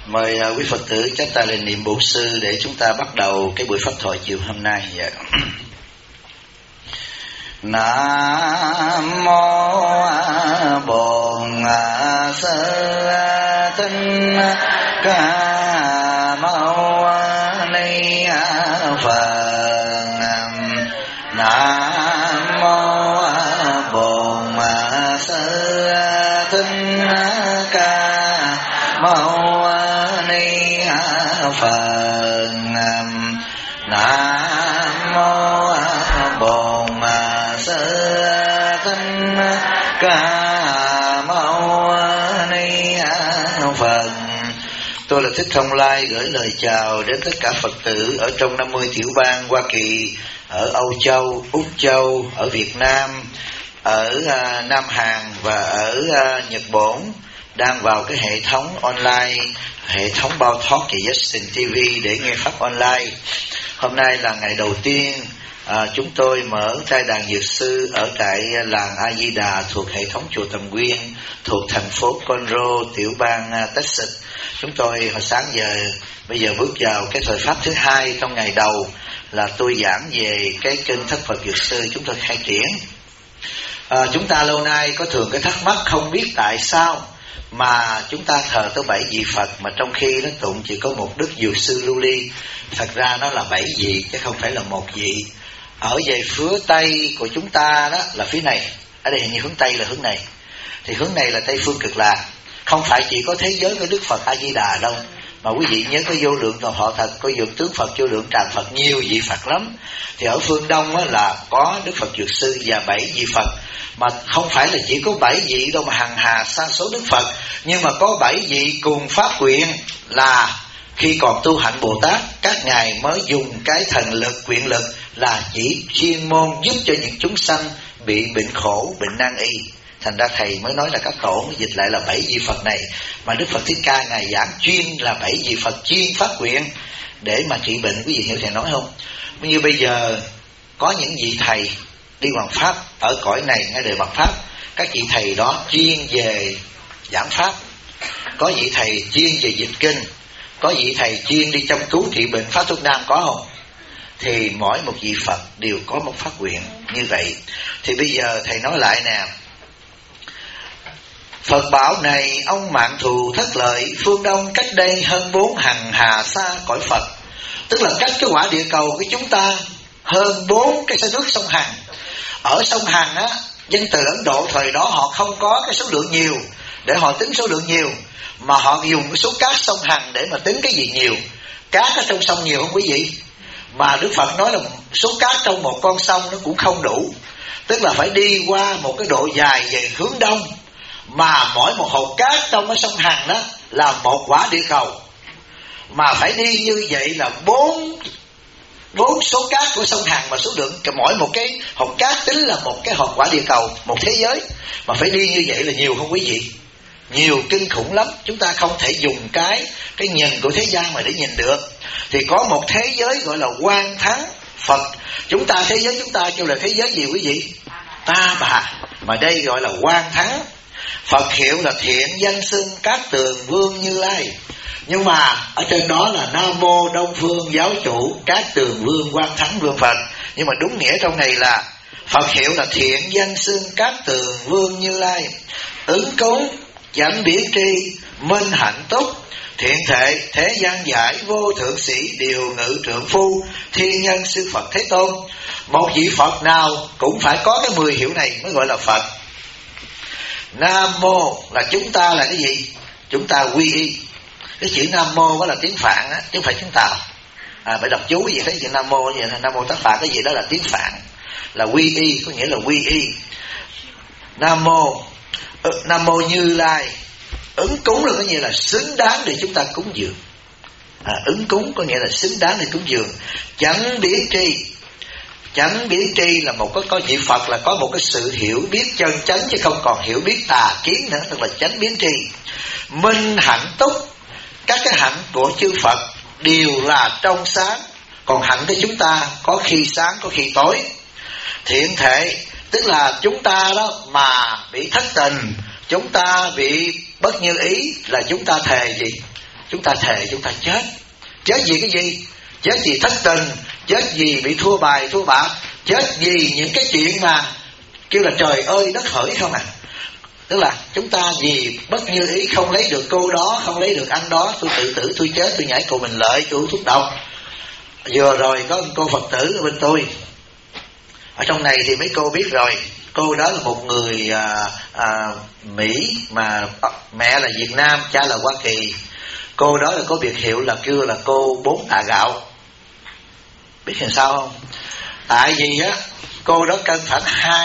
Mời quý Phật tử chắp tay lên niệm Bổn Sư để chúng ta bắt đầu cái buổi pháp thoại chiều hôm nay. Nam mô Bổn Sư Thích Ca Mâu Ni Phật. Nam mô Bổn Sư Thích Ca Mâu Ni Phật. Nam mô Bổn Sư Thích Ca Mâu Ni Phật. Tôi là Thích Thông Lai gửi lời chào đến tất cả Phật tử ở trong 50 tiểu bang Hoa Kỳ, ở Âu Châu, Úc Châu, ở Việt Nam, ở Nam Hàn và ở Nhật Bản đang vào cái hệ thống online, hệ thống Bao Thoát và Justin TV để nghe pháp online. Hôm nay là ngày đầu tiên chúng tôi mở trai đàn dược sư ở tại làng A Di Đà thuộc hệ thống chùa Tầm Quyên, thuộc thành phố Conroe, tiểu bang Texas. Chúng tôi hồi sáng giờ bây giờ bước vào cái thời pháp thứ hai trong ngày đầu là tôi giảng về cái kinh Thất Phật Dược Sư. Chúng tôi khai triển. Chúng ta lâu nay có thường cái thắc mắc không biết tại sao mà chúng ta thờ tới 7 vị Phật mà trong khi nó tụng chỉ có một Đức Dược Sư Lưu Ly. Thật ra nó là 7 vị chứ không phải là một vị. Ở về phía Tây của chúng ta đó là phía này, ở đây hình như hướng Tây là hướng này, thì hướng này là Tây Phương Cực Lạc. Không phải chỉ có thế giới của Đức Phật A Di Đà đâu, mà quý vị nhớ có vô lượng toàn họ thật, có dưỡng tướng Phật, vô lượng tràng Phật, nhiều vị Phật lắm. Thì ở phương Đông á, là có Đức Phật Dược Sư và 7 vị Phật, mà không phải là chỉ có 7 vị đâu mà hằng hà sa số Đức Phật, nhưng mà có 7 vị cùng pháp nguyện là khi còn tu hạnh Bồ Tát, các ngài mới dùng cái thần lực, quyền lực là chỉ chuyên môn giúp cho những chúng sanh bị bệnh khổ, bệnh nan y. Thành ra thầy mới nói là các tổ mới dịch lại là 7 vị Phật này, mà Đức Phật Thích Ca ngài giảng chuyên là 7 vị Phật chuyên phát nguyện để mà trị bệnh. Quý vị hiểu thầy nói không? Như bây giờ có những vị thầy đi hoàng pháp ở cõi này ngay đời mặt pháp, các vị thầy đó chuyên về giảng pháp, có vị thầy chuyên về dịch kinh, có vị thầy chuyên đi chăm cứu trị bệnh phát thuốc nam, có không? Thì mỗi một vị Phật đều có một phát nguyện như vậy. Thì bây giờ thầy nói lại nè, Phật bảo này ông mạng thù thất lợi, phương Đông cách đây hơn 4 hằng hà xa cõi Phật. Tức là cách cái quả địa cầu của chúng ta hơn 4 cái nước sông Hằng. Ở sông Hằng á, dân từ Ấn Độ thời đó họ không có cái số lượng nhiều để họ tính số lượng nhiều, mà họ dùng cái số cát sông Hằng để mà tính cái gì nhiều. Cát ở trong sông nhiều không quý vị? Mà Đức Phật nói là số cát trong một con sông nó cũng không đủ, tức là phải đi qua một cái độ dài về hướng đông, mà mỗi một hột cát trong cái sông Hằng đó là một quả địa cầu, mà phải đi như vậy là bốn số cát của sông Hằng, mà số lượng mỗi một cái hột cát tính là một cái hột quả địa cầu, một thế giới, mà phải đi như vậy là nhiều không quý vị? Nhiều, kinh khủng lắm. Chúng ta không thể dùng cái nhìn của thế gian mà để nhìn được. Thì có một thế giới gọi là Quang Thắng Phật. Chúng ta, thế giới chúng ta kêu là thế giới gì quý vị? Ta Bà. Mà đây gọi là Quang Thắng. Phật hiệu là Thiện Danh Xưng Cát Tường Vương Như Lai. Nhưng mà ở trên đó là Nam Mô Đông Phương Giáo Chủ Cát Tường Vương Quang Thắng Vương Phật. Nhưng mà đúng nghĩa trong này là Phật hiệu là Thiện Danh Xưng Cát Tường Vương Như Lai, ứng cúng chánh biến tri, minh hạnh túc, thiện thệ, thế gian giải, vô thượng sĩ, điều ngự trượng phu, thiên nhân sư Phật Thế Tôn. Một vị Phật nào cũng phải có cái 10 hiệu này mới gọi là Phật. Nam Mô là chúng ta là cái gì? Chúng ta quy y. Cái chữ Nam Mô đó là tiếng Phạn á, chứ không phải tiếng Tàu. Phải đọc chú gì thấy chữ Nam Mô vậy, Nam Mô Tát Phạn cái gì đó là tiếng Phạn, là quy y, có nghĩa là quy y. Nam Mô, Nam Mô Như Lai, ứng cúng là có nghĩa là xứng đáng để chúng ta cúng dường. Ứng cúng có nghĩa là xứng đáng để cúng dường. Chánh biến tri, chánh biến tri là có vị Phật là có một cái sự hiểu biết chân chánh, chứ không còn hiểu biết tà kiến nữa, tức là chánh biến tri. Minh hạnh túc, các cái hạnh của chư Phật đều là trong sáng, còn hạnh của chúng ta có khi sáng có khi tối. Thiện thệ, tức là chúng ta đó mà bị thất tình, chúng ta bị bất như ý là chúng ta thề gì? chúng ta thề chúng ta chết. Chết vì cái gì? Chết vì thất tình, chết vì bị thua bài thua bạc, chết vì những cái chuyện mà kêu là trời ơi đất hỡi không à. Tức là chúng ta vì bất như ý không lấy được cô đó, không lấy được anh đó, tôi tự tử tôi chết, tôi nhảy cầu Bình Lợi, tôi uống thuốc độc. Vừa rồi có một cô Phật tử ở bên tôi, ở trong này thì mấy cô biết rồi. Cô đó là một người Mỹ mà mẹ là Việt Nam, cha là Hoa Kỳ. Cô đó là có biệt hiệu là kêu là cô 4 tạ gạo. Biết làm sao không? Tại vì á cô đó cân khoảng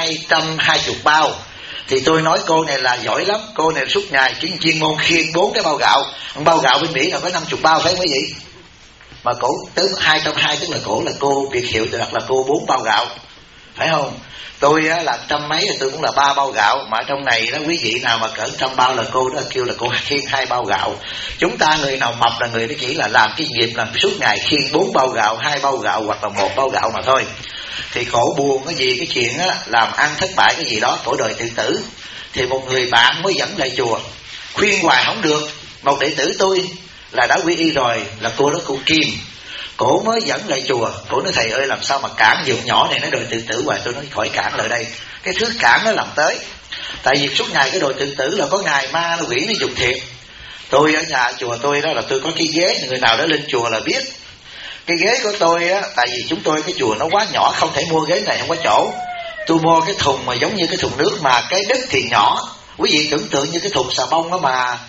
220 bao. Thì tôi nói cô này là giỏi lắm. Cô này suốt ngày chuyên môn khiêng 4 cái bao gạo. Bao gạo bên Mỹ là có 50 bao phải không quý vị? Mà cổ tới 220, tức là cổ là cô biệt hiệu đặt là cô 4 bao gạo, phải không? Tôi á là trăm mấy thì tôi cũng là 3 bao gạo. Mà ở trong này đó quý vị nào mà cỡ 100 bao là cô đó kêu là cô khiêng 2 bao gạo. Chúng ta người nào mập là người đó chỉ là làm cái nghiệp là suốt ngày khiêng 4 bao gạo, 2 bao gạo hoặc là 1 bao gạo mà thôi. Thì cổ buồn cái gì cái chuyện á làm ăn thất bại cái gì đó, cổ đời tự tử. Thì một người bạn mới dẫn lại chùa, khuyên hoài không được. Một đệ tử tôi là đã quy y rồi, là cô đó cô Kim. Cổ mới dẫn lại chùa, cổ nói thầy ơi làm sao mà cản giùm nhỏ này nó đòi tự tử hoài. Tôi nói khỏi cản lại đây, cái thứ cản nó làm tới. Tại vì suốt ngày cái đòi tự tử là có ngày ma nó quỷ nó dục thiệt. Tôi ở nhà chùa tôi đó là tôi có cái ghế, người nào đã lên chùa là biết. Cái ghế của tôi á, tại vì chúng tôi cái chùa nó quá nhỏ, không thể mua ghế này không có chỗ. Tôi mua cái thùng mà giống như cái thùng nước mà cái đất thì nhỏ. Quý vị tưởng tượng như cái thùng xà bông đó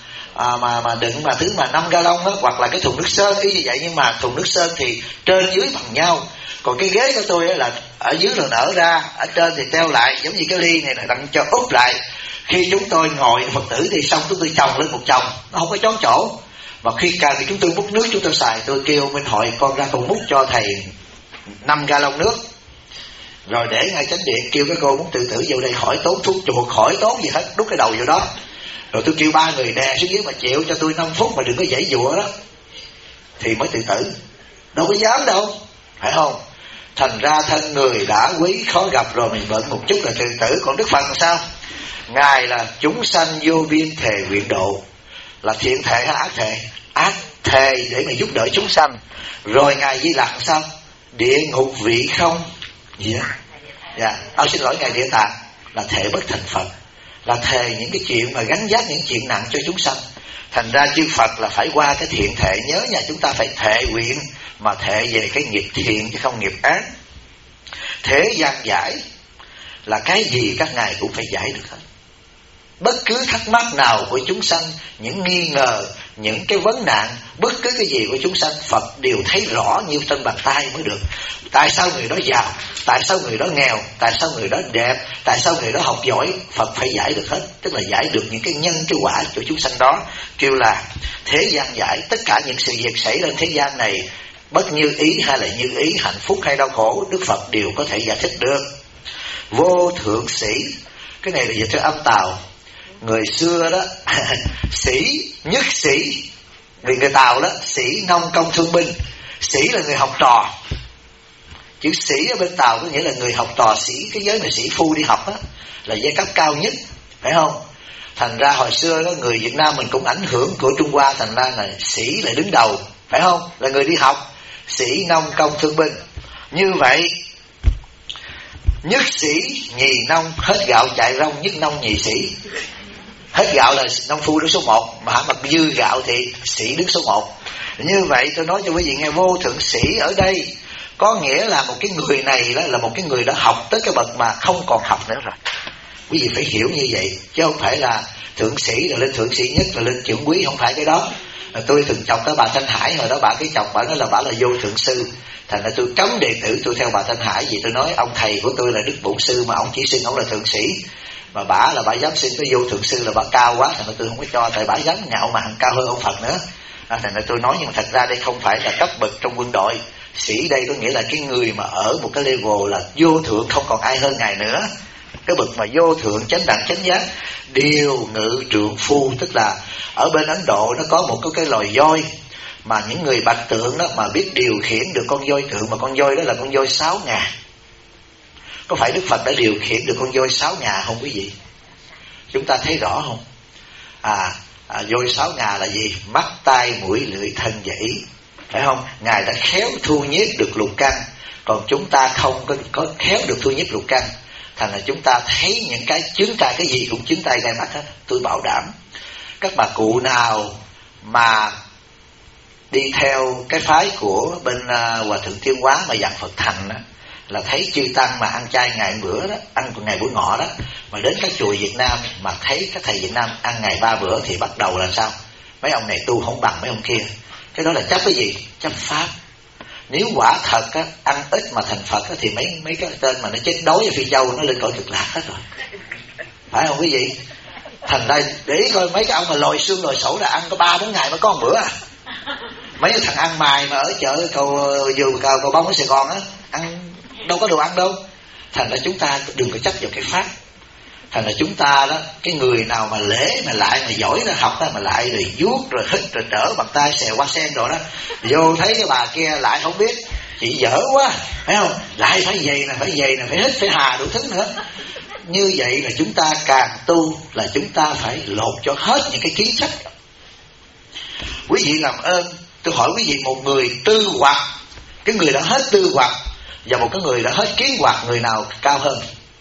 mà đựng mà thứ mà 5 gallon đó, hoặc là cái thùng nước sơn y như vậy, nhưng mà thùng nước sơn thì trên dưới bằng nhau. Còn cái ghế của tôi là ở dưới là nở ra, ở trên thì treo lại giống như cái ly này là đặng cho úp lại. Khi chúng tôi ngồi Phật tử thì xong chúng tôi chồng lên một chồng, nó không có trống chỗ. Mà khi cần thì chúng tôi múc nước chúng tôi xài, tôi kêu bên hội con ra con múc cho thầy 5 gallon nước, rồi để ngay chánh điện, kêu cái cô muốn tự tử vô đây khỏi tốn thuốc chuột, khỏi tốn gì hết, đút cái đầu vô đó. Rồi tôi kêu 3 người đè xuống dưới mà chịu cho tôi 5 phút mà đừng có giãy giụa đó, thì mới tự tử. Đâu có dám đâu, phải không? Thành ra thân người đã quý khó gặp rồi, mình bận một chút là tự tử. Còn Đức Phật làm sao? Ngài là chúng sanh vô biên thề nguyện độ, là thiện thệ hay ác thệ? Ác thề để mà giúp đỡ chúng sanh. Rồi Ngài Di Lặc sao? Địa ngục vị không? Gì đó? Dạ, xin lỗi Ngài Địa Tạng là thệ bất thành Phật, là thề những cái chuyện mà gánh vác những chuyện nặng cho chúng sanh. Thành ra chư Phật là phải qua cái thiện thệ. Nhớ nha, chúng ta phải thệ nguyện mà thệ về cái nghiệp thiện chứ không nghiệp ác. Thế gian giải là cái gì các ngài cũng phải giải được hết. Bất cứ thắc mắc nào của chúng sanh, những nghi ngờ, những cái vấn nạn, bất cứ cái gì của chúng sanh, Phật đều thấy rõ như trên bàn tay mới được. Tại sao người đó giàu, tại sao người đó nghèo, tại sao người đó đẹp, tại sao người đó học giỏi, Phật phải giải được hết. Tức là giải được những cái nhân cái quả của chúng sanh đó. Kêu là thế gian giải. Tất cả những sự việc xảy lên thế gian này, bất như ý hay là như ý, hạnh phúc hay đau khổ, Đức Phật đều có thể giải thích được. Vô thượng sĩ, cái này là dịch theo âm Tàu. Người xưa đó sĩ, nhất sĩ, người Tàu đó, sĩ nông công thương binh. Sĩ là người học trò. Chữ sĩ ở bên Tàu có nghĩa là người học trò. Sĩ, cái giới mà sĩ phu đi học đó, là giai cấp cao nhất, phải không? Thành ra hồi xưa đó, người Việt Nam mình cũng ảnh hưởng của Trung Hoa, thành ra là sĩ lại đứng đầu, phải không? Là người đi học. Sĩ nông công thương binh. Như vậy nhất sĩ nhì nông, hết gạo chạy rong, nhất nông nhì sĩ. Hết gạo là nông phu đứng số 1, mà dư gạo thì sĩ đứng số 1. Như vậy tôi nói cho quý vị nghe, vô thượng sĩ ở đây có nghĩa là một cái người này đó là một cái người đã học tới cái bậc mà không còn học nữa rồi. Quý vị phải hiểu như vậy, chứ không phải là thượng sĩ rồi lên thượng sĩ nhất rồi lên trưởng quý, không phải cái đó. Tôi từng chọc tới bà Thanh Hải, hồi đó bà cái chọc bà nói là bà là vô thượng sư. Thành ra tôi cấm đệ tử tôi theo bà Thanh Hải, vì tôi nói ông thầy của tôi là Đức Bổn Sư mà ông chỉ xưng ông là thượng sĩ. Mà bà là bà dám xưng cái vô thượng sư là bà cao quá, thành ra tôi không có cho, tại bà dám ngạo mạn cao hơn ông Phật nữa. Thành ra tôi nói, nhưng mà thật ra đây không phải là cấp bậc trong quân đội. Sĩ đây có nghĩa là cái người mà ở một cái level là vô thượng, không còn ai hơn ngài nữa. Cái bậc mà vô thượng chánh đẳng chánh giác, điều ngự trượng phu. Tức là ở bên Ấn Độ nó có một cái loài voi mà những người bạch tượng đó mà biết điều khiển được con voi tượng, mà con voi đó là con voi 6 ngà. Có phải Đức Phật đã điều khiển được con voi 6 ngà không quý vị? Chúng ta thấy rõ không? Vôi 6 ngà là gì? Mắt, tai, mũi, lưỡi, thân và ý, phải không? Ngài đã khéo thu nhiếp được lục căn, còn chúng ta không có khéo được thu nhiếp lục căn, thành là chúng ta thấy những cái chướng tai, cái gì cũng chướng tai gai mắt hết. Tôi bảo đảm các bà cụ nào mà đi theo cái phái của bên Hòa Thượng Thiên Hóa mà dạng Phật thành đó, là thấy chư tăng mà ăn chay ngày bữa đó, ăn ngày buổi ngọ đó, mà đến các chùa Việt Nam mà thấy các thầy Việt Nam ăn ngày 3 bữa thì bắt đầu là sao? Mấy ông này tu không bằng mấy ông kia. Cái đó là chấp cái gì? Chấp pháp. Nếu quả thật á, ăn ít mà thành Phật á, thì mấy cái tên mà nó chết đói ở Phi Châu nó lên cõi Cực Lạc hết rồi, phải không quý vị? Thành ra để ý coi mấy cái ông mà lòi xương lòi sổ là ăn có 3-4 ngày mới có một bữa à. Mấy cái thằng ăn mài mà ở chợ cầu Bông ở Sài Gòn á, ăn đâu có đồ ăn đâu. Thành ra chúng ta đừng có chấp vào cái pháp. Thành ra chúng ta đó, cái người nào mà lễ mà lại mà giỏi nó học đó, mà lại rồi vuốt rồi hít rồi trở bằng tay xèo qua sen rồi đó, vô thấy cái bà kia lại không biết, chị dở quá, phải không? Lại phải vậy nè, phải vậy nè, phải hít, phải hà đủ thứ nữa. Như vậy là chúng ta càng tu là chúng ta phải lột cho hết những cái kiến sách. Quý vị làm ơn, tôi hỏi quý vị, một người tư hoặc, cái người đã hết tư hoặc và một cái người đã hết kiến hoặc, người nào cao hơn?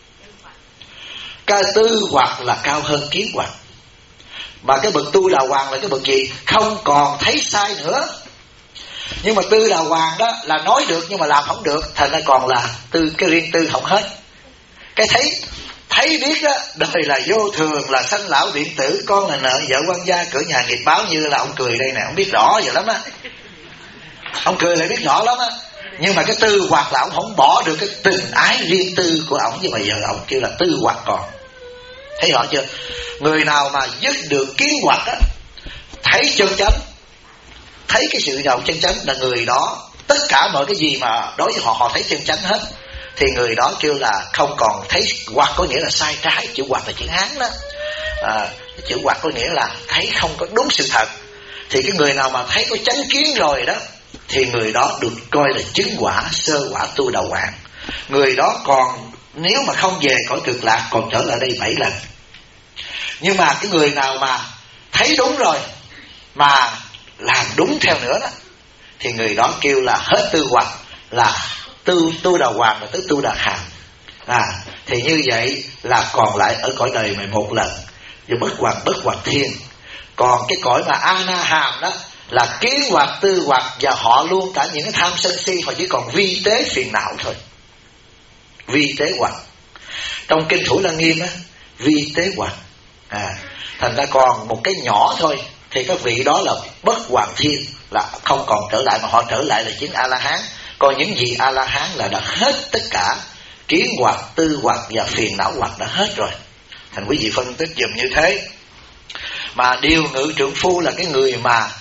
Cái tư hoặc là cao hơn kiến hoặc. Mà cái bậc tu đà hoàng là cái bậc gì? Không còn thấy sai nữa. Nhưng mà tư đà hoàng đó là nói được nhưng mà làm không được, thành ra còn là cái riêng tư không hết. Cái thấy biết đó, đời là vô thường, là sanh lão điện tử, con là nợ vợ quan gia, cửa nhà nghiệp báo, như là ông cười đây nè, ông biết rõ vậy lắm á. Ông cười lại biết rõ lắm á. Nhưng mà cái tư hoặc là ông không bỏ được cái tình ái riêng tư của ông, nhưng mà giờ ông kêu là tư hoặc còn. Thấy rõ chưa? Người nào mà dứt được kiến hoặc á, thấy chân chánh, thấy cái sự giàu chân chánh, là người đó tất cả mọi cái gì mà đối với họ thấy chân chánh hết, thì người đó kêu là không còn thấy hoặc, có nghĩa là sai trái. Chữ hoặc là chữ Hán đó. Chữ hoặc có nghĩa là thấy không có đúng sự thật. Thì cái người nào mà thấy có chánh kiến rồi đó, thì người đó được coi là chứng quả, sơ quả tu đà hoàng. Người đó còn, nếu mà không về cõi Cực Lạc, còn trở lại đây 7 lần. Nhưng mà cái người nào mà thấy đúng rồi mà làm đúng theo nữa đó, thì người đó kêu là hết tư hoặc, là tu đà hoàng và tu đà hàm. Thì như vậy là còn lại ở cõi đời này một lần, và bất hoặc thiên. Còn cái cõi mà a na hàm đó là kiến hoặc, tư hoặc, và họ luôn cả những cái tham sân si, họ chỉ còn vi tế phiền não thôi. Vi tế hoặc. Trong kinh Thủ Lăng Nghiêm á, vi tế hoặc. Thành ra còn một cái nhỏ thôi, thì các vị đó là bất hoàng thiên, là không còn trở lại, mà họ trở lại là chính A-la-hán. Còn những gì A-la-hán là đã hết tất cả kiến hoặc, tư hoặc và phiền não hoặc, đã hết rồi. Thành quý vị phân tích dùm như thế. Mà điều ngự trượng phu là cái người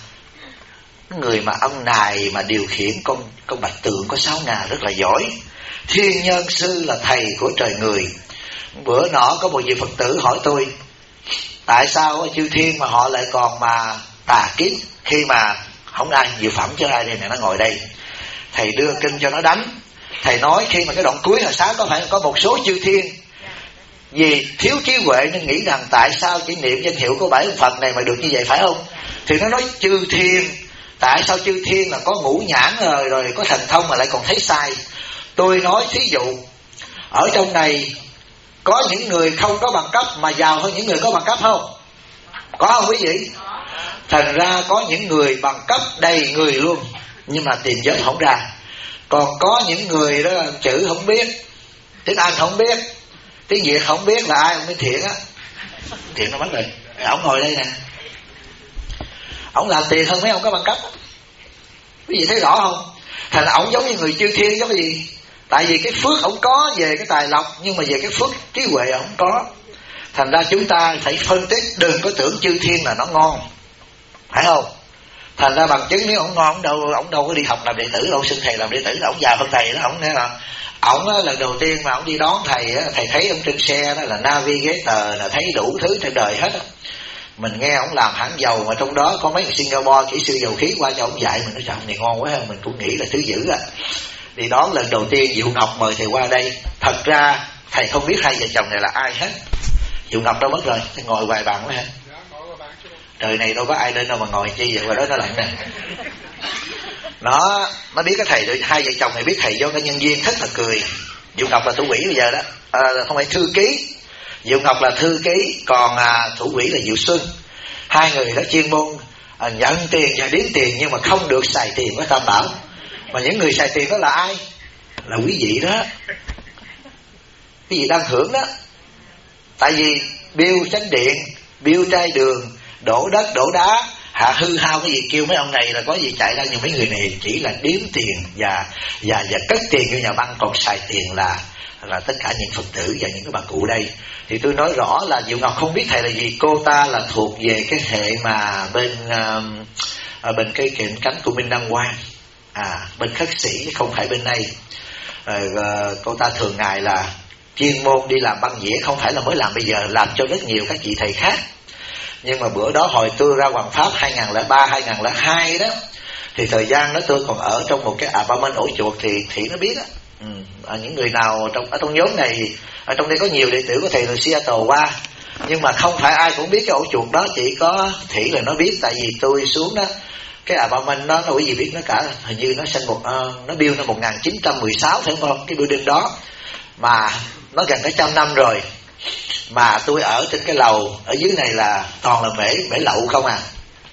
mà ông nài mà điều khiển con bạch tượng có 6 ngà rất là giỏi. Thiên nhân sư là thầy của trời người. Bữa nọ có một vị Phật tử hỏi tôi, tại sao chư thiên mà họ lại còn mà tà kiến, khi mà không ai dự phẩm cho ai đây nè, nó ngồi đây. Thầy đưa kinh cho nó đánh. Thầy nói khi mà cái đoạn cuối hồi sáng có phải có một số chư thiên vì thiếu trí huệ nên nghĩ rằng tại sao chỉ niệm danh hiệu của 7 ông Phật này mà được như vậy, phải không? Thì nó nói chư thiên, tại sao chư thiên là có ngũ nhãn rồi có thần thông mà lại còn thấy sai? Tôi nói thí dụ, ở trong này có những người không có bằng cấp mà giàu hơn những người có bằng cấp không? Có không quý vị? Thành ra có những người bằng cấp đầy người luôn, nhưng mà tìm giới không ra. Còn có những người đó chữ không biết, tiếng Anh không biết, tiếng Việt không biết, là ai? Ông Minh Thiện á. Thiện nó mất rồi. Ông ngồi đây nè, ông làm tiền hơn mấy ông có bằng cấp. Quý vị thấy rõ không? Thành ra ông giống như người chư thiên, giống cái gì? Tại vì cái phước ông có về cái tài lộc, nhưng mà về cái phước trí huệ ông không có. Thành ra chúng ta phải phân tích, đừng có tưởng chư thiên là nó ngon, phải không? Thành ra bằng chứng nếu ông ngon, ông đâu có đi học làm đệ tử đâu, xin thầy làm đệ tử là ông già hơn thầy đó. Ông nghe là ông lần đầu tiên mà ông đi đón thầy, thầy thấy ông trên xe đó là navigator, là thấy đủ thứ trên đời hết. Mình nghe ông làm hãng dầu mà trong đó có mấy người Singapore kỹ sư dầu khí qua cho ông dạy, mình nói trời, ông này ngon quá, mình cũng nghĩ là thứ dữ à. Đi đón lần đầu tiên Diệu Ngọc mời thầy qua đây. Thật ra thầy không biết hai vợ chồng này là ai hết. Diệu Ngọc đâu mất rồi, thầy ngồi vài bàn quá hả? Trời này đâu có ai lên đâu mà ngồi chi vậy, và đó nó lạnh nè. Nó biết cái thầy, hai vợ chồng này biết thầy do cái nhân viên thích là cười. Diệu Ngọc là thủ quỹ bây giờ đó, không phải thư ký. Diệu Ngọc là thư ký, còn thủ quỹ là Diệu Xuân. Hai người đó chuyên môn nhận tiền và đếm tiền, nhưng mà không được xài tiền của Tam Bảo. Mà những người xài tiền đó là ai? Là quý vị đó, quý vị đang hưởng đó. Tại vì bill chánh điện, bill trai đường, đổ đất đổ đá, hạ hư hao cái gì kêu mấy ông này là có gì chạy ra. Nhưng mấy người này chỉ là đếm tiền và cất tiền cho nhà băng, còn xài tiền là tất cả những Phật tử và những cái bà cụ đây. Thì tôi nói rõ là Diệu Ngọc không biết thầy là gì. Cô ta là thuộc về cái hệ mà bên cái kiện cánh của Minh Đăng Quang, bên khất sĩ, không phải bên đây. Cô ta thường ngày là chuyên môn đi làm băng dĩa, không phải là mới làm bây giờ, làm cho rất nhiều các vị thầy khác. Nhưng mà bữa đó hồi tôi ra Hoàng Pháp 2003, 2002 đó, thì thời gian đó tôi còn ở trong một cái apartment ổ chuột, thì nó biết á. Những người nào ở trong nhóm này, ở trong đây có nhiều đệ tử của thầy từ Seattle qua, nhưng mà không phải ai cũng biết cái ổ chuột đó, chỉ có Thủy là nó biết. Tại vì tôi xuống đó, cái apartment đó nó quý vị biết nó cả, hình như nó sinh nó build năm 1916 phải không? Cái building đó mà nó gần cả 100 năm rồi. Mà tôi ở trên cái lầu, ở dưới này là toàn là bể lậu không à.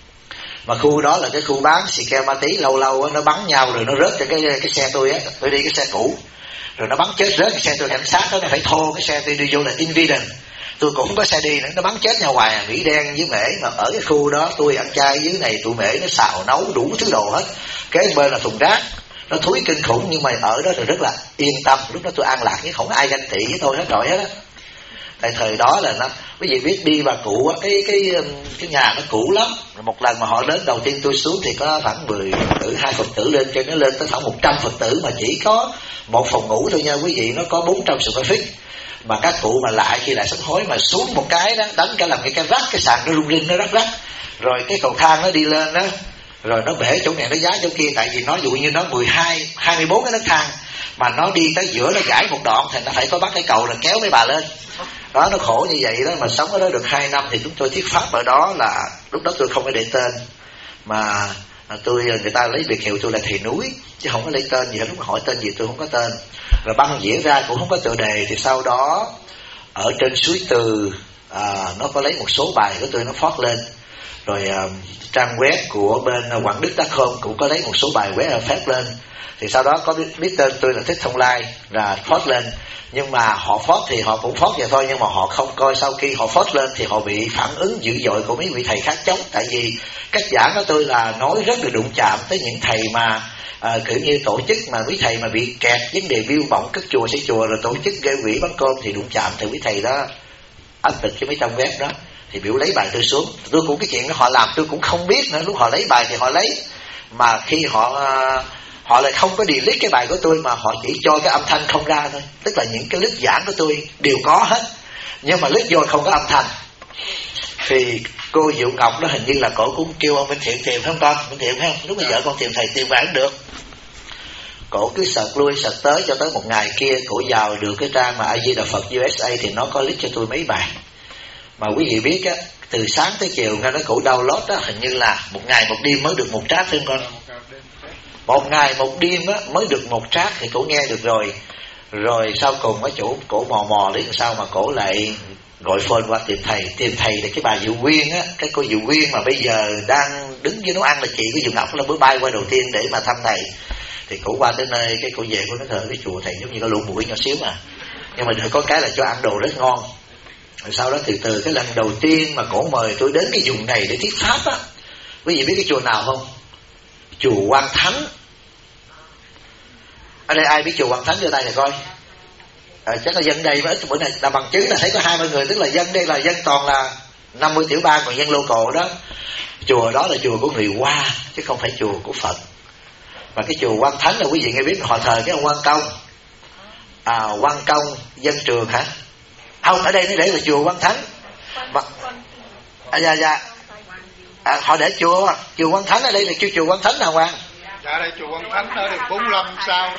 Mà khu đó là cái khu bán xì ke ma tí, lâu lâu nó bắn nhau rồi nó rớt cho cái xe tôi á. Tôi đi cái xe cũ rồi nó bắn chết rớt cái xe tôi, cảnh sát đó nó phải thô cái xe tôi đi vô là incident. Tôi cũng không có xe đi nữa, nó bắn chết nhau hoài, Mỹ đen với mễ. Mà ở cái khu đó tôi ăn chay, dưới này tụi mễ nó xào nấu đủ thứ đồ hết. Kế bên là thùng rác, nó thúi kinh khủng, nhưng mà ở đó thì rất là yên tâm. Lúc đó tôi an lạc, chứ không có ai ganh tị với tôi hết rồi hết á. Tại thời đó là nó, quý vị biết đi bà cụ á, cái nhà nó cũ lắm. Một lần mà họ đến đầu tiên tôi xuống thì có khoảng 10 Phật tử, 2 Phật tử lên, cho nó lên tới khoảng 100 Phật tử, mà chỉ có một phòng ngủ thôi nha quý vị. Nó có 400 square feet. Mà các cụ mà lại khi lại sám hối mà xuống một cái đó, đánh cả làm cái rắc, cái sàn nó rung rinh, nó rắc. Rồi cái cầu thang nó đi lên đó, rồi nó bể chỗ này nó giá chỗ kia. Tại vì nó dụ như nó 24 cái nấc thang, mà nó đi tới giữa nó gãy một đoạn thì nó phải có bắt cái cầu là kéo mấy bà lên đó. Nó khổ như vậy đó. Mà sống ở đó được 2 năm thì chúng tôi thuyết pháp ở đó. Là lúc đó tôi không có để tên, mà người ta lấy biệt hiệu tôi là thầy núi, chứ không có lấy tên gì hết. Lúc mà hỏi tên gì tôi không có tên. Rồi băng diễn ra cũng không có tựa đề. Thì sau đó ở trên suối Từ nó có lấy một số bài của tôi nó phót lên. Rồi trang web của bên Quảng Đức.com cũng có lấy một số bài web phép lên. Thì sau đó có biết tên tôi là Thích Thông Lai là phót lên. Nhưng mà họ phót thì họ cũng phót vậy thôi, nhưng mà họ không coi sau khi họ phót lên thì họ bị phản ứng dữ dội của mấy vị thầy khác chống. Tại vì cách giảng của tôi là nói rất là đụng chạm tới những thầy mà kiểu như tổ chức mà quý thầy mà bị kẹt vấn đề biêu bỏng cất chùa xây chùa, rồi tổ chức gây quỹ bán cơm thì đụng chạm. Thì quý thầy đó áp lực cho mấy trang web đó, thì biểu lấy bài tôi xuống. Tôi cũng cái chuyện đó họ làm tôi cũng không biết nữa. Lúc họ lấy bài thì họ lấy, mà khi họ lại không có delete cái bài của tôi, mà họ chỉ cho cái âm thanh không ra thôi. Tức là những cái list giảng của tôi đều có hết, nhưng mà list vô không có âm thanh. Thì cô Diệu Ngọc đó hình như là cổ cũng kêu ông Minh Thiện tìm, phải không con? Minh Thiện phải không? Lúc bây giờ con tìm thầy tìm bán được. Cổ cứ sợt lui sợt tới, cho tới một ngày kia cổ vào được cái trang mà A Di Đà Phật USA, thì nó có list cho tôi mấy bài. Mà quý vị biết á, từ sáng tới chiều nghe nói cổ download đó, hình như là một ngày một đêm mới được một track thôi con. Một ngày một đêm á mới được một track thì cổ nghe được rồi. Rồi sau cùng ở chỗ cổ mò lấy làm sao mà cổ lại gọi phone qua tìm thầy. Tìm thầy thì cái bà Diệu Quyên á, cái cô Diệu Quyên mà bây giờ đang đứng với nấu ăn là chị của Diệu Ngọc, là bữa bay qua đầu tiên để mà thăm thầy. Thì cổ qua tới nơi, cái cổ về cổ nói thờ cái chùa thầy giống như có lũ mũi nhỏ xíu mà, nhưng mà được có cái là cho ăn đồ rất ngon. Rồi sau đó từ cái lần đầu tiên mà cổ mời tôi đến cái vùng này để thuyết pháp á, quý vị biết cái chùa nào không? Chùa Quan Thánh. Ở đây ai biết chùa Quan Thánh giơ tay này coi. Chắc là dân đây, với bữa này là bằng chứng là thấy có 20 người, tức là dân đây là dân toàn là 50 tiểu bang, còn dân local đó. Chùa đó là chùa của người Hoa chứ không phải chùa của Phật. Và cái chùa Quan Thánh là quý vị nghe biết họ thờ cái ông Quan Công. Quan Công dân trường hả? Không, ở đây nó để là chùa Quan Thánh. Họ để chùa Quan Thánh ở đây là chùa Quan Thánh nào Quan? Dạ đây chùa Quan Thánh ở đường 45 sao.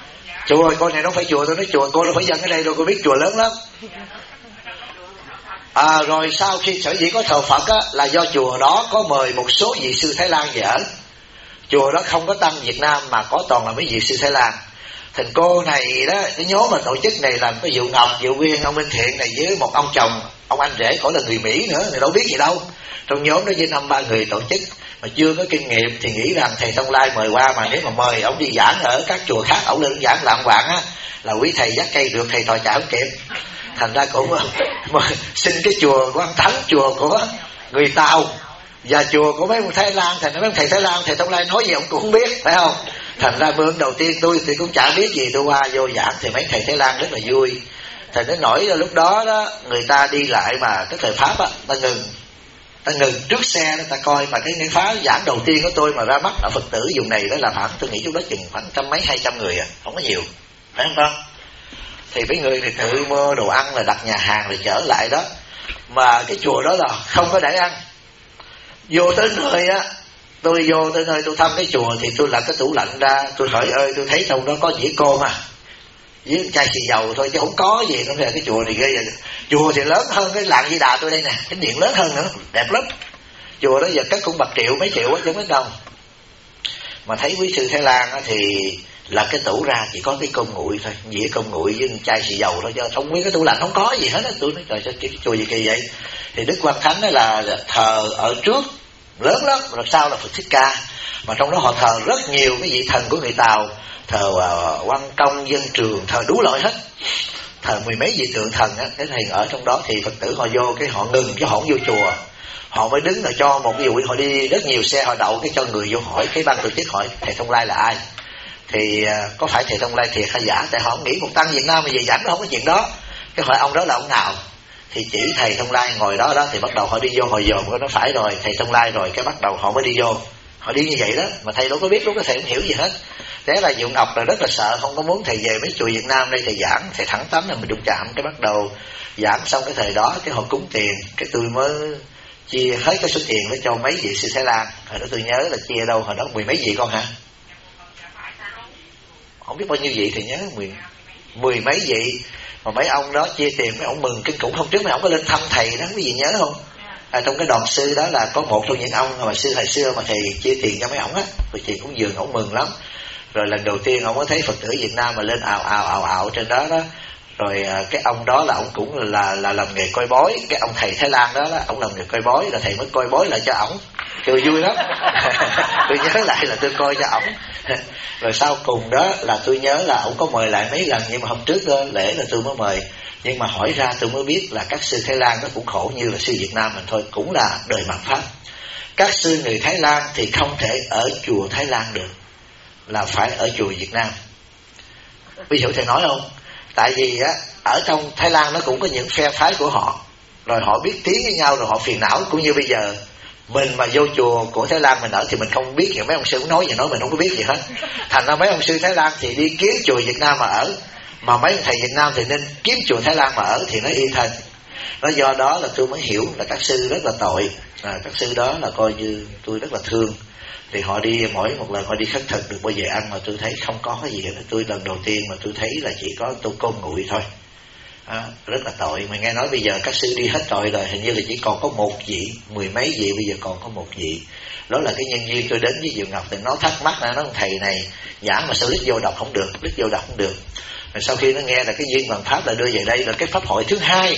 Chùa cô này nó phải chùa, tôi nói chùa cô đâu phải dân ở đây đâu, cô biết chùa lớn lắm. Rồi sau khi sở dĩ có thờ Phật á, là do chùa đó có mời một số vị sư Thái Lan về ở. Chùa đó không có tăng Việt Nam mà có toàn là mấy vị sư Thái Lan. Thành cô này đó, cái nhóm mà tổ chức này là có Diệu Ngọc, Diệu Quyên, ông Minh Thiện này với một ông chồng, ông anh rể cổ là người Mỹ nữa, người đâu biết gì đâu. Trong nhóm đó với 5-3 người tổ chức mà chưa có kinh nghiệm thì nghĩ rằng thầy Tông Lai mời qua, mà nếu mà mời ông đi giảng ở các chùa khác, ông lên giảng lạng quạng á là quý thầy dắt cây rượt thầy thò chả không kịp. Thành ra cũng xin cái chùa của anh Thắng, chùa của người Tàu và chùa của mấy ông Thái Lan. Thành ra mấy ông thầy Thái Lan, thầy Tông Lai nói gì ông cũng không biết, phải không? Thành ra bữa đầu tiên tôi thì cũng chả biết gì, tôi qua vô giảng thì mấy thầy Thái Lan rất là vui. Thành đến nỗi lúc đó đó người ta đi lại mà cái thời Pháp á, ta ngừng trước xe đó ta coi, mà cái khóa giảng đầu tiên của tôi mà ra mắt ở Phật tử vùng này đó là khoảng, tôi nghĩ lúc đó chừng khoảng 100-200 người à, không có nhiều, phải không con? Thì mấy người thì tự mua đồ ăn là đặt nhà hàng rồi chở lại đó. Mà cái chùa đó là không có để ăn. Vô tới nơi á, tôi vô tới nơi tôi thăm cái chùa thì tôi lật cái tủ lạnh ra, tôi hỏi ơi tôi thấy trong đó có dĩa cơm à với chai xì dầu thôi chứ không có gì. Nó là cái chùa thì ghê vậy. Chùa thì lớn hơn cái làng Di Đà tôi đây nè, cái điện lớn hơn nữa, đẹp lắm. Chùa đó giờ cất cũng bạc triệu mấy triệu á chứ không biết đâu. Mà thấy quý sư Thái Lan á thì là cái tủ ra chỉ có cái cơm nguội thôi, dĩa cơm nguội với chai xì dầu thôi, chứ không biết cái tủ lạnh không có gì hết á. Tôi nói trời cái chùa gì kỳ vậy. Thì Đức Quan Thánh đó là thờ ở trước lớn lắm, rồi sau là Phật Thích Ca, mà trong đó họ thờ rất nhiều cái vị thần của người Tàu, thờ Quan Công, Dân Trường, thờ đủ loại hết, thờ mười mấy vị tượng thần á. Thế thì ở trong đó thì Phật tử họ vô cái họ ngừng chứ họ không vô chùa, họ mới đứng là cho một cái vụ, họ đi rất nhiều xe họ đậu cái cho người vô hỏi, cái ban tổ chức hỏi thầy Tông Lai là ai, thì có phải thầy Tông Lai thiệt hay giả, tại họ không nghĩ một tăng Việt Nam mà về giảng nó không có chuyện đó. Cái hỏi ông đó là ông nào thì chỉ thầy Tông Lai ngồi đó đó, thì bắt đầu họ đi vô hồi dòm, nó phải rồi thầy Tông Lai rồi, cái bắt đầu họ mới đi vô, họ đi như vậy đó. Mà thầy đâu có biết, lúc đó thầy không hiểu gì hết. Thế là Diệu Ngọc là rất là sợ, không có muốn thầy về mấy chùa Việt Nam đây thầy giảng, thầy thẳng tắm là mình đụng chạm. Cái bắt đầu giảng xong cái thời đó cái họ cúng tiền, cái tôi mới chia hết cái số tiền đó cho mấy vị sư Thái Lan. Hồi đó tôi nhớ là chia đâu, hồi đó 10 mấy vị con hả, không biết bao nhiêu vị thì nhớ 10 mấy vị. Mà mấy ông đó chia tiền, mấy ông mừng kinh khủng. Hôm trước mấy ông có lên thăm thầy đó, quý vị nhớ không? Trong cái đoàn sư đó là có một trong những ông mà sư thời xưa mà thầy chia tiền cho mấy ông á, rồi chị cũng dường ông mừng lắm. Rồi lần đầu tiên ông có thấy Phật tử Việt Nam mà lên ào trên đó đó. Rồi cái ông đó là ông cũng là làm nghề coi bói. Cái ông thầy Thái Lan đó ông làm nghề coi bói, là thầy mới coi bói lại cho ổng, cười vui lắm. Tôi nhớ lại là tôi coi cho ổng. Rồi sau cùng đó là tôi nhớ là ổng có mời lại mấy lần, nhưng mà hôm trước đó, lễ là tôi mới mời. Nhưng mà hỏi ra tôi mới biết là các sư Thái Lan nó cũng khổ như là sư Việt Nam mình thôi, cũng là đời mạt Pháp. Các sư người Thái Lan thì không thể ở chùa Thái Lan được, là phải ở chùa Việt Nam. Ví dụ thầy nói không? Tại vì á, ở trong Thái Lan nó cũng có những phe phái của họ, rồi họ biết tiếng với nhau, rồi họ phiền não. Cũng như bây giờ mình mà vô chùa của Thái Lan mình ở thì mình không biết, những mấy ông sư cũng nói gì nói mình không có biết gì hết. Thành ra mấy ông sư Thái Lan thì đi kiếm chùa Việt Nam mà ở, mà mấy thầy Việt Nam thì nên kiếm chùa Thái Lan mà ở thì nó yên thân. Nó do đó là tôi mới hiểu là các sư rất là tội. Các sư đó là coi như tôi rất là thương. Thì họ đi mỗi một lần họ đi khất thực được bao giờ ăn mà tôi thấy không có cái gì hết. Tôi lần đầu tiên mà tôi thấy là chỉ có tô cơm nguội thôi. Rất là tội. Mà nghe nói bây giờ các sư đi hết tội rồi, hình như là chỉ còn có một vị, 10 mấy vị bây giờ còn có một vị. Đó là cái nhân duyên tôi đến với Diệu Ngọc thì nó thắc mắc là nó thầy này giảng mà sao lít vô đọc không được, lít vô đọc không được. Rồi sau khi nó nghe là cái duyên bằng pháp là đưa về đây, là cái pháp hội thứ hai,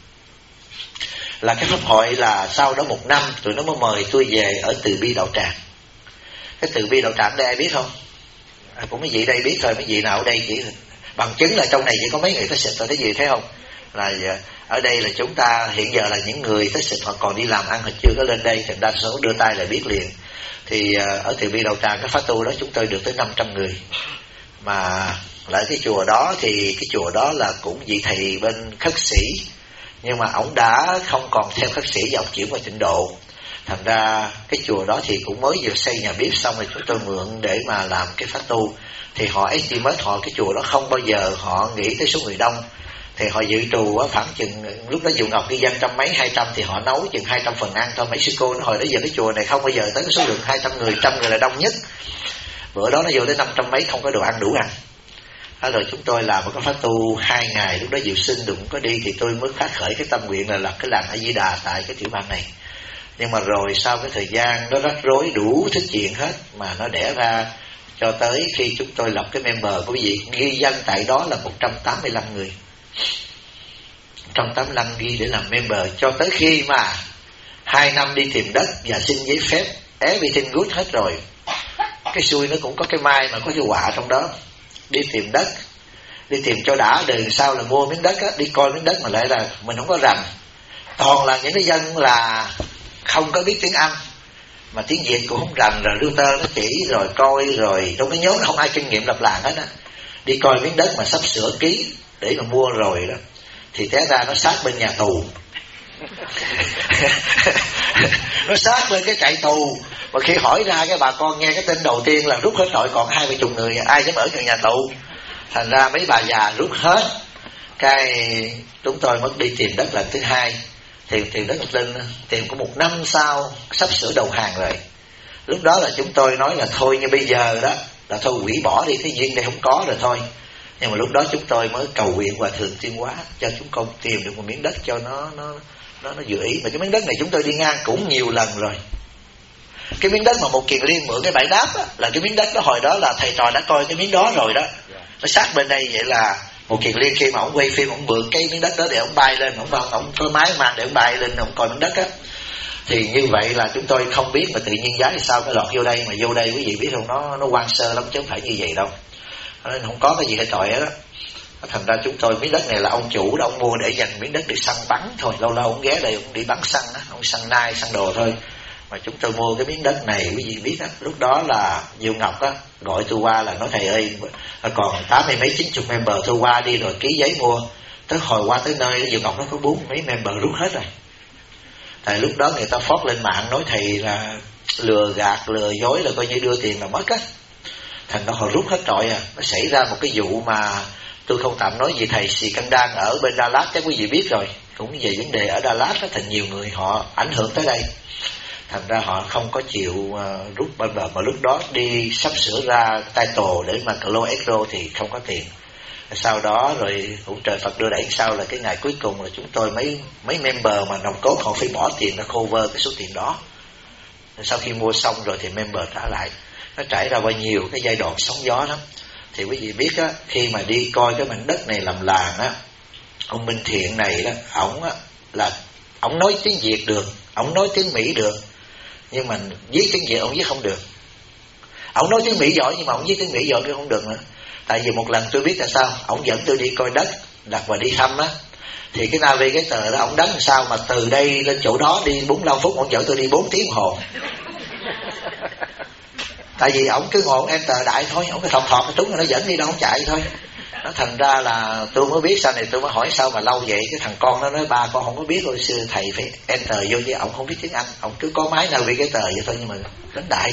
là cái pháp hội là sau đó 1 năm tụi nó mới mời tôi về ở Từ Bi Đạo Tràng. Cái Từ Bi Đạo Tràng đây ai biết không? Cũng mấy vị đây biết thôi, mấy vị nào ở đây chỉ bằng chứng là trong này chỉ có mấy người Thích Xịt thôi. Thấy gì thấy không? Là ở đây là chúng ta hiện giờ là những người Thích Xịt họ còn đi làm ăn, họ chưa có lên đây, thành đa số đưa tay là biết liền. Thì ở Từ Bi Đạo Tràng cái pháp tu đó chúng tôi được tới 500 người. Mà lại cái chùa đó thì cái chùa đó là cũng vị thầy bên khất sĩ, nhưng mà ổng đã không còn theo khất sĩ và ổng chuyển qua tịnh độ. Thành ra cái chùa đó thì cũng mới vừa xây nhà bếp xong rồi chúng tôi mượn để mà làm cái pháp tu. Thì họ estimate họ cái chùa đó không bao giờ họ nghĩ tới số người đông. Thì họ dự trù á, khoảng chừng lúc đó Diệu Ngọc ghi danh 100 mấy 200 thì họ nấu chừng 200 phần ăn thôi. Mấy sư cô nó hồi đó giờ cái chùa này không bao giờ tới cái số lượng 200 người, 100 người là đông nhất. Bữa đó nó vô tới 500 mấy không có đồ ăn đủ ăn. Rồi chúng tôi làm một cái khóa tu 2 ngày, lúc đó Diệu Sinh cũng có đi, thì tôi mới phát khởi cái tâm nguyện là lập cái làng A Di Đà tại cái tiểu bang này. Nhưng mà rồi sau cái thời gian nó rắc rối đủ thứ chuyện hết, mà nó đẻ ra cho tới khi chúng tôi lập cái member của quý vị, ghi danh tại đó là 185 người, 185 ghi để làm member, cho tới khi mà 2 năm đi tìm đất và xin giấy phép, everything good hết rồi. Cái xui nó cũng có cái may mà có cái họa trong đó. Đi tìm đất, đi tìm cho đã đời, sau là mua miếng đất á, đi coi miếng đất mà lại là mình không có rành, toàn là những cái dân là không có biết tiếng Anh mà tiếng Việt cũng không rành, rồi router nó chỉ rồi coi, rồi trong cái nhóm nó không ai kinh nghiệm lập làng hết á. Đi coi miếng đất mà sắp sửa ký để mà mua rồi đó, thì té ra nó sát bên nhà tù. Nó sát lên cái trại tù, mà khi hỏi ra cái bà con nghe cái tin đầu tiên là rút hết rồi, còn 20 người, ai dám ở gần nhà tù. Thành ra mấy bà già rút hết. Cái chúng tôi mới đi tìm đất lần thứ 2, tìm đất Linh, tìm có 1 năm sau, sắp sửa đầu hàng rồi. Lúc đó là chúng tôi nói là thôi, như bây giờ đó là thôi hủy bỏ đi, cái duyên đây không có rồi thôi. Nhưng mà lúc đó chúng tôi mới cầu nguyện Hòa Thượng Tuyên Hóa cho chúng con tìm được một miếng đất cho nó vừa ý. Mà cái miếng đất này chúng tôi đi ngang cũng nhiều lần rồi. Cái miếng đất mà một Kiền Liên mượn cái bãi đáp á, là cái miếng đất đó hồi đó là thầy trò đã coi cái miếng đó rồi đó. Nó sát bên đây, vậy là một Kiền Liên khi mà ông quay phim, ông mượn cái miếng đất đó để ông bay lên, ông có máy mang để ông bay lên, ông coi miếng đất á. Thì như vậy là chúng tôi không biết, mà tự nhiên giá thì sao cái lọt vô đây, mà vô đây quý vị biết không, nó quan sơ lắm chứ không phải như vậy đâu. Nên không có cái gì hết trọi hết đó. Thành ra chúng tôi miếng đất này là ông chủ đó, ông mua để dành miếng đất để săn bắn thôi. Lâu lâu ông ghé đây ông đi bắn săn á, ông săn nai săn đồ thôi. Mà chúng tôi mua cái miếng đất này quý vị biết á, lúc đó là Diệu Ngọc á gọi tôi qua là nói thầy ơi, còn 80 mấy 90 member, tôi qua đi rồi ký giấy mua. Tới hồi qua tới nơi Diệu Ngọc nó có 40 mấy member rút hết rồi. Tại lúc đó người ta phót lên mạng nói thầy là lừa gạt lừa dối, là coi như đưa tiền là mất á. Thành ra họ rút hết trọi à. Nó xảy ra một cái vụ mà tôi không tạm nói gì thầy Sì Căn Đan ở bên Đà Lạt, chắc quý vị biết rồi. Cũng về vấn đề ở Đà Lạt đó, thành nhiều người họ ảnh hưởng tới đây. Thành ra họ không có chịu rút ban đầu, mà lúc đó đi sắp sửa ra title để mà Clo Exro thì không có tiền. Sau đó rồi cũng trời Phật đưa đẩy, sau là cái ngày cuối cùng là chúng tôi mấy member mà nòng cốt họ phải bỏ tiền ra cover cái số tiền đó. Sau khi mua xong rồi thì member trả lại. Nó trải ra bao nhiêu cái giai đoạn sóng gió lắm. Thì quý vị biết á, khi mà đi coi cái mảnh đất này làm làng á, ông Minh Thiện này đó, ổng á là ổng nói tiếng Việt được, ổng nói tiếng Mỹ được, nhưng mà viết tiếng Việt ổng viết không được. Ổng nói tiếng Mỹ giỏi nhưng mà ổng viết tiếng Mỹ giỏi cũng không được nữa. Tại vì một lần tôi biết là sao, ổng dẫn tôi đi coi đất, đặt và đi thăm á, thì cái navigator đó ổng đánh làm sao mà từ đây lên chỗ đó đi 45 phút, ổng dẫn tôi đi 4 tiếng hồ. Tại vì ổng cứ ngồi enter đại thôi, ổng cái thọt cái trúng rồi nó dẫn đi đâu ổng chạy thôi. Nó thành ra là tôi mới biết, sau này tôi mới hỏi sao mà lâu vậy. Cái thằng con nó nói ba con không có biết rồi, xưa thầy phải enter vô chứ ổng không biết tiếng Anh, ổng cứ có máy navigator vậy thôi, nhưng mà đánh đại.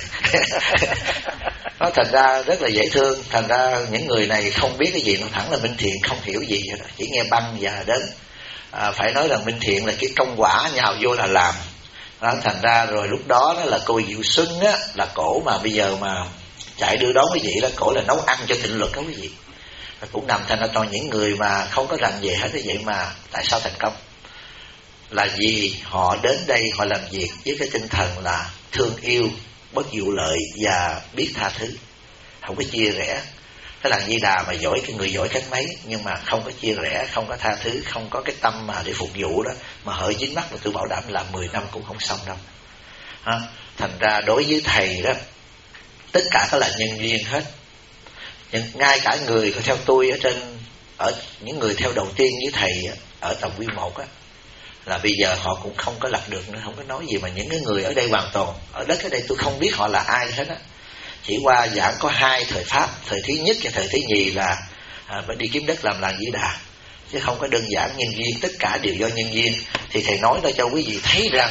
Nó thành ra rất là dễ thương. Thành ra những người này không biết cái gì, nó thẳng là Minh Thiện không hiểu gì vậy đó, chỉ nghe băng và đến. Phải nói rằng Minh Thiện là cái công quả nhào vô là làm. Đó, thành ra rồi lúc đó đó là cô Diệu Xuân á, là cổ mà bây giờ mà chạy đưa đón quý vị đó, cổ là nấu ăn cho Thịnh Luật đó quý vị. Cũng nằm thành ra toàn những người mà không có rành về hết. Như vậy mà tại sao thành công? Là vì họ đến đây họ làm việc với cái tinh thần là thương yêu, bất vụ lợi và biết tha thứ, không có chia rẽ. Cái làng Di Đà mà giỏi, cái người giỏi cách mấy nhưng mà không có chia rẽ, không có tha thứ, không có cái tâm mà để phục vụ đó, mà hỡi dính mắt mà tôi bảo đảm là 10 năm cũng không xong đâu. Thành ra đối với thầy đó, tất cả các là nhân duyên hết. Ngay cả người theo tôi ở những người theo đầu tiên với thầy ở tầm quy 1 á, là bây giờ họ cũng không có lật được nữa, không có nói gì. Mà những cái người ở đây hoàn toàn ở đất ở đây tôi không biết họ là ai hết á. Chỉ qua giảng có 2 thời pháp, thời thứ nhất và thời thứ nhì là phải đi kiếm đất làm làng Di Đà, chứ không có đơn giản nhân duyên, tất cả đều do nhân duyên. Thì thầy nói ra cho quý vị thấy rằng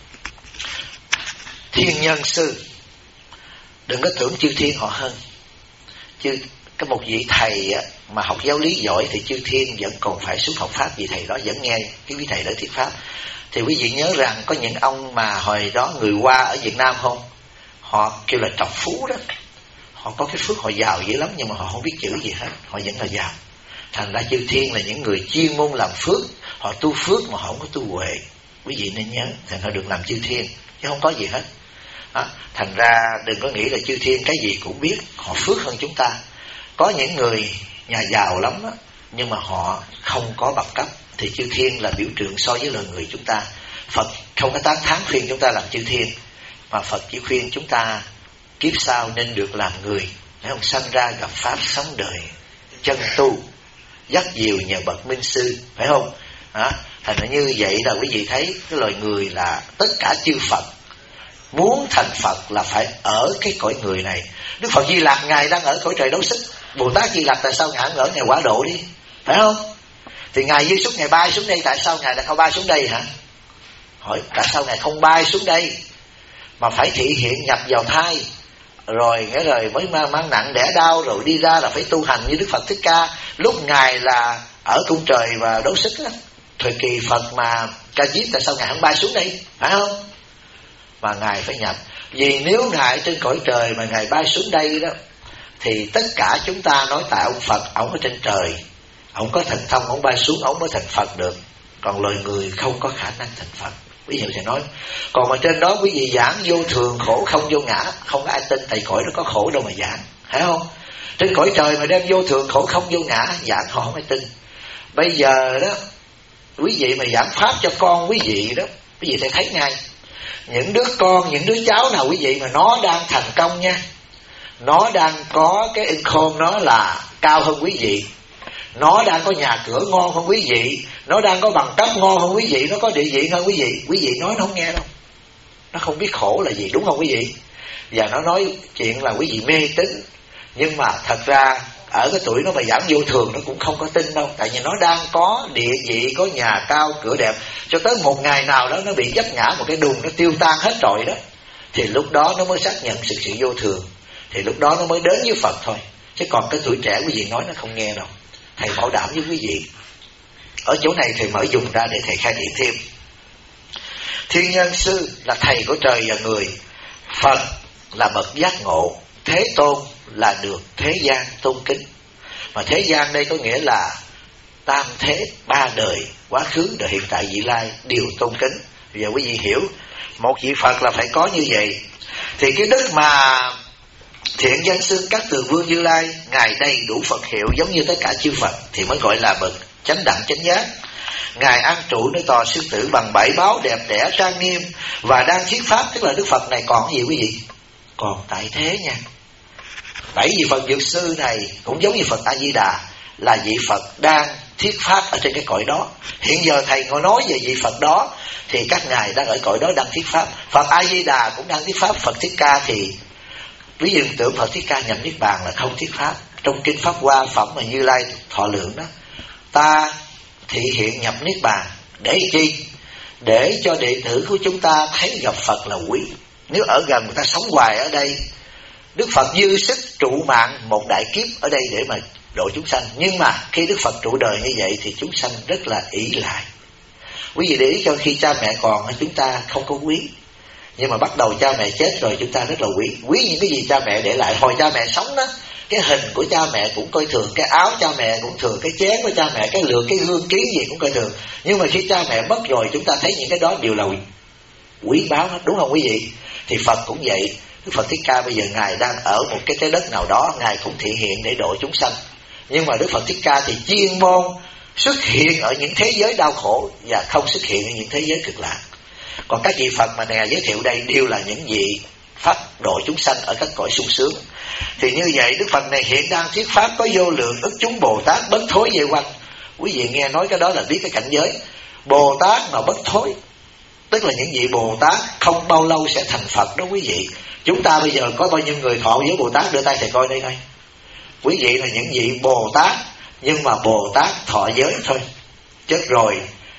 thiên nhân sư, đừng có tưởng chư thiên họ hơn. Chứ cái một vị thầy mà học giáo lý giỏi thì chư thiên vẫn còn phải xuống học pháp, vì thầy đó vẫn nghe cái quý thầy đó thuyết pháp. Thì quý vị nhớ rằng có những ông mà hồi đó người Hoa ở Việt Nam không, họ kêu là trọc phú đó, họ có cái phước, họ giàu dữ lắm, nhưng mà họ không biết chữ gì hết, họ vẫn là giàu. Thành ra chư thiên là những người chuyên môn làm phước, họ tu phước mà họ không có tu huệ. Quý vị nên nhớ, thành họ được làm chư thiên chứ không có gì hết. Thành ra đừng có nghĩ là chư thiên cái gì cũng biết, họ phước hơn chúng ta. Có những người nhà giàu lắm đó, nhưng mà họ không có bằng cấp, thì chư thiên là biểu tượng so với loài người chúng ta. Phật không có tán thán khuyên chúng ta làm chư thiên, mà Phật chỉ khuyên chúng ta kiếp sau nên được làm người, để không sanh ra gặp pháp sống đời chân tu, dắt dìu nhờ bậc minh sư, phải không? Thành ra như vậy là quý vị thấy cái loài người là tất cả chư Phật muốn thành Phật là phải ở cái cõi người này. Đức Phật Di Lặc ngài đang ở cõi trời Đấu Xích, Bồ Tát Di Lặc tại sao ngài ở ngày Quả Độ đi, phải không? Thì ngài Di Xuất ngài bay xuống đây, tại sao ngài lại không bay xuống đây hả? Hỏi tại sao ngài không bay xuống đây mà phải thị hiện nhập vào thai, rồi mới mang nặng đẻ đau, rồi đi ra là phải tu hành như Đức Phật Thích Ca. Lúc ngài là ở cung trời và Đấu Xích á, thời kỳ Phật mà Ca Diếp, tại sao ngài không bay xuống đây, phải không? Mà ngài phải nhập, vì nếu ngài trên cõi trời mà ngài bay xuống đây đó, thì tất cả chúng ta nói tại ông Phật, ông ở trên trời, ông có thần thông, ông bay xuống, ông mới thành Phật được. Còn loài người không có khả năng thành Phật. Ví dụ thầy nói, còn mà trên đó quý vị giảng vô thường, khổ không vô ngã, không có ai tin, tại cõi nó có khổ đâu mà giảng, phải không? Trên cõi trời mà đem vô thường, khổ không vô ngã giảng, họ không ai tin. Bây giờ đó, quý vị mà giảng pháp cho con quý vị đó, quý vị sẽ thấy ngay những đứa con, những đứa cháu nào quý vị mà nó đang thành công nha, nó đang có cái income nó là cao hơn quý vị, nó đang có nhà cửa ngon hơn quý vị, nó đang có bằng cấp ngon hơn quý vị, nó có địa vị hơn quý vị nói nó không nghe đâu, nó không biết khổ là gì, đúng không quý vị? Và nó nói chuyện là quý vị mê tín, nhưng mà thật ra ở cái tuổi nó mà giảng vô thường nó cũng không có tin đâu, tại vì nó đang có địa vị, có nhà cao cửa đẹp, cho tới một ngày nào đó nó bị vấp ngã một cái đùng, nó tiêu tan hết rồi đó, thì lúc đó nó mới xác nhận sự vô thường, thì lúc đó nó mới đến với Phật thôi. Chứ còn cái tuổi trẻ quý vị nói nó không nghe đâu. Thầy bảo đảm với quý vị, ở chỗ này thầy mở dùng ra để thầy khai thị thêm. Thiên Nhân Sư là thầy của trời và người, Phật là bậc giác ngộ, Thế Tôn là được thế gian tôn kính. Mà thế gian đây có nghĩa là tam thế, ba đời, quá khứ, đời hiện tại, vị lai đều tôn kính. Bây giờ quý vị hiểu, một vị Phật là phải có như vậy. Thì cái đức mà Thiện Nhân Xưng Các Tường Vương Như Lai, ngài đầy đủ Phật hiệu giống như tất cả chư Phật, thì mới gọi là bậc chánh đẳng chánh giác. Ngài an trụ nơi tòa sư tử bằng bảy báo đẹp đẽ trang nghiêm và đang thuyết pháp. Tức là Đức Phật này còn gì quý vị? Còn tại thế nha. Bảy vị Phật Dược Sư này cũng giống như Phật A Di Đà, là vị Phật đang thuyết pháp ở trên cái cõi đó. Hiện giờ thầy ngồi nói về vị Phật đó, thì các ngài đang ở cõi đó đang thuyết pháp. Phật A Di Đà cũng đang thuyết pháp. Phật Thích Ca thì ví dụ tưởng Phật Thích Ca nhập niết bàn là không thuyết pháp. Trong kinh Pháp Hoa phẩm mà Như Lai thọ lượng đó, ta thị hiện nhập niết bàn để chi? Để cho đệ tử của chúng ta thấy gặp Phật là quý. Nếu ở gần người ta sống hoài ở đây, Đức Phật dư sức trụ mạng một đại kiếp ở đây để mà độ chúng sanh. Nhưng mà khi Đức Phật trụ đời như vậy thì chúng sanh rất là ỷ lại. Quý vị để ý cho khi cha mẹ còn chúng ta không có quý, nhưng mà bắt đầu cha mẹ chết rồi chúng ta rất là quý. Quý những cái gì cha mẹ để lại. Hồi cha mẹ sống đó, cái hình của cha mẹ cũng coi thường, cái áo cha mẹ cũng thường, cái chén của cha mẹ, cái lược, cái gương kiến gì cũng coi thường. Nhưng mà khi cha mẹ mất rồi chúng ta thấy những cái đó đều là quý báu hết, đúng không quý vị? Thì Phật cũng vậy. Đức Phật Thích Ca bây giờ ngài đang ở một cái trái đất nào đó, ngài cũng thị hiện để độ chúng sanh. Nhưng mà Đức Phật Thích Ca thì chuyên môn xuất hiện ở những thế giới đau khổ và không xuất hiện ở những thế giới cực lạc. Còn các vị Phật mà nè giới thiệu đây đều là những vị pháp độ chúng sanh ở các cõi sung sướng. Thì như vậy Đức Phật này hiện đang thuyết pháp có vô lượng ức chúng Bồ Tát bất thối về quanh. Quý vị nghe nói cái đó là biết cái cảnh giới Bồ Tát mà bất thối, tức là những vị Bồ Tát không bao lâu sẽ thành Phật đó quý vị. Chúng ta bây giờ có bao nhiêu người thọ với Bồ Tát, đưa tay thầy coi đây coi. Quý vị là những vị Bồ Tát, nhưng mà Bồ Tát thọ giới thôi. Chết rồi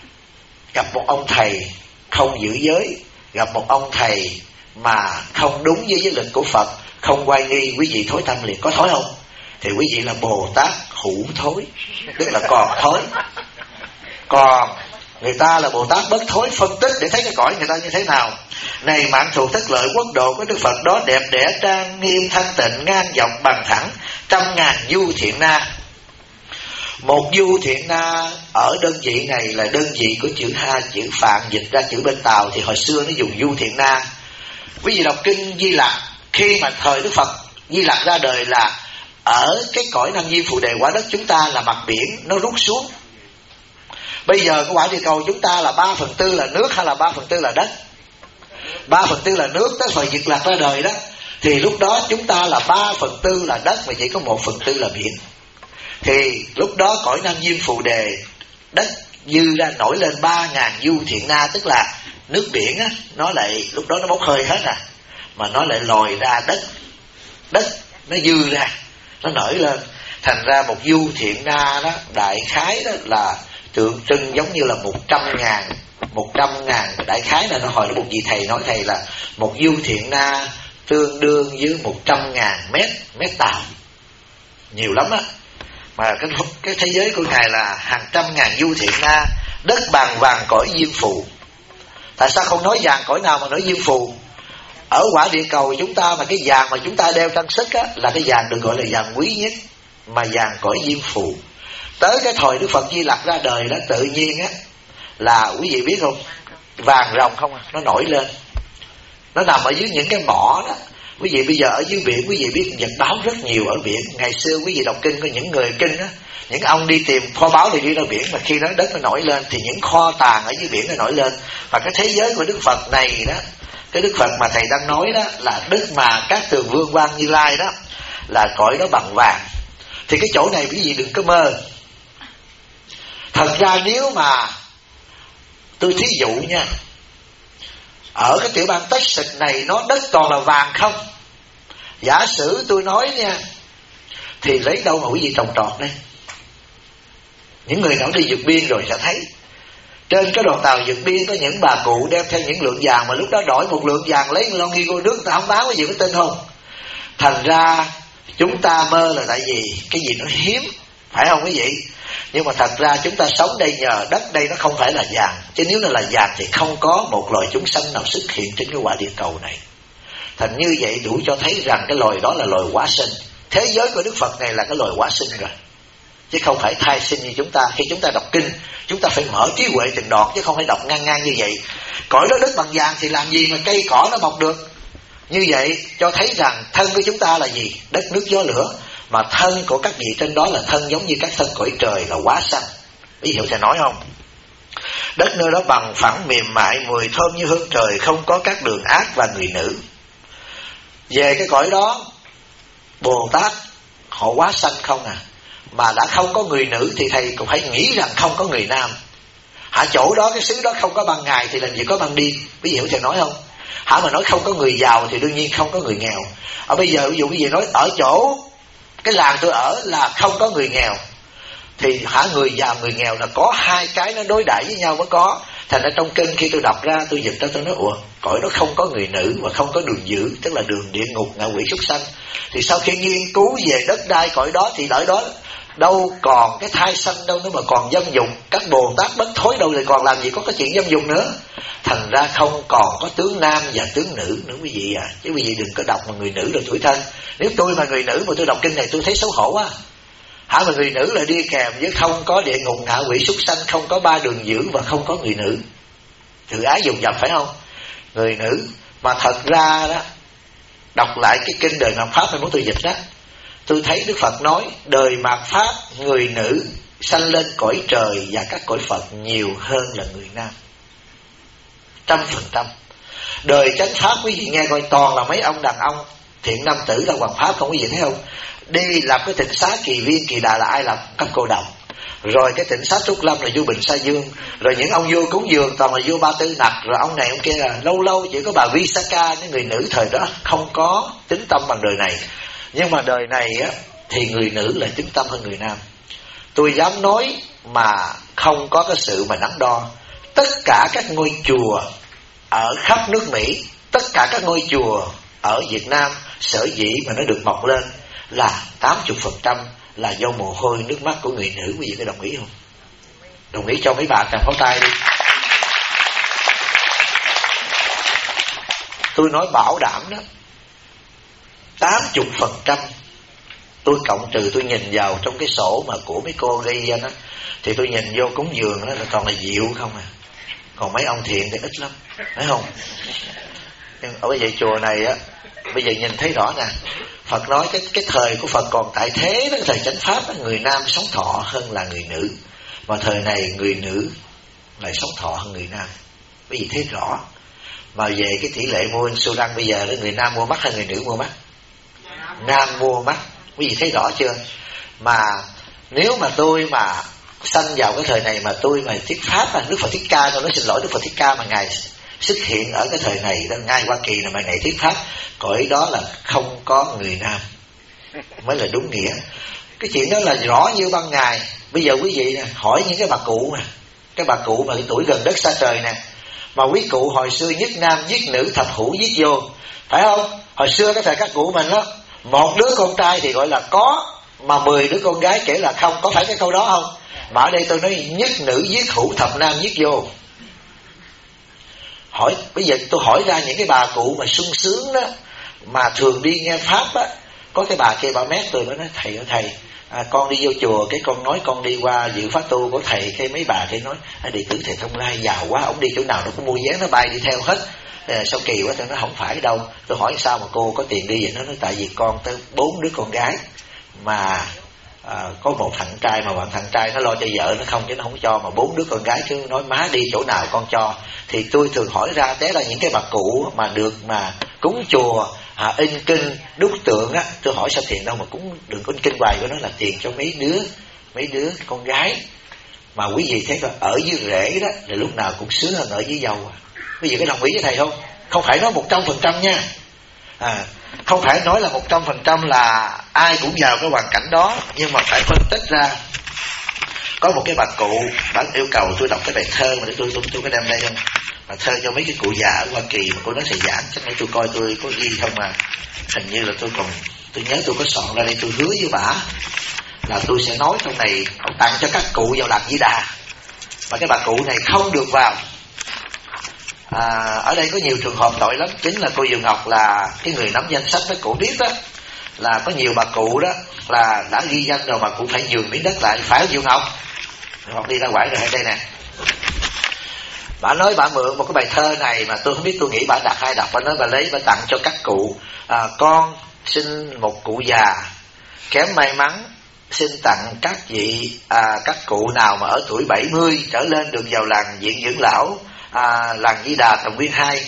gặp một ông thầy không giữ giới, gặp một ông thầy mà không đúng với giới luật của Phật, không oai nghi, quý vị thối tâm liền. Có thối không? Thì quý vị là Bồ Tát hữu thối, tức là còn thối. Còn Người ta là Bồ Tát bất thối phân tích để thấy cái cõi người ta như thế nào. Này mạng thù thất lợi, quốc độ của Đức Phật đó đẹp đẽ trang nghiêm thanh tịnh, ngang dọc bằng thẳng, 100.000 du thiện na. Một du thiện na ở đơn vị này là đơn vị của chữ ha, chữ Phạn dịch ra chữ bên Tàu thì hồi xưa nó dùng du thiện na. Quý vị đọc kinh Di Lặc, khi mà thời Đức Phật Di Lặc ra đời là ở cái cõi Nam Diêm Phù Đề quả đất chúng ta là mặt biển nó rút xuống. Bây giờ cái quả địa cầu chúng ta là 3/4 là nước hay là 3/4 là đất? 3/4 là nước. Tới thời Diệt Lạc ra đời đó thì lúc đó chúng ta là 3/4 là đất và chỉ có 1/4 là biển. Thì lúc đó cõi Nam Diêm Phù Đề đất dư ra nổi lên 3.000 du thiện na, tức là nước biển á, nó lại lúc đó nó bốc hơi hết à, mà nó lại lòi ra đất nó dư ra, nó nổi lên. Thành ra một du thiện na đó đại khái đó là tượng trưng giống như là 100.000 đại khái là nó hồi đó một vị thầy nói thầy là một du thiện na tương đương với 100.000 mét Tàu, nhiều lắm á. Mà cái thế giới của ngài là hàng trăm ngàn du thiện na, đất bằng vàng cõi diêm phù. Tại sao không nói vàng cõi nào mà nói diêm phù? Ở quả địa cầu chúng ta mà cái vàng mà chúng ta đeo trang sức á, là cái vàng được gọi là vàng quý nhất, mà vàng cõi diêm phù. Tới cái thời Đức Phật Di Lặc ra đời đó, tự nhiên á là quý vị biết không, vàng ròng không à, nó nổi lên, nó nằm ở dưới những cái mỏ đó. Quý vị bây giờ ở dưới biển quý vị biết vật báo rất nhiều ở biển. Ngày xưa quý vị đọc kinh có những người kinh á, những ông đi tìm kho báu thì đi ra biển, mà khi đó đất nó nổi lên thì những kho tàng ở dưới biển nó nổi lên. Và cái thế giới của Đức Phật này đó, cái Đức Phật mà thầy đang nói đó là Đức mà các tường vương Quan Như Lai đó, là cõi đó bằng vàng. Thì cái chỗ này quý vị đừng có mơ. Thật ra nếu mà tôi thí dụ nha, ở cái tiểu bang Texas này nó đất toàn là vàng không, giả sử tôi nói nha, thì lấy đâu mà quý vị trồng trọt đây? Những người nào đi vượt biên rồi sẽ thấy trên cái đoàn tàu vượt biên có những bà cụ đem theo những lượng vàng, mà lúc đó đổi một lượng vàng lấy lon ghi vô nước, người ta không báo, quý vị có tin không? Thành ra chúng ta mơ là tại vì cái gì nó hiếm, phải không quý vị? Nhưng mà thật ra chúng ta sống đây nhờ đất đây nó không phải là vàng. Chứ nếu nó là vàng thì không có một loài chúng sanh nào xuất hiện trên cái quả địa cầu này. Thành như vậy đủ cho thấy rằng cái loài đó là loài hóa sinh. Thế giới của Đức Phật này là cái loài hóa sinh rồi, chứ không phải thai sinh như chúng ta. Khi chúng ta đọc kinh, chúng ta phải mở trí huệ từng đoạn, chứ không phải đọc ngang ngang như vậy. Cõi đó đất bằng vàng thì làm gì mà cây cỏ nó mọc được? Như vậy cho thấy rằng thân của chúng ta là gì? Đất nước gió lửa. Mà thân của các vị trên đó là thân giống như các thân cõi trời là hóa sanh. Quý hiểu thầy nói không? Đất nơi đó bằng phẳng mềm mại, mùi thơm như hương trời, không có các đường ác và người nữ. Về cái cõi đó, Bồ Tát họ hóa sanh không à, mà đã không có người nữ thì thầy cũng phải nghĩ rằng không có người nam. Chỗ đó cái xứ đó không có ban ngày thì làm gì có ban đêm. Quý vị hiểu thầy nói không? Mà nói không có người giàu thì đương nhiên không có người nghèo. Bây giờ ví dụ quý vị nói ở chỗ cái làng tôi ở là không có người nghèo, thì người giàu người nghèo là có hai cái nó đối đãi với nhau mới có. Thành ra trong kinh khi tôi đọc ra, tôi dịch ra, tôi nói cõi đó không có người nữ và không có đường dữ, tức là đường địa ngục, ngạ quỷ, súc sanh. Thì sau khi nghiên cứu về đất đai cõi đó thì ở đó đâu còn cái thai sanh đâu nữa mà còn dâm dục. Các Bồ Tát bất thối đâu thì còn làm gì có cái chuyện dâm dục nữa. Thành ra không còn có tướng nam và tướng nữ nữa quý vị à. Chứ quý vị đừng có đọc mà người nữ rồi tuổi thân. Nếu tôi mà người nữ mà tôi đọc kinh này tôi thấy xấu hổ quá. Mà người nữ là đi kèm với không có địa ngục, ngạ quỷ, súc sanh, không có ba đường dữ và không có người nữ. Tự ái dùng dập phải không? Người nữ. Mà thật ra đó, đọc lại cái kinh Đời Mạt Pháp này muốn tôi dịch đó, tôi thấy Đức Phật nói đời mạt Pháp người nữ sanh lên cõi trời và các cõi Phật nhiều hơn là người nam, 100%. Đời chánh Pháp quý vị nghe coi toàn là mấy ông đàn ông thiện nam tử là hoàng Pháp không, quý vị thấy không? Đi làm cái tịnh xá Kỳ Viên Kỳ Đà là ai làm? Các cô đồng. Rồi cái tịnh xá Trúc Lâm là vua Bình Sa Dương. Rồi những ông vua cúng dường toàn là vua Ba Tư Nặc. Rồi ông này ông kia là lâu lâu chỉ có bà Visakha, những người nữ thời đó không có tính tâm bằng đời này. Nhưng mà đời này á thì người nữ là tính tâm hơn người nam. Tôi dám nói mà không có cái sự mà đắn đo. Tất cả các ngôi chùa ở khắp nước Mỹ, tất cả các ngôi chùa ở Việt Nam sở dĩ mà nó được mọc lên là 80% là do mồ hôi nước mắt của người nữ. Quý vị có đồng ý không? Đồng ý cho mấy bà càng pháo tay đi. Tôi nói bảo đảm đó, 80% tôi cộng trừ, tôi nhìn vào trong cái sổ mà của mấy cô ghi ra đó, thì tôi nhìn vô cúng dường đó là toàn là diệu không à. Còn mấy ông thiện thì ít lắm, thấy không? Nhưng ở bây giờ chùa này á, bây giờ nhìn thấy rõ nè, Phật nói cái thời của Phật còn tại thế đó, thời chánh pháp đó, người nam sống thọ hơn là người nữ, mà thời này người nữ lại sống thọ hơn người nam. Quý vị thấy rõ. Mà về cái tỷ lệ mua insulin bây giờ đó, người nam mua mắt hay người nữ mua mắt? Nam mua mắt. Quý vị thấy rõ chưa? Mà nếu mà tôi mà sanh vào cái thời này mà tôi mà thuyết pháp mà Đức Phật Thích Ca, tôi nói xin lỗi Đức Phật Thích Ca mà ngài xuất hiện ở cái thời này đó, ngay Hoa Kỳ là mà ngày thuyết pháp, cõi đó là không có người nam mới là đúng nghĩa. Cái chuyện đó là rõ như ban ngày. Bây giờ quý vị nè, hỏi những cái bà cụ nè, cái bà cụ mà cái tuổi gần đất xa trời nè, mà quý cụ hồi xưa nhất nam giết nữ, thập hữu giết vô, phải không? Hồi xưa cái thời các cụ mình đó, một đứa con trai thì gọi là có, mà 10 đứa con gái kể là không. Có phải cái câu đó không? Mà ở đây tôi nói nhất nữ giết hữu, thập nam giết vô. Hỏi bây giờ tôi hỏi ra những cái bà cụ mà sung sướng đó, mà thường đi nghe pháp á, có cái bà kia bà mét tôi, nó nói thầy ơi thầy, con đi vô chùa, cái con nói con đi qua dự pháp tu của thầy, cái mấy bà kia nói đệ tử thầy Thông Lai giàu quá, ông đi chỗ nào nó cũng mua vé nó bay đi theo hết. Sao kỳ quá? Tôi nói không phải đâu. Tôi hỏi sao mà cô có tiền đi vậy? Nó nói tại vì con tới 4 đứa con gái mà có một thằng trai, mà thằng trai nó lo cho vợ nó không, chứ nó không cho, mà 4 đứa con gái chứ nói má đi chỗ nào con cho. Thì tôi thường hỏi ra té là những cái bà cụ mà được mà cúng chùa, in kinh đúc tượng á, tôi hỏi sao tiền đâu mà cúng đừng có in kinh hoài, của nó là tiền cho mấy đứa con gái. Mà quý vị thấy là ở dưới rễ đó là lúc nào cũng sướng hơn ở dưới dâu à. Quý vị có đồng ý với thầy không? Không phải nói 100% nha, không phải nói là 100% là ai cũng vào cái hoàn cảnh đó, nhưng mà phải phân tích ra. Có một cái bà cụ, bà yêu cầu tôi đọc cái bài thơ mà để tôi có đem đây không? Bà thơ cho mấy cái cụ già ở Hoa Kỳ mà cô nói thầy giảng, chắc để tôi coi tôi có ghi không mà hình như là tôi nhớ tôi có soạn ra đây, tôi hứa với bà là tôi sẽ nói trong này tặng cho các cụ vào làm Di Đà, mà cái bà cụ này không được vào. Ở đây có nhiều trường hợp tội lắm. Chính là cô Diệu Ngọc là cái người nắm danh sách đó, cổ biết đó là có nhiều bà cụ đó là đã ghi danh rồi mà cũng phải nhường miếng đất lại, phải Diệu Ngọc. Ngọc đi ra ngoài rồi, ở đây nè. Bà nói bà mượn một cái bài thơ này mà tôi không biết, tôi nghĩ bà đặt hay đọc. Bà nói bà lấy bà tặng cho các cụ. Con xin một cụ già kém may mắn xin tặng các vị các cụ nào mà ở tuổi 70 trở lên được vào làng viện dưỡng lão làng Di Đà Tầm Nguyên 2.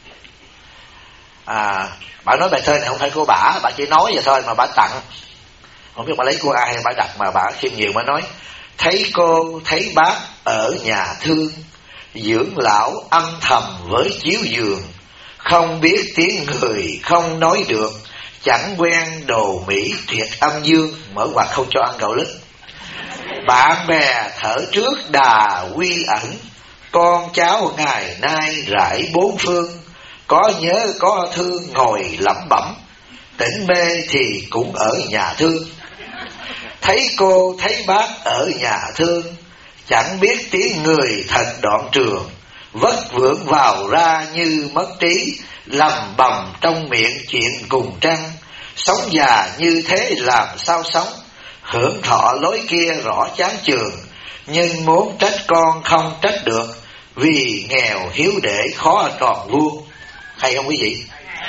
Bà nói bài thơ này không phải của bà chỉ nói vậy thôi mà bà tặng. Không biết bà lấy của ai hay bà đặt, mà bà khiêm nhiều bà nói: thấy cô thấy bác ở nhà thương, dưỡng lão âm thầm với chiếu giường, không biết tiếng người không nói được, chẳng quen đồ Mỹ tuyệt âm dương. Mở ngoặc không cho ăn gạo lứt. Bạn bè thở trước đà quy ẩn, con cháu ngày nay rải bốn phương, có nhớ có thương ngồi lẩm bẩm, tỉnh mê thì cũng ở nhà thương. Thấy cô thấy bác ở nhà thương, chẳng biết tiếng người thật đoạn trường, vất vưởng vào ra như mất trí, lầm bầm trong miệng chuyện cùng trăng. Sống già như thế làm sao sống, hưởng thọ lối kia rõ chán trường, nhưng muốn trách con không trách được, vì nghèo hiếu đệ khó tròn vuông. Hay không quý vị?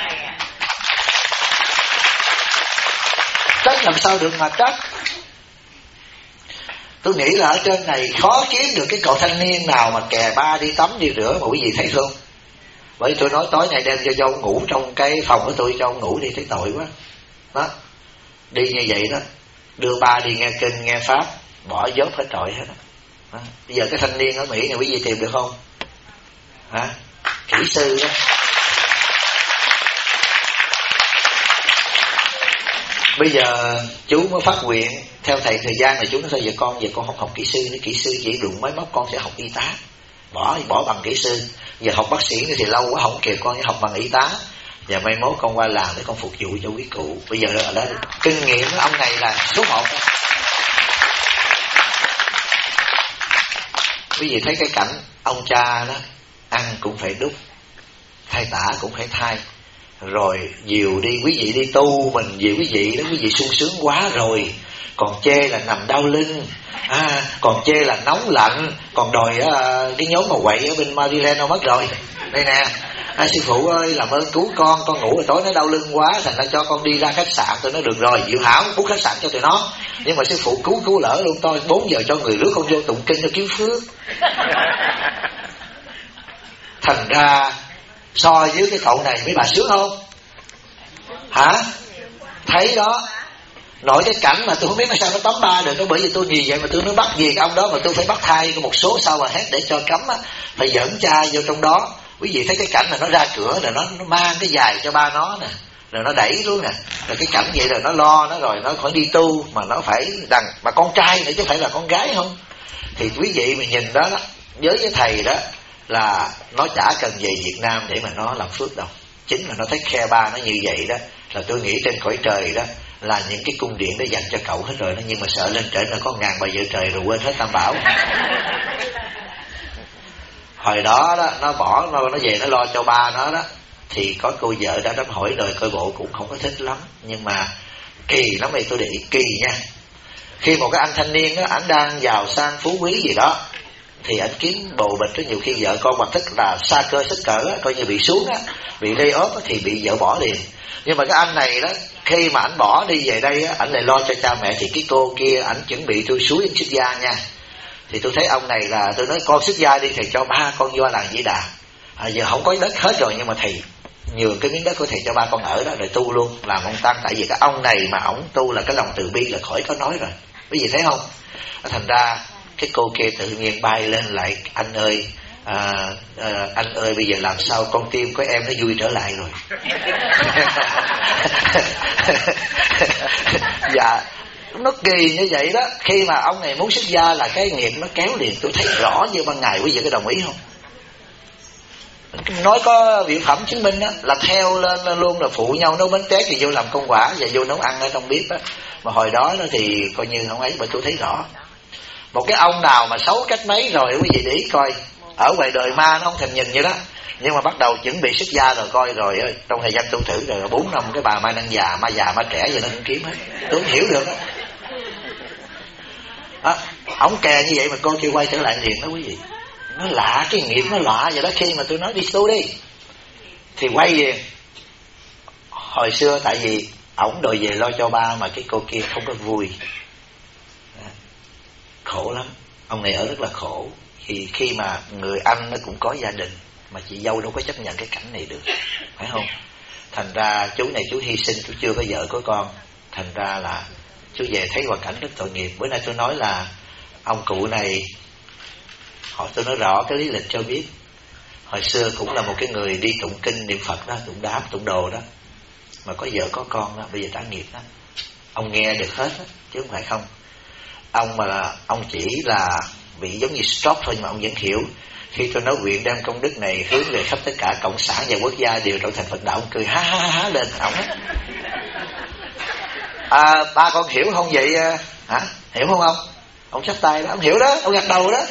Trách làm sao được mà trách. Tôi nghĩ là ở trên này khó kiếm được cái cậu thanh niên nào mà kè ba đi tắm đi rửa mà quý vị thấy không? Bởi tôi nói tối nay đem cho dâu ngủ trong cái phòng của tôi, cho ông ngủ đi, thấy tội quá đó. Đi như vậy đó, đưa ba đi nghe kinh nghe pháp, bỏ dốt hết trọi hết đó. Bây giờ cái thanh niên ở Mỹ này quý vị tìm được không? Kỹ sư đó. Bây giờ chú mới phát nguyện theo thầy, thời gian này chú nói sao giờ con không học kỹ sư nữa, kỹ sư chỉ đụng máy móc, con sẽ học y tá, bỏ bằng kỹ sư. Giờ học bác sĩ thì lâu quá không kịp, con sẽ học bằng y tá, và mai mốt con qua làm để con phục vụ cho quý cụ. Bây giờ là kinh nghiệm của ông này là số 1. Quý vị thấy cái cảnh ông cha đó ăn cũng phải đút, thay tả cũng phải thay, rồi dìu đi quý vị đi tu, mình dìu quý vị đó, quý vị sung sướng quá rồi, còn chê là nằm đau lưng, còn chê là nóng lạnh, còn đòi cái nhóm mà quậy ở bên Maryland đâu mất rồi. Đây nè, sư phụ ơi làm ơn cứu con ngủ rồi tối nó đau lưng quá, thành ra cho con đi ra khách sạn. Tôi nói được rồi, Diệu Hảo bút khách sạn cho tụi nó, nhưng mà sư phụ cứu lỡ luôn tôi, 4 giờ cho người rước con vô tụng kinh cho cứu phước. Thành ra so với cái cậu này mấy bà sướng không hả? Thấy đó, nội cái cảnh mà tôi không biết là sao nó tóm ba được, nó bởi vì tôi gì vậy mà tôi nó bắt gì cái ông đó mà tôi phải bắt thai một số sau và hết để cho cấm á, phải dẫn cha vô trong đó. Quý vị thấy cái cảnh là nó ra cửa rồi nó mang cái giày cho ba nó nè, rồi nó đẩy luôn nè, rồi cái cảnh vậy rồi nó lo nó, rồi nó khỏi đi tu mà nó phải đằng mà con trai nữa chứ phải là con gái không. Thì quý vị mình nhìn đó, với thầy đó là nó chả cần về Việt Nam để mà nó làm phước đâu, chính là nó thấy khe ba nó như vậy đó, là tôi nghĩ trên cõi trời đó là những cái cung điện đó dành cho cậu hết rồi đó, nhưng mà sợ lên trển là có ngàn bà vợ trời rồi quên hết tam bảo. Hồi đó đó nó bỏ nó về nó lo cho ba nó đó, thì có cô vợ đã đám hỏi đời coi bộ cũng không có thích lắm, nhưng mà kỳ lắm đây, tôi để ý kỳ nha. Khi một cái anh thanh niên đó, ảnh đang giàu sang phú quý gì đó, thì ảnh kiếm bồ bịch, rất nhiều khi vợ con hoặc thức là xa cơ sức cỡ á, coi như bị xuống á, bị lay off á, thì bị vợ bỏ liền. Nhưng mà cái anh này đó, khi mà ảnh bỏ đi về đây á, ảnh lại lo cho cha mẹ, thì cái cô kia ảnh chuẩn bị tôi suối anh xuất gia nha. Thì tôi thấy ông này là tôi nói con xuất gia đi, thầy cho ba con vô làng Di Đà. Giờ không có đất hết rồi, nhưng mà thầy nhường cái miếng đất của thầy cho ba con ở đó rồi tu luôn làm ông tăng. Tại vì cái ông này mà ổng tu là cái lòng từ bi là khỏi có nói rồi, quý vị thấy không? Thành ra cái cô kia tự nhiên bay lên lại, anh ơi anh ơi bây giờ làm sao con tim của em nó vui trở lại rồi. Dạ nó kỳ như vậy đó. Khi mà ông này muốn xuất gia là cái nghiệp nó kéo liền, tôi thấy rõ như ban ngày. Quý vị có đồng ý không? Nói có biểu phẩm chứng minh đó, là theo lên luôn, là phụ nhau nấu bánh tét thì vô làm công quả và vô nấu ăn ở trong bếp đó. Mà hồi đó thì coi như không ấy, mà tôi thấy rõ. Một cái ông nào mà xấu cách mấy rồi quý vị để ý coi, ở ngoài đời ma nó không thèm nhìn như đó, nhưng mà bắt đầu chuẩn bị xuất gia rồi coi rồi trong thời gian tu thử rồi 4 năm cái bà ma năng già ma trẻ vậy nó không kiếm hết. Tôi không hiểu được đó. Ổng kè như vậy mà cô kêu quay trở lại liền đó quý vị. Nó lạ, cái nghiệp nó lạ vậy đó. Khi mà tôi nói đi tu đi thì quay về. Hồi xưa tại vì ổng đòi về lo cho ba mà cái cô kia không có vui, khổ lắm. Ông này ở rất là khổ. Thì khi mà người anh nó cũng có gia đình, mà chị dâu đâu có chấp nhận cái cảnh này được, phải không? Thành ra chú này chú hy sinh, chú chưa có vợ có con. Thành ra là chú về thấy hoàn cảnh rất tội nghiệp. Bữa nay tôi nói là ông cụ này, tôi nói rõ cái lý lịch cho biết. Hồi xưa cũng là một cái người đi tụng kinh niệm Phật đó, tụng đám tụng đồ đó, mà có vợ có con đó, bây giờ trả nghiệp đó. Ông nghe được hết đó, chứ không phải không. Ông mà là ông chỉ là bị giống như stroke thôi, nhưng mà ông vẫn hiểu. Khi tôi nói nguyện đem công đức này hướng về khắp tất cả cộng sản và quốc gia đều trở thành Phật đạo, ông cười ha ha ha lên ông á. Ba con hiểu không vậy hả? Hiểu không ông? Ông chắp tay đó, ông hiểu đó, ông gật đầu đó.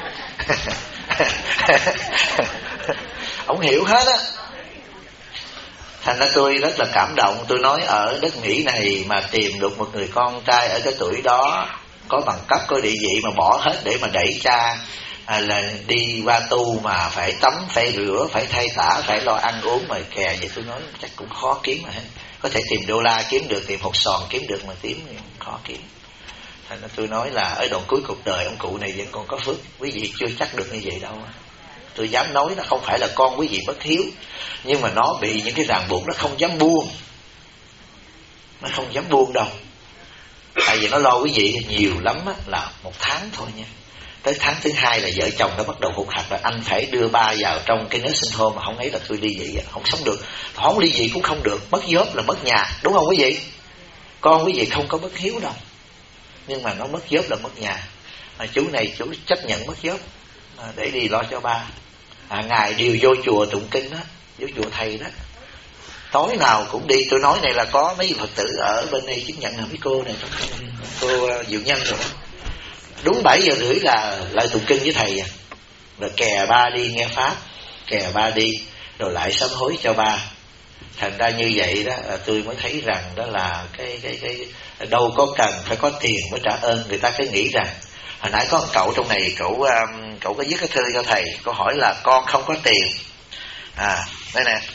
Ông hiểu hết á. Thành ra tôi rất là cảm động. Tôi nói ở đất Mỹ này mà tìm được một người con trai ở cái tuổi đó, có bằng cấp, có địa vị, mà bỏ hết để mà đẩy cha là đi qua tu, mà phải tắm, phải rửa, phải thay tả, phải lo ăn uống mà kè vậy, tôi nói chắc cũng khó kiếm mà hết. Có thể tìm đô la kiếm được, tìm hột sòn kiếm được, mà tìm khó kiếm. Thành ra tôi nói là ở đoạn cuối cuộc đời ông cụ này vẫn còn có phước. Quý vị chưa chắc được như vậy đâu. Tôi dám nói nó không phải là con quý vị bất hiếu, nhưng mà nó bị những cái ràng buộc, nó không dám buông. Nó không dám buông đâu. Tại vì nó lo quý vị nhiều lắm á, là 1 tháng thôi nha. Tới tháng thứ 2 là vợ chồng nó bắt đầu hụt hạt, là anh phải đưa ba vào trong cái nursing home, mà không ấy là tôi ly dị, không sống được. Không ly dị cũng không được, mất job là mất nhà, đúng không quý vị? Con quý vị không có bất hiếu đâu, nhưng mà nó mất job là mất nhà. Chú này chú chấp nhận mất job để đi lo cho ba. Ngày đều vô chùa tụng kinh đó, vô chùa thầy đó, tối nào cũng đi. Tôi nói này là có mấy Phật tử ở bên đây chứng nhận là mấy cô này, cô Diệu Nhân rồi đó. Đúng 7 giờ rưỡi là lại tụng kinh với thầy, rồi kè ba đi nghe pháp, kè ba đi rồi lại sám hối cho ba. Thành ra như vậy đó, tôi mới thấy rằng đó là cái đâu có cần phải có tiền mới trả ơn. Người ta cứ nghĩ rằng, hồi nãy có một cậu trong này, cậu có viết cái thư cho thầy, cậu hỏi là con không có tiền. Đây nè,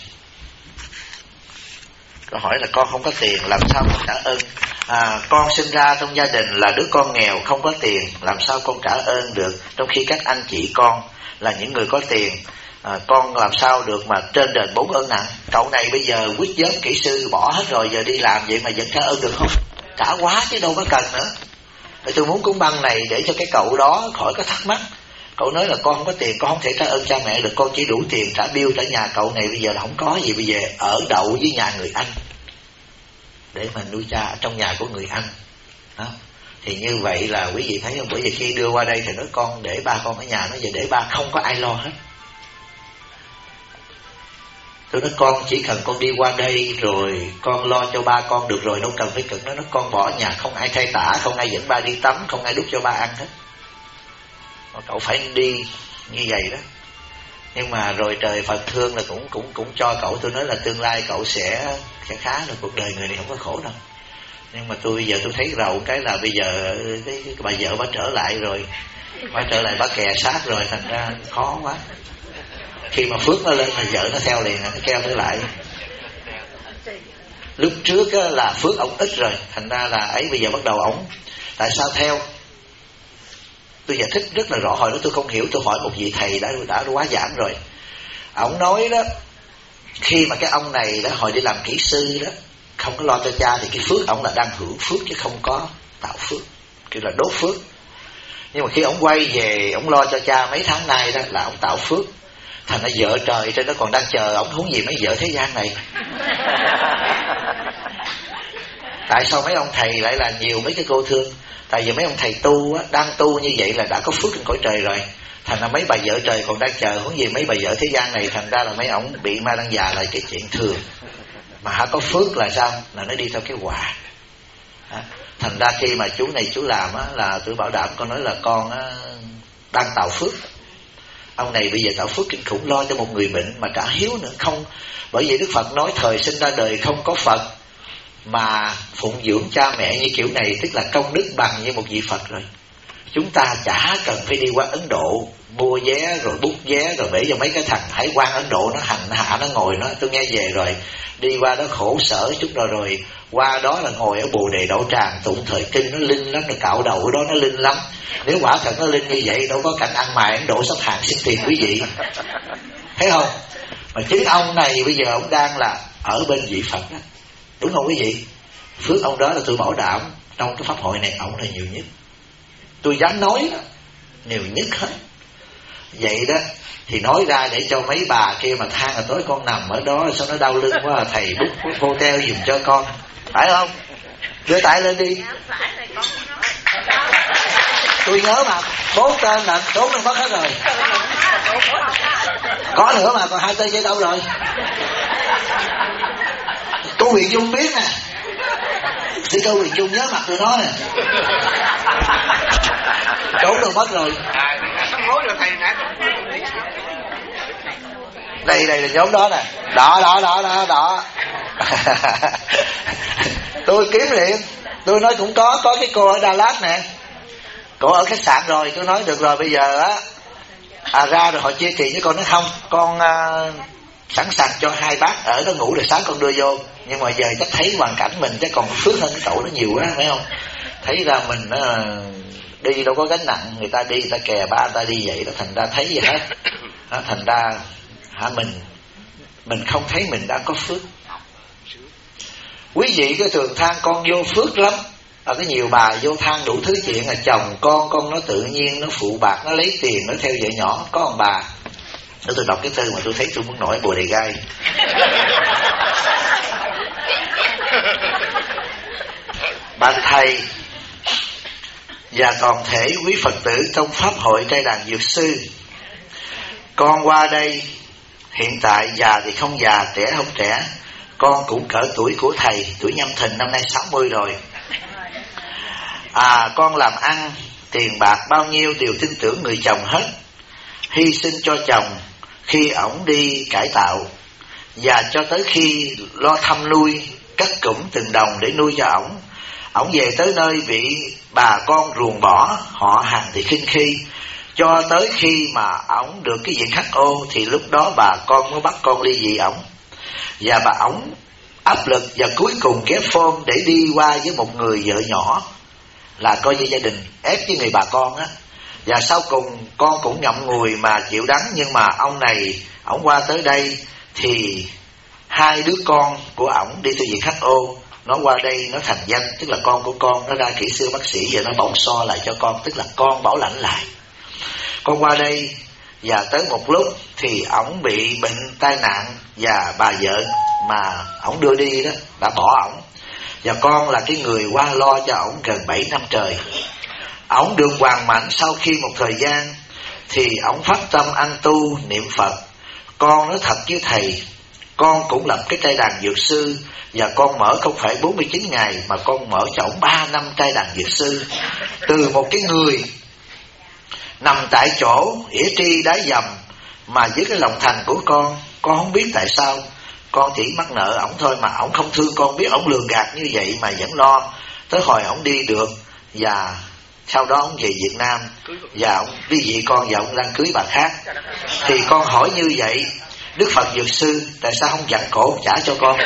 cậu hỏi là con không có tiền làm sao con trả ơn. Con sinh ra trong gia đình là đứa con nghèo không có tiền, làm sao con trả ơn được, trong khi các anh chị con là những người có tiền. Con làm sao được mà trên đền 4 ơn nặng. Cậu này bây giờ quýt giớt kỹ sư bỏ hết rồi, giờ đi làm vậy mà vẫn trả ơn được không? Trả quá chứ đâu có cần nữa. Tôi muốn cúng băng này để cho cái cậu đó khỏi có thắc mắc. Cậu nói là con không có tiền, con không thể trả ơn cha mẹ được, con chỉ đủ tiền trả bill trả nhà. Cậu này bây giờ là không có gì, bây giờ ở đậu với nhà người anh để mà nuôi cha trong nhà của người anh đó. Thì như vậy là quý vị thấy không? Bởi vì khi đưa qua đây thì nói con để ba con ở nhà, nói giờ để ba không có ai lo hết. Tôi nói con chỉ cần con đi qua đây rồi con lo cho ba con được rồi, đâu cần phải cực. Nó nói con bỏ nhà không ai thay tả, không ai dẫn ba đi tắm, không ai đút cho ba ăn hết. Cậu phải đi như vậy đó. Nhưng mà rồi trời Phật thương là cũng cho cậu. Tôi nói là tương lai cậu sẽ khá rồi, cuộc đời người này không có khổ đâu. Nhưng mà bây giờ tôi thấy rầu cái là bây giờ cái bà vợ bà trở lại rồi, bà trở lại bà kè sát rồi, thành ra khó quá. Khi mà phước nó lên là vợ nó theo liền, nó kêu trở lại. Lúc trước là phước ông ít rồi, thành ra là ấy, bây giờ bắt đầu ổng tại sao theo. Tôi giải thích rất là rõ. Hồi đó tôi không hiểu, tôi hỏi một vị thầy đã quá giảng rồi. Ổng nói đó, khi mà cái ông này đó hồi đi làm kỹ sư đó không có lo cho cha thì cái phước ổng là đang hưởng phước chứ không có tạo phước, kiểu là đốt phước. Nhưng mà khi ổng quay về ổng lo cho cha mấy tháng nay đó là ổng tạo phước. Thành ra vợ trời trên đó còn đang chờ ổng, huống gì mấy vợ thế gian này. Tại sao mấy ông thầy lại là nhiều mấy cái cô thương? Tại vì mấy ông thầy tu á, đang tu như vậy là đã có phước trên cõi trời rồi. Thành ra mấy bà vợ trời còn đang chờ, huống gì mấy bà vợ thế gian này. Thành ra là mấy ông bị ma đang già là cái chuyện thường. Mà hả có phước là sao? Là nó đi theo cái quả. Thành ra khi mà chú này chú làm á, là tôi bảo đảm con nói là con á, đang tạo phước. Ông này bây giờ tạo phước kinh khủng, lo cho một người bệnh mà trả hiếu nữa không. Bởi vì Đức Phật nói thời sinh ra đời không có Phật mà phụng dưỡng cha mẹ như kiểu này, tức là công đức bằng như một vị Phật rồi. Chúng ta chả cần phải đi qua Ấn Độ mua vé rồi bút vé rồi bể cho mấy cái thằng hải quan Ấn Độ nó hành hạ nó ngồi nó. Tôi nghe về rồi, đi qua đó khổ sở chút rồi qua đó là ngồi ở Bồ Đề Đậu Tràng tụng thời kinh, nó linh lắm, rồi cạo đầu ở đó nó linh lắm. Nếu quả thật nó linh như vậy đâu có cảnh ăn mày Ấn Độ xếp hạng xin tiền quý vị, thấy không? Mà chính ông này bây giờ ông đang là ở bên vị Phật đó, đúng không quý vị? Phước ông đó là tôi bảo đảm trong cái pháp hội này ông là nhiều nhất, tôi dám nói đó, nhiều nhất hết. Vậy đó thì nói ra để cho mấy bà kia mà than là tối con nằm ở đó sao nó đau lưng quá, thầy book hotel giùm cho con, phải không? Đưa tay lên đi. Tôi nhớ mà 4 tên là 4 nó mất hết rồi. Có nữa mà, còn 2 tên chơi đâu rồi? Cô Huyền Dung biết nè, thì cô Huyền Dung nhớ mặt tụi nó nè. Trốn đâu mất rồi. Đây là nhóm đó nè. Đó. Tôi kiếm liền. Tôi nói cũng có cái cô ở Đà Lạt nè. Cô ở khách sạn rồi. Tôi nói được rồi bây giờ á, ra rồi họ chia tiền với con. Nói không, con sẵn sàng cho 2 bác ở đó ngủ rồi sáng con đưa vô. Nhưng mà giờ chắc thấy hoàn cảnh mình chắc còn phước hơn cái cậu nó nhiều quá, phải không? Thấy ra mình đi đâu có gánh nặng, người ta đi, người ta kè ba, người ta đi vậy đó, thành ra thấy vậy hết. Thành ra mình không thấy mình đang có phước. Quý vị cái thường than con vô phước lắm. Có nhiều bà vô than đủ thứ chuyện, là chồng con nó tự nhiên nó phụ bạc, nó lấy tiền, nó theo vợ nhỏ. Có ông bà, tôi đọc cái thư mà tôi thấy tôi muốn nổi bồ đề gai. Bạn thầy và toàn thể quý Phật tử trong Pháp hội Trai Đàn Dược Sư, con qua đây hiện tại già thì không già, trẻ không trẻ, con cũng cỡ tuổi của thầy, tuổi Nhâm Thìn năm nay 60 rồi. Con làm ăn tiền bạc bao nhiêu đều tin tưởng người chồng hết, hy sinh cho chồng khi ổng đi cải tạo, Và cho tới khi lo thăm nuôi, cắt cụm từng đồng để nuôi cho ổng. Ổng về tới nơi bị bà con ruồng bỏ, họ hàng thì khinh khi. Cho tới khi mà ổng được cái diện HO thì lúc đó bà con mới bắt con ly dị ổng. Và bà ổng áp lực và cuối cùng ghép phone để đi qua với một người vợ nhỏ, là coi như gia đình, ép với người bà con á. Và sau cùng con cũng ngậm ngùi mà chịu đắng. Nhưng mà ông này, ổng qua tới đây thì hai đứa con của ổng đi theo diện HO, nó qua đây nó thành danh, tức là con của con nó ra kỹ sư bác sĩ, và nó bỏng so lại cho con, tức là con bảo lãnh lại. Con qua đây và tới một lúc thì ổng bị bệnh tai nạn, và bà vợ mà ổng đưa đi đó đã bỏ ổng, và con là cái người qua lo cho ổng gần 7 năm trời. Ổng được hoàn mãnh sau khi một thời gian thì ổng phát tâm ăn tu niệm Phật. Con nói thật với thầy, con cũng lập cái trai đàn dược sư, và con mở không phải 49 ngày mà con mở cho ổng 3 năm trai đàn dược sư. Từ một cái người nằm tại chỗ ỉa tri đá dầm, mà với cái lòng thành của con không biết tại sao, con chỉ mắc nợ ổng thôi, mà ổng không thương con, biết ổng lường gạt như vậy mà vẫn lo. Tới hồi ổng đi được, và sau đó ổng về Việt Nam, và ổng ly dị con, và ổng đang cưới bà khác. Thì con hỏi như vậy, Đức Phật Dược Sư tại sao không dặn cổ trả cho con?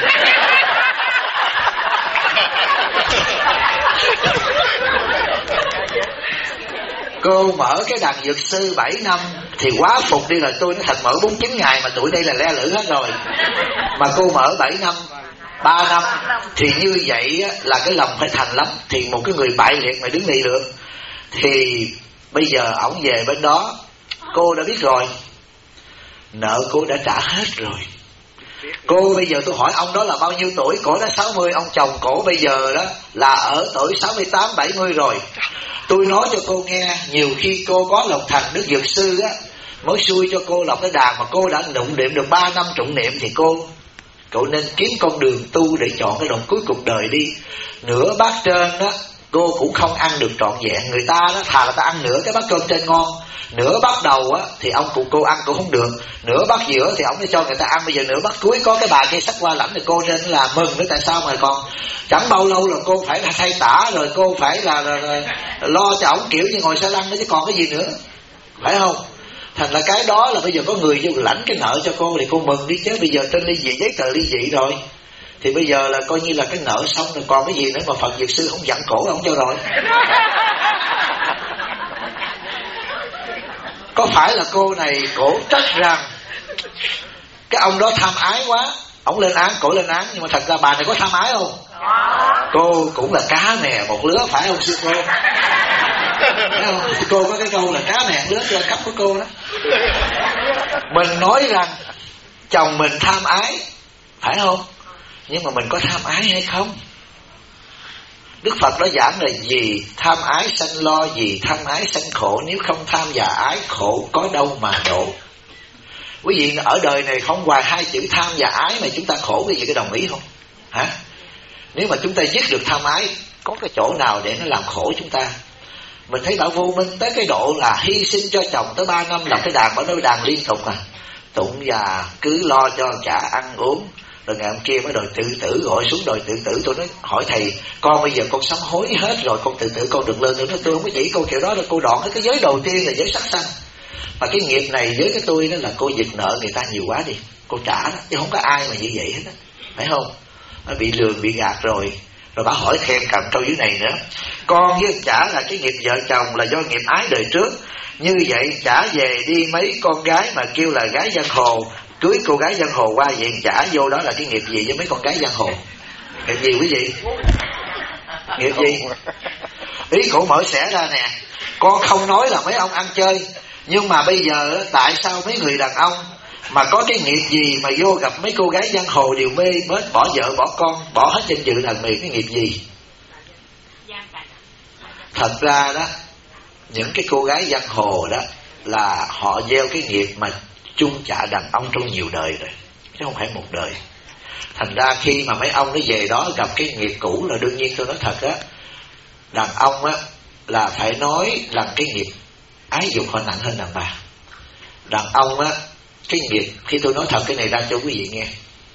Cô mở cái đàn dược sư 7 năm thì quá phục đi rồi. Tôi nói thật, mở 49 ngày mà tụi đây là le lử hết rồi, mà cô mở 7 năm 3 năm thì như vậy là cái lòng phải thành lắm. Thì một cái người bại liệt mà đứng đây được. Thì bây giờ ổng về bên đó, cô đã biết rồi, nợ cô đã trả hết rồi. Cô bây giờ tôi hỏi ông đó là bao nhiêu tuổi? Cổ đã 60, ông chồng cổ bây giờ đó là ở tuổi 68, 70 rồi. Tôi nói cho cô nghe, nhiều khi cô có lòng thành Đức Dược Sư á, mới xui cho cô lọc cái đàn, mà cô đã tụng niệm được 3 năm tụng niệm thì cô nên kiếm con đường tu để chọn cái đoạn cuối cuộc đời đi. Nửa bát trên đó cô cũng không ăn được trọn vẹn. Người ta đó thà là ta ăn nửa cái bát cơm trên ngon, nửa bát đầu á thì ông cụ cô ăn cũng không được, nửa bát giữa thì ông đã cho người ta ăn. Bây giờ nửa bát cuối có cái bà kia xách qua lãnh thì cô nên là mừng nữa. Tại sao mà còn chẳng bao lâu là cô phải thay tả rồi, cô phải là lo cho ổng kiểu như ngồi xe lăn nữa chứ còn cái gì nữa, phải không? Thành là cái đó là bây giờ có người vô lãnh cái nợ cho cô thì cô mừng đi chứ. Bây giờ trên ly dị, giấy tờ ly dị rồi thì bây giờ là coi như là cái nợ xong rồi, còn cái gì nữa mà Phật Dược Sư không dặn cổ ông cho rồi. Có phải là cô này cổ trách rằng cái ông đó tham ái quá, ổng lên án, cổ lên án, nhưng mà thật ra bà này có tham ái không? Cô cũng là cá mè một lứa, phải không sư cô? Thấy không? Cô có cái câu là cá mè lứa cho cấp của cô đó. Mình nói rằng chồng mình tham ái, phải không? Nhưng mà mình có tham ái hay không? Đức Phật đã giảng là gì tham ái sanh lo, gì tham ái sanh khổ, nếu không tham và ái khổ có đâu mà độ. Quý vị ở đời này không ngoài hai chữ tham và ái mà chúng ta khổ, quý vị có đồng ý không? Hả? Nếu mà chúng ta dứt được tham ái, có cái chỗ nào để nó làm khổ chúng ta? Mình thấy Bảo Vô Minh tới cái độ là hy sinh cho chồng tới 3 năm làm cái đàn, bảo nói đàn liên tục à, tụng và cứ lo cho chả ăn uống. Rồi ngày hôm kia mới đòi tự tử, gọi xuống đòi tự tử. Tôi nói hỏi thầy, con bây giờ con sám hối hết rồi, con tự tử con đừng lên nữa. Tôi không có chỉ câu kiểu đó đâu. Cô đoạn cái giới đầu tiên là giới sắc sanh, mà cái nghiệp này với cái tôi đó là cô giật nợ người ta nhiều quá đi, cô trả đó, chứ không có ai mà như vậy hết á, phải không? Nó bị lường bị gạt rồi. Rồi bà hỏi thêm cầm câu dưới này nữa, con với chả là cái nghiệp vợ chồng là do nghiệp ái đời trước, như vậy chả về đi mấy con gái mà kêu là gái giang hồ, cưới cô gái giang hồ qua vậy chả vô đó là cái nghiệp gì với mấy con gái giang hồ? Nghiệp gì quý vị? Nghiệp gì? Ý cổ mở xẻ ra nè, con không nói là mấy ông ăn chơi, nhưng mà bây giờ tại sao mấy người đàn ông mà có cái nghiệp gì mà vô gặp mấy cô gái giang hồ đều mê mết, bỏ vợ bỏ con, bỏ hết danh dự làm mì? Cái nghiệp gì? Thật ra đó, những cái cô gái giang hồ đó là họ gieo cái nghiệp mà chung chạ đàn ông trong nhiều đời rồi, chứ không phải một đời. Thành ra khi mà mấy ông nó về đó gặp cái nghiệp cũ là đương nhiên tôi nói thật á, đàn ông á là phải nói rằng cái nghiệp ái dục họ nặng hơn đàn bà. Đàn ông á, cái nghiệp, khi tôi nói thật cái này ra cho quý vị nghe,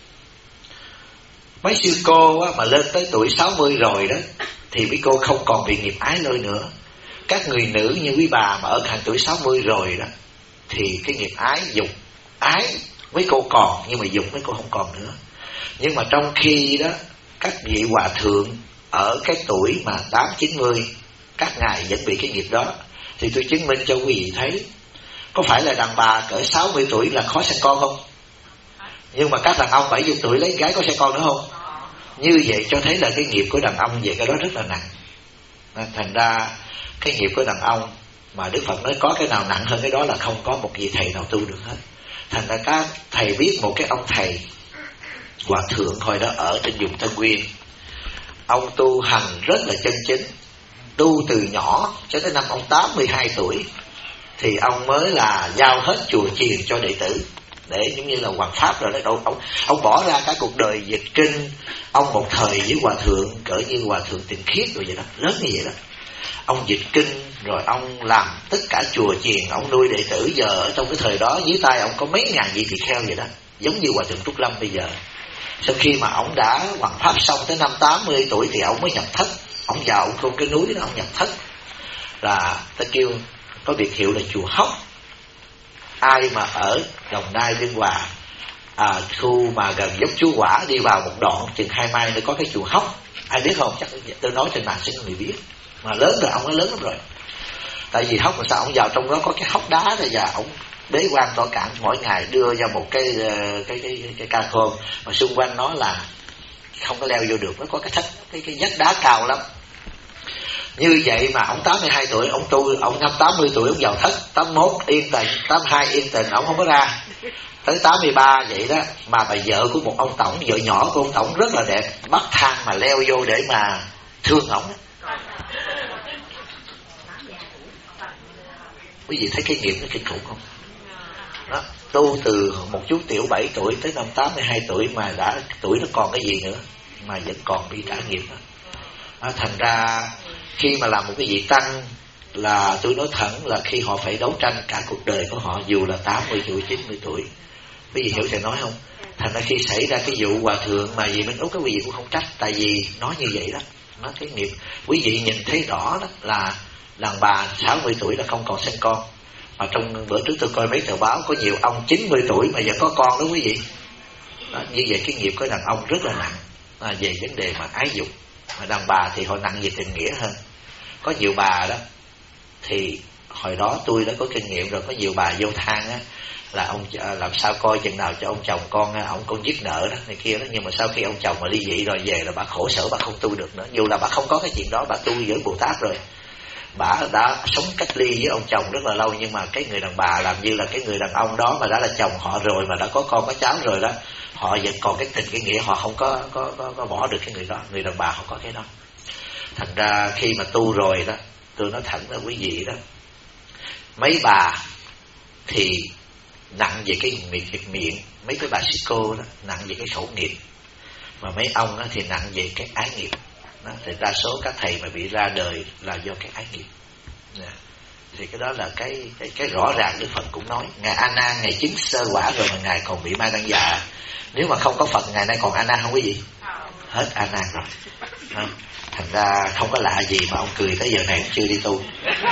Mấy sư cô á, mà lên tới tuổi 60 rồi đó thì mấy cô không còn bị nghiệp ái lôi nữa. Các người nữ như quý bà mà ở hàng tuổi 60 rồi đó thì cái nghiệp ái dục ái mấy cô còn, nhưng mà dục mấy cô không còn nữa. Nhưng mà trong khi đó các vị hòa thượng ở cái tuổi mà 80-90, các ngài vẫn bị cái nghiệp đó. Thì tôi chứng minh cho quý vị thấy, có phải là đàn bà cỡ 60 tuổi là khó sinh con không? Nhưng mà các đàn ông 70 tuổi lấy gái có sinh con nữa không? Như vậy cho thấy là cái nghiệp của đàn ông về cái đó rất là nặng. Thành ra cái nghiệp của đàn ông mà Đức Phật nói có cái nào nặng hơn cái đó là không có một vị thầy nào tu được hết. Thành ra các thầy biết một cái ông thầy hòa thượng hồi đó ở trên vùng Tân Nguyên, ông tu hành rất là chân chính, tu từ nhỏ cho tới năm ông 82 tuổi thì ông mới là giao hết chùa chiền cho đệ tử, để giống như là hoàng pháp rồi đấy. Ông bỏ ra cả cuộc đời dịch kinh. Ông một thời với hòa thượng cỡ như hòa thượng Tịnh Khiết rồi vậy đó, lớn như vậy đó. Ông dịch kinh rồi ông làm tất cả chùa chiền, ông nuôi đệ tử. Giờ ở trong cái thời đó dưới tay ông có mấy ngàn vị tỳ kheo vậy đó, giống như hòa thượng Trúc Lâm bây giờ. Sau khi mà ông đã hoàn pháp xong tới năm 80 tuổi thì ông mới nhập thất. Ông vào ông không cái núi đó, ông nhập thất, là ta kêu có biệt hiệu là chùa Hốc. Ai mà ở Đồng Nai, Biên Hòa, khu mà gần dốc Chúa Quả đi vào một đoạn chừng 2 mai nữa có cái chùa Hốc. Ai biết không? Chắc tôi nói trên mạng sẽ có người biết. Mà lớn rồi, ông ấy lớn lắm rồi. Tại vì Hốc mà sao ông vào trong đó có cái hốc đá này, và ông bế quan tọa cản mỗi ngày đưa ra một cái ca khôn mà xung quanh nó là không có leo vô được, nó có cái vách đá cao lắm. Như vậy mà ông 82 tuổi ông tu, ông năm 80 tuổi ông vào thất, 81 yên tịnh, 82 yên tịnh, ông không có ra. Tới 83 vậy đó, mà bà vợ của một ông tổng, vợ nhỏ của ông tổng rất là đẹp, bắt thang mà leo vô để mà thương ổng. Quý vị thấy cái nghiệp nó kinh khủng không? Đó, tu từ một chú tiểu 7 tuổi tới năm 82 tuổi mà đã tuổi nó còn cái gì nữa, mà vẫn còn bị trả nghiệp đó. Thành ra khi mà làm một cái vị tăng là tôi nói thẳng là khi họ phải đấu tranh cả cuộc đời của họ, dù là 80 tuổi, 90 tuổi. Quý vị hiểu thầy nói không? Thành ra khi xảy ra cái vụ hòa thượng mà gì bên Úc, cái quý vị cũng không trách, tại vì nói như vậy đó, nó cái nghiệp. Quý vị nhìn thấy rõ đó là đàn bà 60 tuổi là không còn sinh con. Mà trong bữa trước tôi coi mấy tờ báo có nhiều ông 90 tuổi mà vẫn có con đó quý vị. Đó, như vậy cái nghiệp của đàn ông rất là nặng về vấn đề mà ái dục. Mà đàn bà thì họ nặng về tình nghĩa hơn. Có nhiều bà đó thì hồi đó tôi đã có kinh nghiệm rồi, có nhiều bà vô than á là ông làm sao coi chừng nào cho ông chồng ông con dứt nợ đó này kia đó. Nhưng mà sau khi ông chồng mà ly dị rồi về là bà khổ sở, bà không tu được nữa. Dù là bà không có cái chuyện đó, bà tu với Bồ Tát rồi, bà đã sống cách ly với ông chồng rất là lâu. Nhưng mà cái người đàn bà làm như là cái người đàn ông đó mà đã là chồng họ rồi, mà đã có con có cháu rồi đó, họ vẫn còn cái tình cái nghĩa, họ không có bỏ được cái người đó. Người đàn bà họ có cái đó. Thành ra khi mà tu rồi đó, tôi nói thẳng là quý vị đó, mấy bà thì nặng về cái miệng, mấy cái bà sư cô đó nặng về cái khẩu nghiệp, mà mấy ông đó thì nặng về cái ái nghiệp đó. Thì đa số các thầy mà bị ra đời là do cái ái nghiệp. Thì cái đó là cái rõ ràng. Đức Phật cũng nói, ngài A Nan ngài chứng sơ quả rồi mà ngài còn bị ma đăng già. Nếu mà không có Phật ngày nay còn A Nan không quý vị? Hết A Nan rồi. Thành ra không có lạ gì mà ông cười tới giờ này cũng chưa đi tu.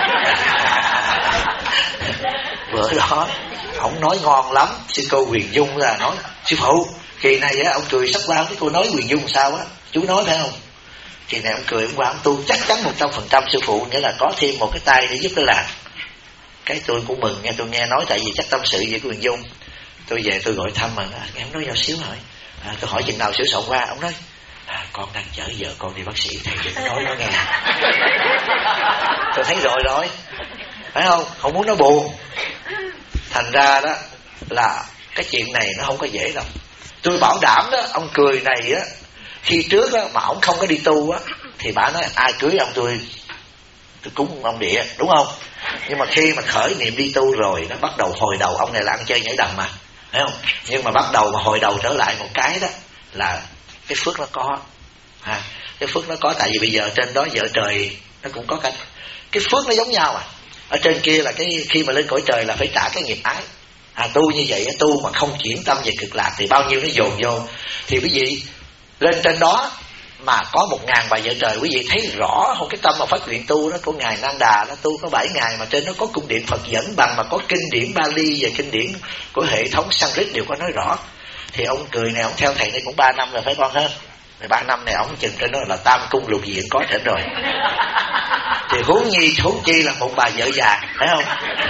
Bữa đó ông nói ngon lắm, sư cô Huyền Dung là nói sư phụ kỳ này á, ông cười sắp qua cái cô nói Huyền Dung sao á, chú nói phải không? Kỳ này ông cười ông qua ông tu chắc chắn 100% sư phụ, nghĩa là có thêm một cái tay để giúp tôi làm. Cái tôi cũng mừng nghe, tôi nghe nói tại vì chắc tâm sự với Huyền Dung. Tôi về tôi gọi thăm mà nghe ông nói nhau xíu hỏi, tôi hỏi chừng nào sửa soạn qua, ông nói con đang chở vợ con đi bác sĩ, thầy đừng nói nó nghe. Tôi thấy rồi phải không? Không muốn nó buồn. Thành ra đó là cái chuyện này nó không có dễ đâu. Tôi bảo đảm đó, ông cười này á, khi trước á mà ông không có đi tu á thì bà nói ai cưới ông tôi cúng ông địa, đúng không? Nhưng mà khi mà khởi niệm đi tu rồi, nó bắt đầu hồi đầu ông này là ăn chơi nhảy đầm mà, thấy không? Nhưng mà bắt đầu mà hồi đầu trở lại một cái đó là cái phước nó có. Cái phước nó có, tại vì bây giờ trên đó vợ trời nó cũng có cái phước nó giống nhau à. Ở trên kia là cái khi mà lên cõi trời là phải trả cái nghiệp ái. Tu như vậy, tu mà không chuyển tâm về cực lạc thì bao nhiêu nó dồn vô. Thì quý vị Lên trên đó mà có 1000 bài vợ trời. Quý vị thấy rõ không? Cái tâm mà phát nguyện tu đó của ngài Nang Đà, nó tu có 7 ngày mà trên nó có cung điện Phật dẫn bằng, mà có kinh điển Bali và kinh điển của hệ thống Sanskrit đều có nói rõ. Thì ông cười này, ông theo thầy này cũng 3 năm rồi phải con hơn. 3 năm này ông chừng trên đó là tam cung lục diện có trển rồi. Thì huống chi là một bà vợ già, phải không?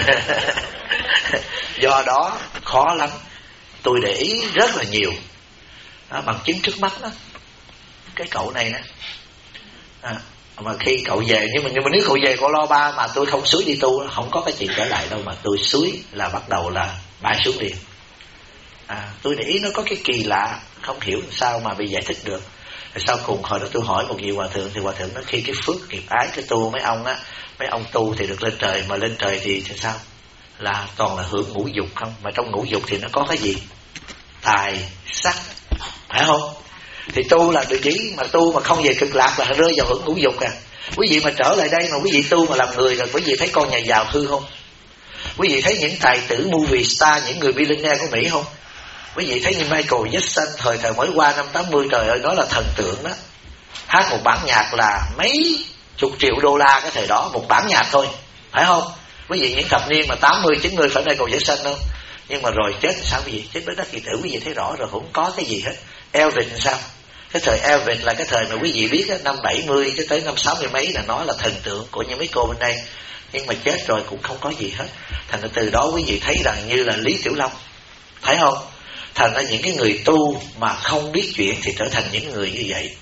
Do đó khó lắm. Tôi để ý rất là nhiều đó, bằng chứng trước mắt đó. Cái cậu này đó mà khi cậu về, nhưng mà nếu cậu về cậu lo ba mà tôi không xúi đi tu, không có cái chuyện trở lại đâu, mà tôi xúi là bắt đầu là bay xuống liền. Tôi để ý nó có cái kỳ lạ, không hiểu sao mà bị giải thích được. Rồi sau cùng hồi đó tôi hỏi một vị hòa thượng, thì hòa thượng nói khi cái phước nghiệp ái cái tu mấy ông tu thì được lên trời, mà lên trời thì sao? Là toàn là hưởng ngũ dục không, mà trong ngũ dục thì nó có cái gì? Tài sắc, phải không? Thì tu là được chỉ, mà tu mà không về cực lạc là rơi vào hưởng ngũ dục à. Quý vị mà trở lại đây mà quý vị tu mà làm người rồi, quý vị thấy con nhà giàu hư không? Quý vị thấy những tài tử movie star, những người billionaire của Mỹ không? Quý vị thấy như Michael Jackson thời mới qua năm 80, trời ơi đó là thần tượng đó. Hát một bản nhạc là mấy chục triệu đô la cái thời đó, một bản nhạc thôi, phải không? Quý vị những thập niên mà 80, 90 phải Michael Jackson đâu. Nhưng mà rồi chết sao quý vị? Chết với đất kỳ tử quý vị thấy rõ rồi, không có cái gì hết. Elvis sao? Cái thời Elvis là cái thời mà quý vị biết năm 70 cho tới năm 60 mấy là nó là thần tượng của những mấy cô bên đây. Nhưng mà chết rồi cũng không có gì hết. Thành ra từ đó quý vị thấy rằng như là Lý Tiểu Long, phải không? Thành ra những cái người tu mà không biết chuyện thì trở thành những người như vậy.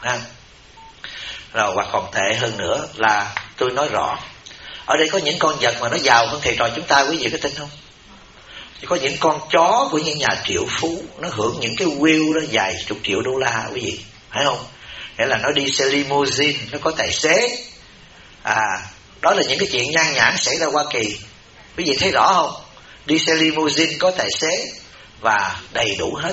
Rồi hoặc còn tệ hơn nữa là tôi nói rõ, ở đây có những con vật mà nó giàu hơn thầy trò chúng ta, quý vị có tin không? Có những con chó của những nhà triệu phú nó hưởng những cái wheel đó vài chục triệu đô la, quý vị phải không? Nghĩa là nó đi xe limousine, nó có tài xế. Đó là những cái chuyện nhan nhản xảy ra Hoa Kỳ. Quý vị thấy rõ không? Đi xe limousine có tài xế và đầy đủ hết.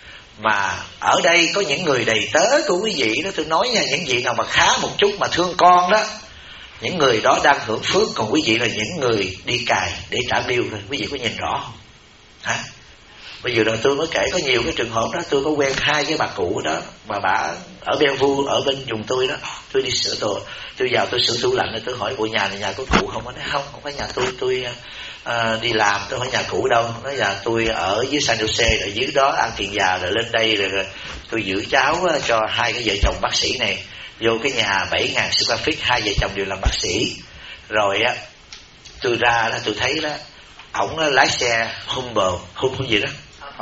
Mà ở đây có những người đầy tớ của quý vị đó, tôi nói nha, những vị nào mà khá một chút mà thương con đó, những người đó đang hưởng phước, còn quý vị là những người đi cài để trả bill rồi. Quý vị có nhìn rõ không? Bây giờ rồi tôi mới kể có nhiều cái trường hợp đó. Tôi có quen 2 cái bà cụ đó, mà bà ở Bellevue, ở bên vùng tôi đó. Tôi đi sửa đồ, tôi vào tôi sửa tủ lạnh, rồi tôi hỏi bộ nhà này nhà của cụ không? Nó nói không phải nhà tôi đi làm. Tôi hỏi nhà cụ đâu? Nó nói nhà tôi ở dưới San Jose, rồi dưới đó ăn tiền già, rồi lên đây rồi tôi giữ cháu cho 2 cái vợ chồng bác sĩ này vô cái nhà 7.000 square feet, 2 vợ chồng đều làm bác sĩ. Rồi tôi ra đó tôi thấy đó, ổng lái xe Hummer gì đó,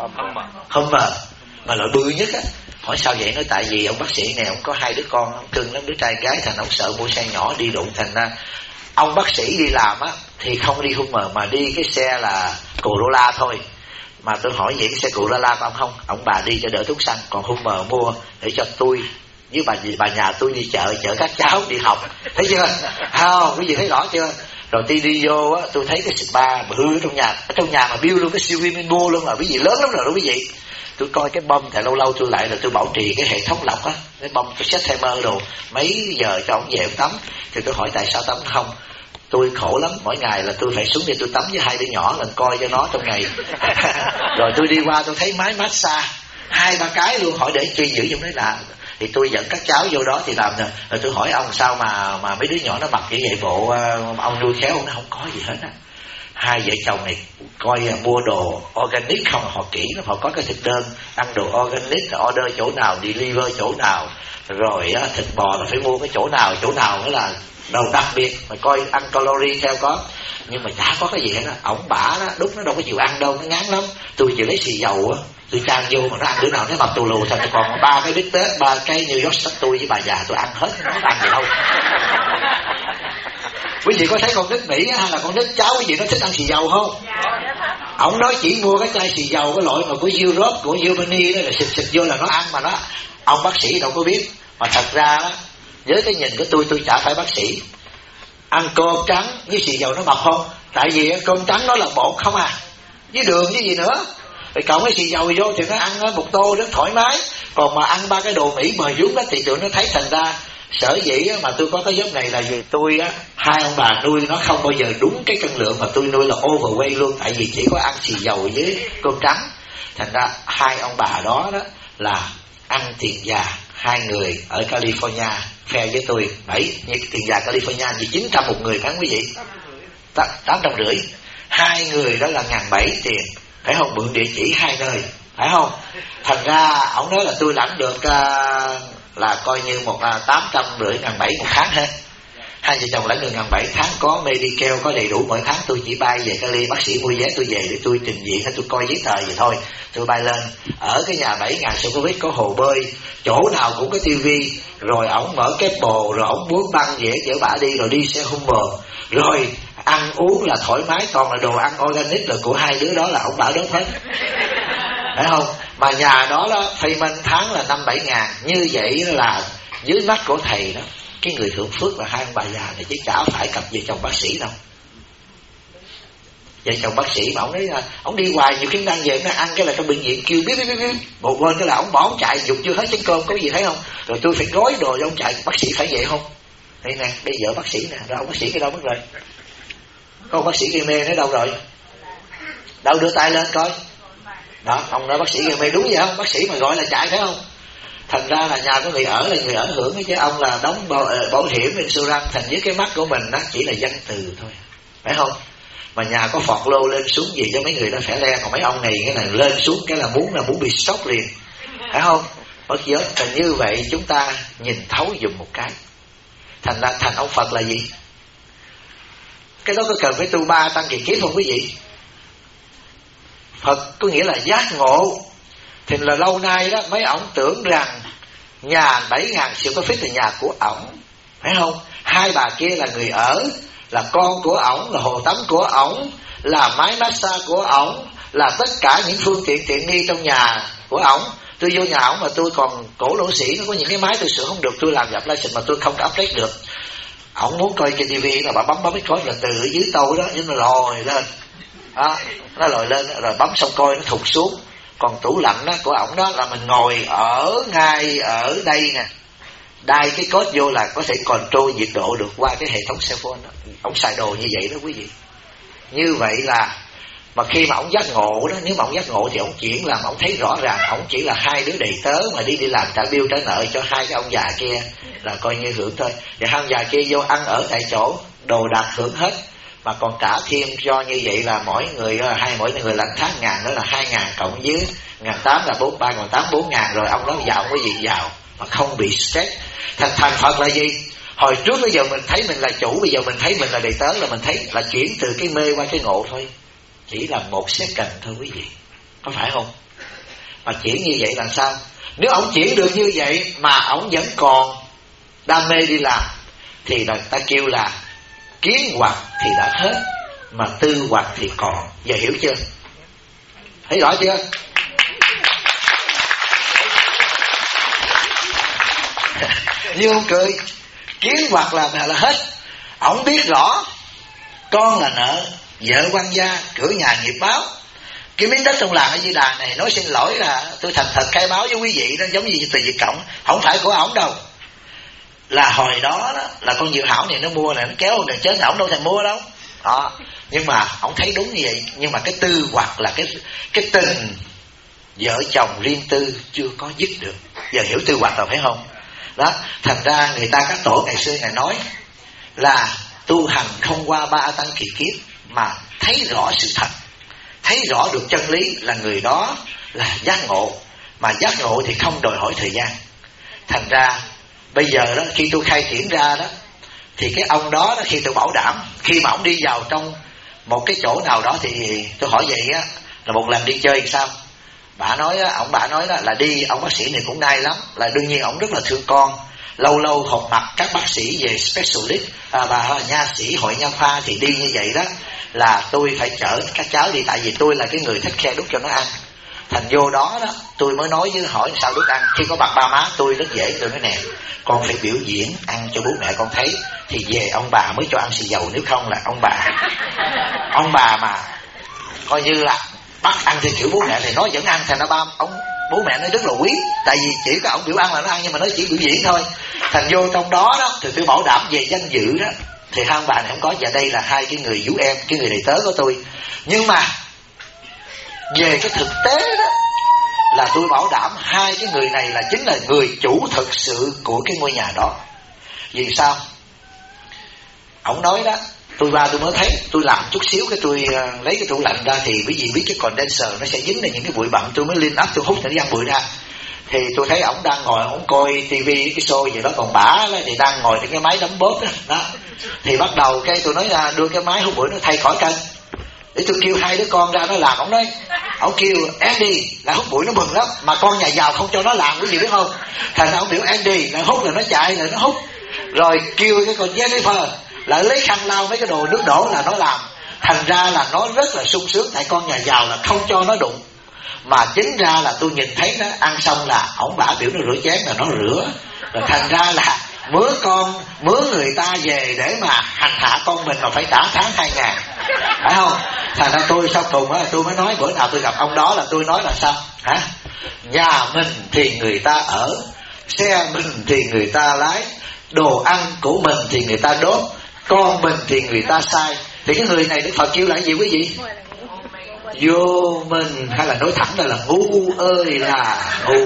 Hummer mà loại bự nhất á. Hỏi sao vậy? Nói tại vì ông bác sĩ này ông có 2 đứa con cưng lắm, đứa trai gái, thành ông sợ mua xe nhỏ đi đụng, thành ra ông bác sĩ đi làm á thì không đi Hummer mà đi cái xe là Corolla thôi. Mà tôi hỏi vậy cái xe Corolla của ông không? Ông bà đi cho đỡ thuốc xăng, còn Hummer mua để cho tôi với bà nhà tôi đi chợ các cháu đi học. Thấy chưa? Không, quý vị thấy rõ chưa? Rồi đi vô á, tôi thấy cái spa bự trong nhà mà build luôn cái siêu swimming pool luôn, là quý vị lớn lắm rồi đó quý vị. Tôi coi cái bông, tại lâu lâu tôi lại là tôi bảo trì cái hệ thống lọc á, cái bông tôi set timer đồ mấy giờ cho ông về ông tắm. Thì tôi hỏi tại sao tắm không? Tôi khổ lắm, mỗi ngày là tôi phải xuống đi tôi tắm với 2 đứa nhỏ lần coi cho nó trong ngày. Rồi tôi đi qua tôi thấy máy massage 2-3 cái luôn, hỏi để chi giữ trong đấy là. Thì tôi dẫn các cháu vô đó thì làm. Rồi tôi hỏi ông sao mà mấy đứa nhỏ nó mặc như vậy, bộ ông nuôi khéo không? Nó không có gì hết á. 2 vợ chồng này coi mua đồ organic không, họ kỹ lắm, họ có cái thực đơn ăn đồ organic, order chỗ nào, deliver chỗ nào, rồi thịt bò là phải mua cái chỗ nào mới là đồ đặc biệt, mà coi ăn calorie theo có. Nhưng mà chả có cái gì hết á. Ổng bả đó, đúng nó đâu có chịu ăn đâu, nó ngán lắm. Tôi chịu lấy xì dầu á, tôi chan vô mà nó ăn đứa nào nó mập tù lù, thành còn 3 cái bít tết, 3 cái New York State tôi với bà già tôi ăn hết, nó ăn gì đâu. Quý vị có thấy con nít Mỹ hay là con nít cháu quý vị nó thích ăn xì dầu không? Ổng nói chỉ mua cái chai xì dầu cái loại mà của Europe, của Germany đó, là xịt vô là nó ăn mà nó. Ông bác sĩ đâu có biết. Mà thật ra đó, với cái nhìn của tôi chả phải bác sĩ. Ăn cơm trắng với xì dầu nó mập không? Tại vì cơm trắng nó là bột không à, với đường với gì nữa. Rồi cộng cái xì dầu vô thì nó ăn một tô rất thoải mái. Còn mà ăn 3 cái đồ Mỹ mà dúng đó thì tụi nó thấy. Thành ra sở dĩ mà tôi có cái job này là vì tôi 2 ông bà nuôi nó không bao giờ đúng cái cân lượng, mà tôi nuôi là overweight luôn. Tại vì chỉ có ăn xì dầu với cơm trắng. Thành ra 2 ông bà đó là ăn tiền già. 2 người ở California phe với tôi 7, như tiền già California như 900 một người phải không quý vị? 850. 2 người đó là 1.700 tiền, phải không? Mượn địa chỉ 2 nơi, phải không? Thành ra ổng nói là tôi lãnh được là coi như 850, 1.700 một tháng hết. Hai vợ chồng lãnh được 1.700 tháng, có Medicare, có đầy đủ. Mỗi tháng tôi chỉ bay về Cali, bác sĩ mua vé tôi về để tôi trình diện hay tôi coi giấy tờ vậy thôi. Tôi bay lên ở cái nhà 7.000 square feet, có hồ bơi, chỗ nào cũng có tivi. Rồi ổng mở cái bồ, rồi ổng muốn băng dễ chở bả đi, rồi đi xe Hummer, rồi ăn uống là thoải mái, toàn là đồ ăn organic là của 2 đứa đó là ổng bả đốt hết, phải không? Mà nhà đó đó payment tháng là 5-7 ngàn. Như vậy là dưới mắt của thầy đó, cái người hưởng phước là 2 ông bà già này, chứ chả phải cặp vợ chồng bác sĩ đâu. Vợ chồng bác sĩ mà ổng nói là ổng đi hoài, nhiều khi đang về nó ăn cái là trong bệnh viện kêu biết một bên cái là ổng bỏ ổng chạy dục chưa hết chén cơm, có gì thấy không? Rồi tôi phải gói đồ cho ổng chạy. Bác sĩ phải vậy không? Đây nè, đây vợ bác sĩ nè, rồi ông bác sĩ cái đâu mất rồi? Có ông bác sĩ gây mê nó đâu rồi? Đâu, đưa tay lên coi. Đó, ông nói bác sĩ gây mê đúng vậy không? Bác sĩ mà gọi là chạy phải không? Thành ra là nhà có người ở là người ảnh hưởng, chứ ông là đóng bảo hiểm insurance, thành với cái mắt của mình nó chỉ là danh từ thôi, phải không? Mà nhà có phọt lô lên xuống gì cho mấy người đó phải le, còn mấy ông này cái này lên xuống cái là muốn bị sốc liền, phải không? Bất giới là như vậy, chúng ta nhìn thấu dùm một cái. Thành ra thành ông Phật là gì? Cái đó có cần phải tu 3 tăng kỳ kiếp không quý vị? Phật có nghĩa là giác ngộ. Thì là lâu nay đó mấy ổng tưởng rằng nhà 7.000 square feet là nhà của ổng, phải không? 2 bà kia là người ở, là con của ổng, là hồ tắm của ổng, là máy massage của ổng, là tất cả những phương tiện tiện nghi trong nhà của ổng. Tôi vô nhà ổng mà tôi còn cổ lỗ sĩ, nó có những cái máy tôi sửa không được, tôi làm gặp license mà tôi không update được. Ổng muốn coi trên TV là bà bấm cái khối là từ ở dưới tôi đó, nó lòi lên đó, nó lòi lên rồi bấm xong coi nó thụt xuống. Còn tủ lạnh đó của ổng đó là mình ngồi ở ngay ở đây nè, đai cái code vô là có thể control nhiệt độ được qua cái hệ thống cell phone đó. Ổng xài đồ như vậy đó quý vị. Như vậy là mà khi mà ổng giác ngộ đó, nếu mà ổng giác ngộ thì ổng chuyển làm ổng thấy rõ ràng ổng chỉ là 2 đứa đầy tớ mà đi làm trả bill trả nợ cho 2 cái ông già kia là coi như hưởng thôi. Và 2 ông già kia vô ăn ở tại chỗ, đồ đạc hưởng hết, mà còn trả thêm cho như vậy là mỗi người lãnh tháng 1.000 đó là 2.000 cộng với 1.800 là 3 còn 4.000 rồi ông đó giàu cái gì giàu mà không bị stress. Thành Phật là gì? Hồi trước bây giờ mình thấy mình là chủ, bây giờ mình thấy mình là đầy tớ, là mình thấy là chuyển từ cái mê qua cái ngộ thôi, chỉ là 1 second thôi quý vị, có phải không? Mà chuyển như vậy là sao? Nếu ổng chuyển được như vậy mà ổng vẫn còn đam mê đi làm thì người ta kêu là kiến hoặc thì đã hết mà tư hoặc thì còn. Giờ hiểu chưa? Thấy rõ chưa? Như ông cười, kiến hoặc là hết. Ổng biết rõ con là nợ, vợ quan gia, cửa nhà nghiệp báo. Cái miếng đất trong làng ở Di Đà này, nói xin lỗi là tôi thành thật khai báo với quý vị đó, giống như Từ Việt Cộng, không phải của ổng đâu. Là hồi đó là con Diệu Hảo này nó mua này, nó kéo đằng chết, ổng đâu thèm mua đâu đó. Nhưng mà ổng thấy đúng như vậy. Nhưng mà cái tư hoặc là cái tình vợ chồng riêng tư chưa có dứt được. Giờ hiểu tư hoặc rồi phải không? Đó, thành ra người ta các tổ ngày xưa ngày nói là tu hành không qua 3 tăng kỳ kiếp mà thấy rõ sự thật, thấy rõ được chân lý là người đó là giác ngộ. Mà giác ngộ thì không đòi hỏi thời gian. Thành ra bây giờ đó, khi tôi khai triển ra đó, thì cái ông đó khi tôi bảo đảm, khi mà ông đi vào trong một cái chỗ nào đó thì tôi hỏi vậy á, là một lần đi chơi thì sao? Bà nói đó là đi, ông bác sĩ này cũng nice lắm, là đương nhiên ông rất là thương con. Lâu lâu họp mặt các bác sĩ về specialist, bà nha sĩ hội nha khoa thì đi như vậy đó, là tôi phải chở các cháu đi, tại vì tôi là cái người thích khe đút cho nó ăn. Thành vô đó đó, tôi mới nói với hỏi sao đút ăn. Khi có bạc ba má tôi rất dễ, tôi nói nè, con phải biểu diễn ăn cho bố mẹ con thấy, thì về ông bà mới cho ăn xì dầu, nếu không là ông bà mà coi như là bắt ăn theo kiểu bố mẹ thì nó vẫn ăn. Thành ra bố mẹ nó rất là quý, tại vì chỉ có ông biểu ăn là nó ăn, nhưng mà nó chỉ biểu diễn thôi. Thành vô trong đó đó thì tôi bảo đảm về danh dự đó thì 2 ông bà này không có. Và đây là 2 cái người vũ em, cái người đầy tớ của tôi. Nhưng mà về cái thực tế đó là tôi bảo đảm hai cái người này là chính là người chủ thực sự của cái ngôi nhà đó. Vì sao? Ông nói đó, tôi qua tôi mới thấy, tôi làm chút xíu cái tôi lấy cái tủ lạnh ra, thì quý vị biết cái condenser nó sẽ dính lên những cái bụi bặm, tôi mới lên áp tôi hút những cái bụi ra. Thì tôi thấy ổng đang ngồi, ổng coi tivi cái show gì đó, còn bả thì đang ngồi trên cái máy đấm bóp đó. Đó thì bắt đầu cái tôi nói ra đưa cái máy hút bụi nó thay khỏi cân, để tôi kêu hai đứa con ra nó làm. Ổng kêu Andy là hút bụi nó mừng lắm, mà con nhà giàu không cho nó làm, cái gì biết không? Thành ra ổng biểu Andy là hút là nó chạy là nó hút, rồi kêu cái con Jennifer là lấy khăn lau mấy cái đồ nước đổ là nó làm. Thành ra là nó rất là sung sướng, tại con nhà giàu là không cho nó đụng. Mà chính ra là tôi nhìn thấy nó ăn xong là ổng bả biểu nó rửa chén là nó rửa. Rồi thành ra là mướn người ta về để mà hành hạ con mình mà phải trả tháng 2.000, phải không? Thành ra tôi sau cùng á, tôi mới nói, bữa nào tôi gặp ông đó là tôi nói là sao hả? Nhà mình thì người ta ở, xe mình thì người ta lái, đồ ăn của mình thì người ta đốt, con mình thì người ta sai. Thì cái người này Đức Phật kêu là gì quý vị? Vô mình, hay là nói thẳng là ngu ơi là ngu.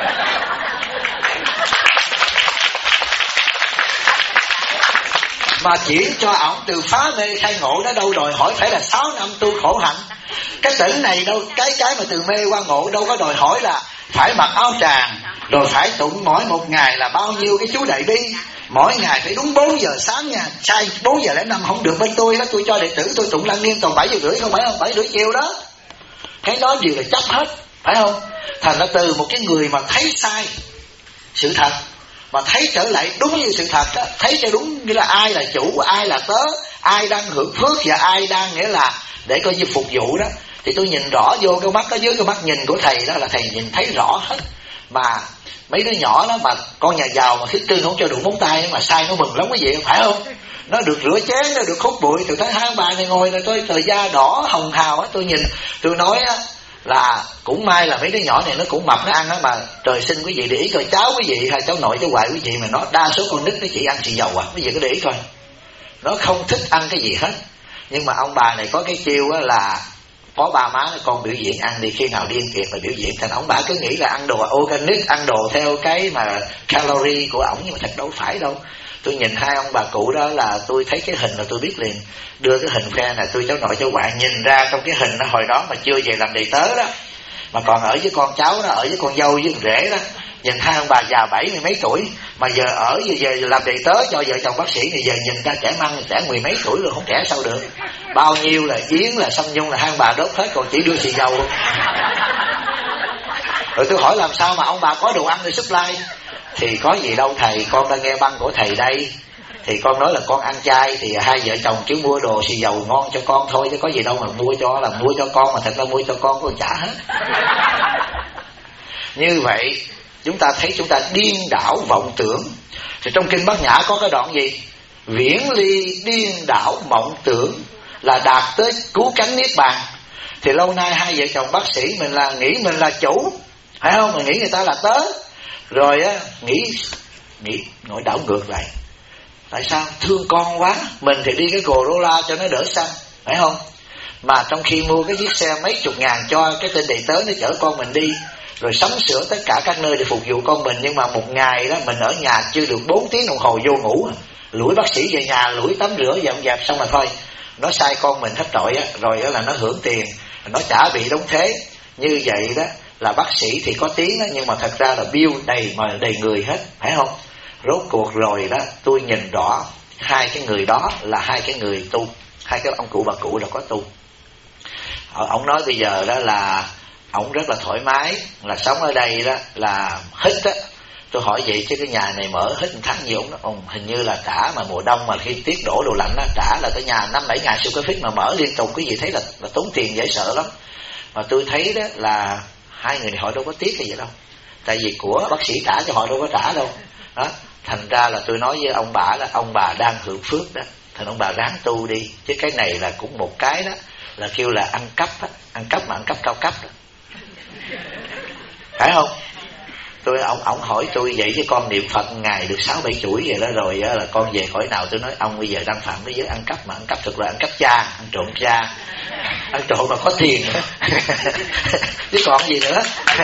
Mà chỉ cho ổng từ phá mê khai ngộ đó đâu đòi hỏi phải là 6 năm tu khổ hạnh. Cái tỉnh này đâu, cái mà từ mê qua ngộ đâu có đòi hỏi là phải mặc áo tràng, rồi phải tụng mỗi một ngày là bao nhiêu cái chú đại bi, mỗi ngày phải đúng 4 giờ sáng nha, sai 4 giờ 05 không được bên tôi đó. Tôi cho đệ tử tôi tụng lăng nghiêm toàn 7 giờ rưỡi, không phải không, 7 rưỡi chiều đó. Cái đó đều là chấp hết, phải không? Thành ra từ một cái người mà thấy sai sự thật mà thấy trở lại đúng như sự thật đó, thấy cho đúng như là ai là chủ, ai là tớ, ai đang hưởng phước và ai đang nghĩa là để coi như phục vụ đó. Thì tôi nhìn rõ vô cái mắt đó, dưới cái mắt nhìn của thầy đó là thầy nhìn thấy rõ hết. Mà mấy đứa nhỏ đó mà con nhà giàu mà khích cưng không cho đụng móng tay mà sai nó mừng lắm quý vị, phải không? Nó được rửa chén, nó được hút bụi. Tôi thấy hai ông bà này ngồi là tôi thời da đỏ hồng hào á, tôi nhìn tôi nói á là cũng may là mấy đứa nhỏ này nó cũng mập nó ăn á, mà trời sinh quý vị để ý coi cháu quý vị hay cháu nội cháu ngoại quý vị mà nó đa số con nít nó chỉ ăn xì dầu à, quý vị có để ý coi, nó không thích ăn cái gì hết. Nhưng mà ông bà này có cái chiêu á là có ba má con biểu diễn ăn đi, khi nào điên thiệt là biểu diễn. Thành ông bà cứ nghĩ là ăn đồ organic, ăn đồ theo cái mà calorie của ổng, nhưng mà thật đâu phải đâu. Tôi nhìn hai ông bà cụ đó là tôi thấy cái hình là tôi biết liền. Đưa cái hình phe này tôi cháu nội cháu ngoại nhìn ra trong cái hình đó, hồi đó mà chưa về làm đầy tớ đó, mà còn ở với con cháu đó, ở với con dâu với con rể đó. Nhìn hai ông bà già 70 mấy tuổi mà giờ ở giờ làm đầy tớ cho vợ chồng bác sĩ, thì giờ nhìn ra trẻ măng trẻ 10 mấy tuổi rồi, không trẻ sao được. Bao nhiêu là yến là sâm nhung là hai ông bà đốt hết, còn chỉ đưa xì dầu. Rồi tôi hỏi làm sao mà ông bà có đồ ăn để supply. Thì có gì đâu thầy, con đang nghe băng của thầy đây. Thì con nói là con ăn chay, thì hai vợ chồng cứ mua đồ xì dầu ngon cho con thôi, chứ có gì đâu mà mua cho con, mà thật ra mua cho con có trả hết. Như vậy chúng ta thấy chúng ta điên đảo vọng tưởng. Thì trong kinh Bát Nhã có cái đoạn gì? Viễn ly điên đảo vọng tưởng là đạt tới cứu cánh niết bàn. Thì lâu nay hai vợ chồng bác sĩ mình là nghĩ mình là chủ, phải không? Mình nghĩ người ta là tớ. Rồi á nghĩ ngồi đảo ngược lại. Tại sao? Thương con quá, mình thì đi cái Corolla cho nó đỡ xăng, phải không? Mà trong khi mua cái chiếc xe mấy chục ngàn cho cái tên đầy tớ nó chở con mình đi, rồi sắm sửa tất cả các nơi để phục vụ con mình. Nhưng mà một ngày đó mình ở nhà chưa được 4 tiếng đồng hồ vô ngủ, lủi bác sĩ về nhà, lủi tắm rửa dọn dẹp xong là thôi, nó sai con mình hết trọi á, rồi đó là nó hưởng tiền, nó chả bị đóng thế. Như vậy đó là bác sĩ thì có tiếng đó, nhưng mà thật ra là bill đầy người hết, phải không? Rốt cuộc rồi đó tôi nhìn rõ hai cái người đó là hai cái người tu, hai cái ông cụ bà cụ là có tu. Ông nói bây giờ đó là ông rất là thoải mái, là sống ở đây đó là hít á. Tôi hỏi vậy chứ cái nhà này mở hít một tháng nhiều ông hình như là trả mà mùa đông mà khi tiết đổ đồ lạnh á, trả là cái nhà 5-7 ngàn square feet mà mở liên tục, cái gì thấy là tốn tiền dễ sợ lắm. Mà tôi thấy đó là hai người này họ đâu có tiếc cái gì đâu, tại vì của bác sĩ trả cho họ đâu có trả đâu đó. Thành ra là tôi nói với ông bà là ông bà đang hưởng phước đó, thành ông bà ráng tu đi, chứ cái này là cũng một cái đó là kêu là ăn cắp á, ăn cắp mà ăn cắp cao cấp đó, phải không? Ông hỏi tôi vậy chứ con niệm Phật ngày được 6-7 chuỗi vậy đó, rồi là con về cõi nào? Tôi nói ông bây giờ đang phạm cái giới ăn cắp, mà ăn cắp thực ra ăn cắp cha, ăn trộm cha, ăn trộm mà có tiền nữa chứ còn gì nữa.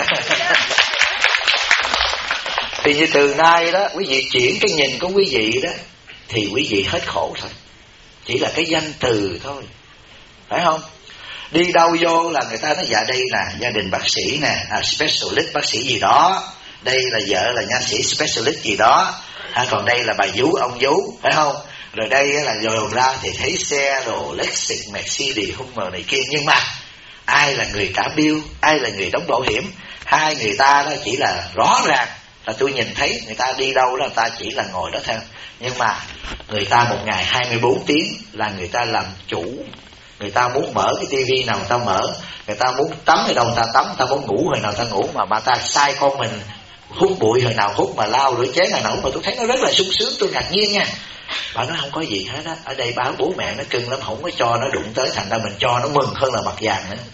Thì như từ nay đó quý vị chuyển cái nhìn của quý vị đó, thì quý vị hết khổ thôi. Chỉ là cái danh từ thôi, phải không? Đi đâu vô là người ta nói dạ đây là gia đình bác sĩ nè, specialist bác sĩ gì đó, đây là vợ là nha sĩ specialist gì đó, còn đây là bà vú ông vú, phải không? Rồi đây là rồi ra thì thấy xe rồi Lexus, Mercedes, Hummer này kia. Nhưng mà ai là người trả bill, ai là người đóng bảo hiểm? Hai người ta đó chỉ là rõ ràng là tôi nhìn thấy người ta đi đâu đó, người ta chỉ là ngồi đó theo. Nhưng mà người ta một ngày 24 tiếng là người ta làm chủ. Người ta muốn mở cái tivi nào người ta mở, người ta muốn tắm ở đâu người ta tắm, người ta muốn ngủ hồi nào người ta ngủ. Mà ta sai con mình hút bụi hồi nào hút, mà lau rửa chén hồi nào hút. Mà tôi thấy nó rất là sung sướng, tôi ngạc nhiên nha. Bà nói không có gì hết á, ở đây báo bố mẹ nó cưng lắm, không có cho nó đụng tới, thành ra mình cho nó mừng hơn là mặt vàng nữa.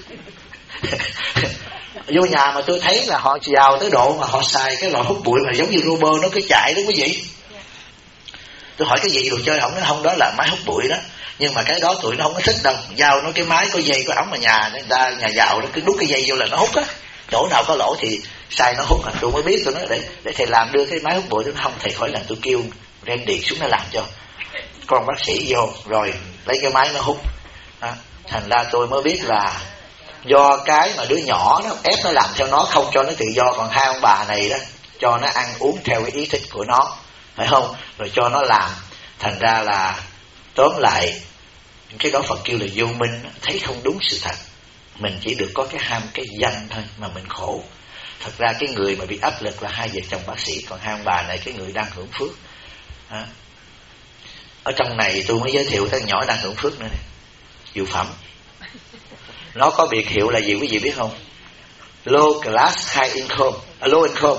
Vô nhà mà tôi thấy là họ giàu tới độ mà họ xài cái lò hút bụi mà giống như robot nó cứ chạy đó quý vị. Tôi hỏi cái gì đồ chơi, không, nó không, đó là máy hút bụi đó. Nhưng mà cái đó tụi nó không có thích đâu. Giao nó cái máy có dây có ống mà người ta nhà giàu nó cứ đút cái dây vô là nó hút á, chỗ nào có lỗ thì sai nó hút. Tôi mới biết, tôi nói để thầy làm đưa cái máy hút bụi. Tôi nói không thầy khỏi làm, tôi kêu Randy xuống nó làm cho. Con bác sĩ vô rồi lấy cái máy nó hút. Thành ra tôi mới biết là do cái mà đứa nhỏ nó ép nó làm theo nó, không cho nó tự do. Còn hai ông bà này đó cho nó ăn uống theo cái ý thích của nó, phải không? Rồi cho nó làm. Thành ra là tóm lại cái đó Phật kêu là vô minh, thấy không đúng sự thật. Mình chỉ được có cái ham cái danh thôi mà mình khổ. Thật ra cái người mà bị áp lực là hai vợ chồng bác sĩ, còn hai ông bà này cái người đang hưởng phước. Ở trong này tôi mới giới thiệu cái nhỏ đang hưởng phước nữa này, Dược Phẩm. Nó có biệt hiệu là gì quý vị biết không? Low class high income, low income,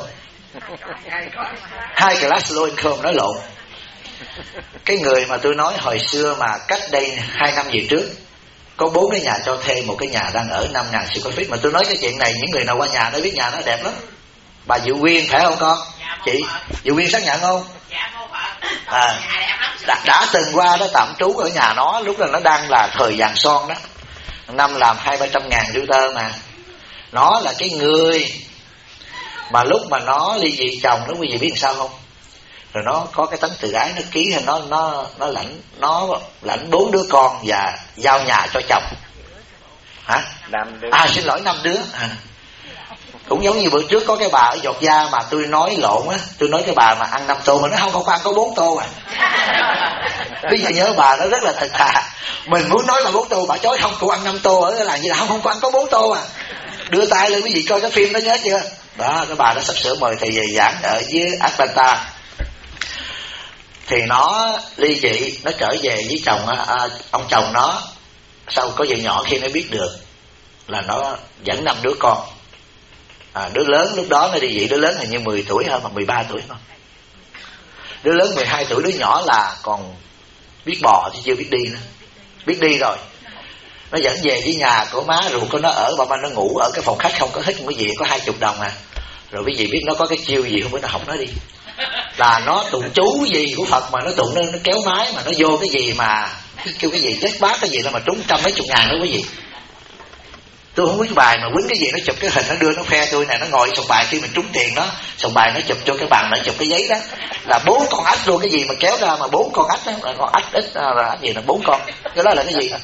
high class low income. Nói lộn. Cái người mà tôi nói hồi xưa mà cách đây 2 năm về trước có 4 cái nhà cho thuê, một cái nhà đang ở 5.000 square feet. Mà tôi nói cái chuyện này những người nào qua nhà nó biết nhà nó đẹp lắm. Bà Diệu Quyên phải không con? Chị Diệu Quyên xác nhận không? Đã từng qua đó tạm trú ở nhà nó, lúc đó nó đang là thời vàng son đó, năm làm 200-300 ngàn realtor mà. Nó là cái người mà lúc mà nó ly dị chồng đó quý vị biết sao không? Rồi nó có cái tấm tự ái nó ký, hay nó lãnh 4 đứa con và giao nhà cho chồng. Hả? 5 đứa. Xin lỗi 5 đứa. Cũng giống như bữa trước có cái bà ở Giọt Gia mà tôi nói lộn á, tôi nói cái bà mà ăn 5 tô mà nó không ăn có 4 tô à. Bây giờ nhớ bà nó rất là thật thà. Mình muốn nói là 4 tô, bà chối không, cô ăn 5 tô ở là gì là không có ăn có 4 tô à. Đưa tay lên quý vị coi cái phim đó nhớ chưa? Đó, cái bà nó sắp sửa mời thầy về giảng ở dưới Atlanta. Thì nó ly dị, nó trở về với chồng, ông chồng nó sau có vợ nhỏ khi nó biết được là nó dẫn 5 đứa con. Đứa lớn lúc đó nó đi dị, đứa lớn hình như 10 tuổi hơn, mà 13 tuổi không. Đứa lớn 12 tuổi, đứa nhỏ là còn biết bò chứ chưa biết đi nữa. Biết đi rồi. Nó dẫn về với nhà của má ruột của nó ở, bà nó ngủ ở cái phòng khách không có hít một cái gì, có 20 đồng à. Rồi quý vị biết nó có cái chiêu gì không, bữa nó học nó đi. Là nó tụng chú gì của Phật mà nó tụng nó kéo máy mà nó vô cái gì mà kêu cái gì chết bát cái gì là mà trúng 100 mấy chục ngàn đó quý vị. Tôi không biết bài mà quýnh cái gì, nó chụp cái hình nó đưa nó khoe tôi nè, nó ngồi sòng bài khi mình trúng tiền đó, sòng bài nó chụp cho cái bàn, nó chụp cái giấy đó là 4 con ếch luôn, cái gì mà kéo ra mà 4 con ếch đó, là con ếch ít là ếch gì là 4 con, cái đó là cái gì?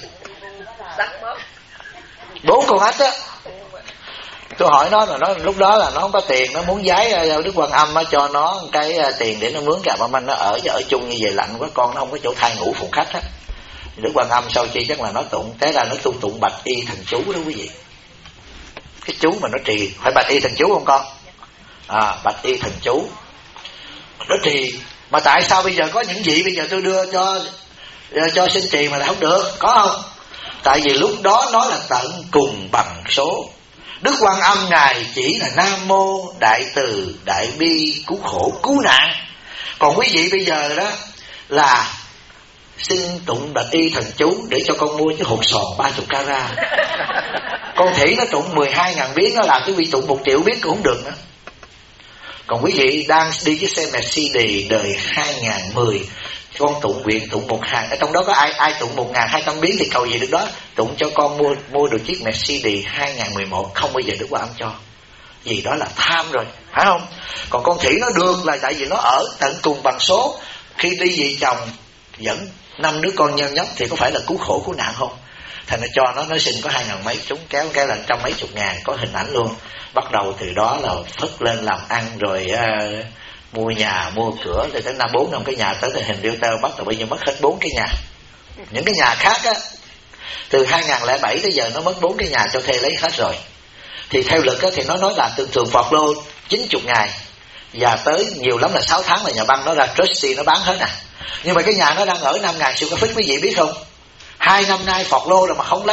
4 con ếch á. Tôi hỏi nó là nó lúc đó là nó không có tiền, nó muốn giái Đức Quan Âm cho nó cái tiền để nó mướn cả bà Minh nó ở chung như vậy, lạnh quá, con nó không có chỗ thay ngủ phòng khách hết. Đức Quan Âm sau chi chắc là nó tụng, thế là nó tụng Bạch Y Thần Chú đó quý vị. Cái chú mà nó trì, phải Bạch Y Thần Chú không con? Bạch Y Thần Chú nó trì. Mà tại sao bây giờ có những vị bây giờ tôi đưa cho xin trì mà lại không được, có không? Tại vì lúc đó nó là tận cùng bằng số. Đức Quan Âm ngài chỉ là Nam Mô Đại Từ Đại Bi cứu khổ cứu nạn. Còn quý vị bây giờ đó là xin tụng Bạch Y Thần Chú để cho con mua cái hột sòn 30 carat. Con Thủy nó tụng 12.000 biến, nó làm cái vị tụng 1 triệu biến cũng không được nữa. Còn quý vị đang đi cái xe Mercedes đời 2010, con tụng nguyện tụng 1.000, ở trong đó có ai tụng 1.200 biến thì cầu gì được đó. Tụng cho con mua được chiếc Mercedes 2011, không bao giờ Đức Hòa Âm cho. Vì đó là tham rồi, phải không? Còn con khỉ nó được là tại vì nó ở tận cùng bằng số. Khi đi về chồng dẫn 5 đứa con nheo nhóc thì có phải là cứu khổ cứu nạn không? Thành nó cho nó xin có 2.000 mấy, chúng kéo cái là 120.000, có hình ảnh luôn. Bắt đầu từ đó là phất lên làm ăn rồi mua nhà mua cửa, rồi tới 4-5 cái nhà, tới tình hình Reuters bắt đầu bây giờ mất hết 4 cái nhà. Những cái nhà khác á, từ 2007 tới giờ nó mất 4 cái nhà cho thuê lấy hết rồi. Thì theo luật á, thì nó nói là thường phọt lô 90 ngày và tới nhiều lắm là 6 tháng là nhà băng nó ra trustee nó bán hết à. Nhưng mà cái nhà nó đang ở 5.000 square feet, quý vị biết không? 2 năm nay phọt lô rồi mà không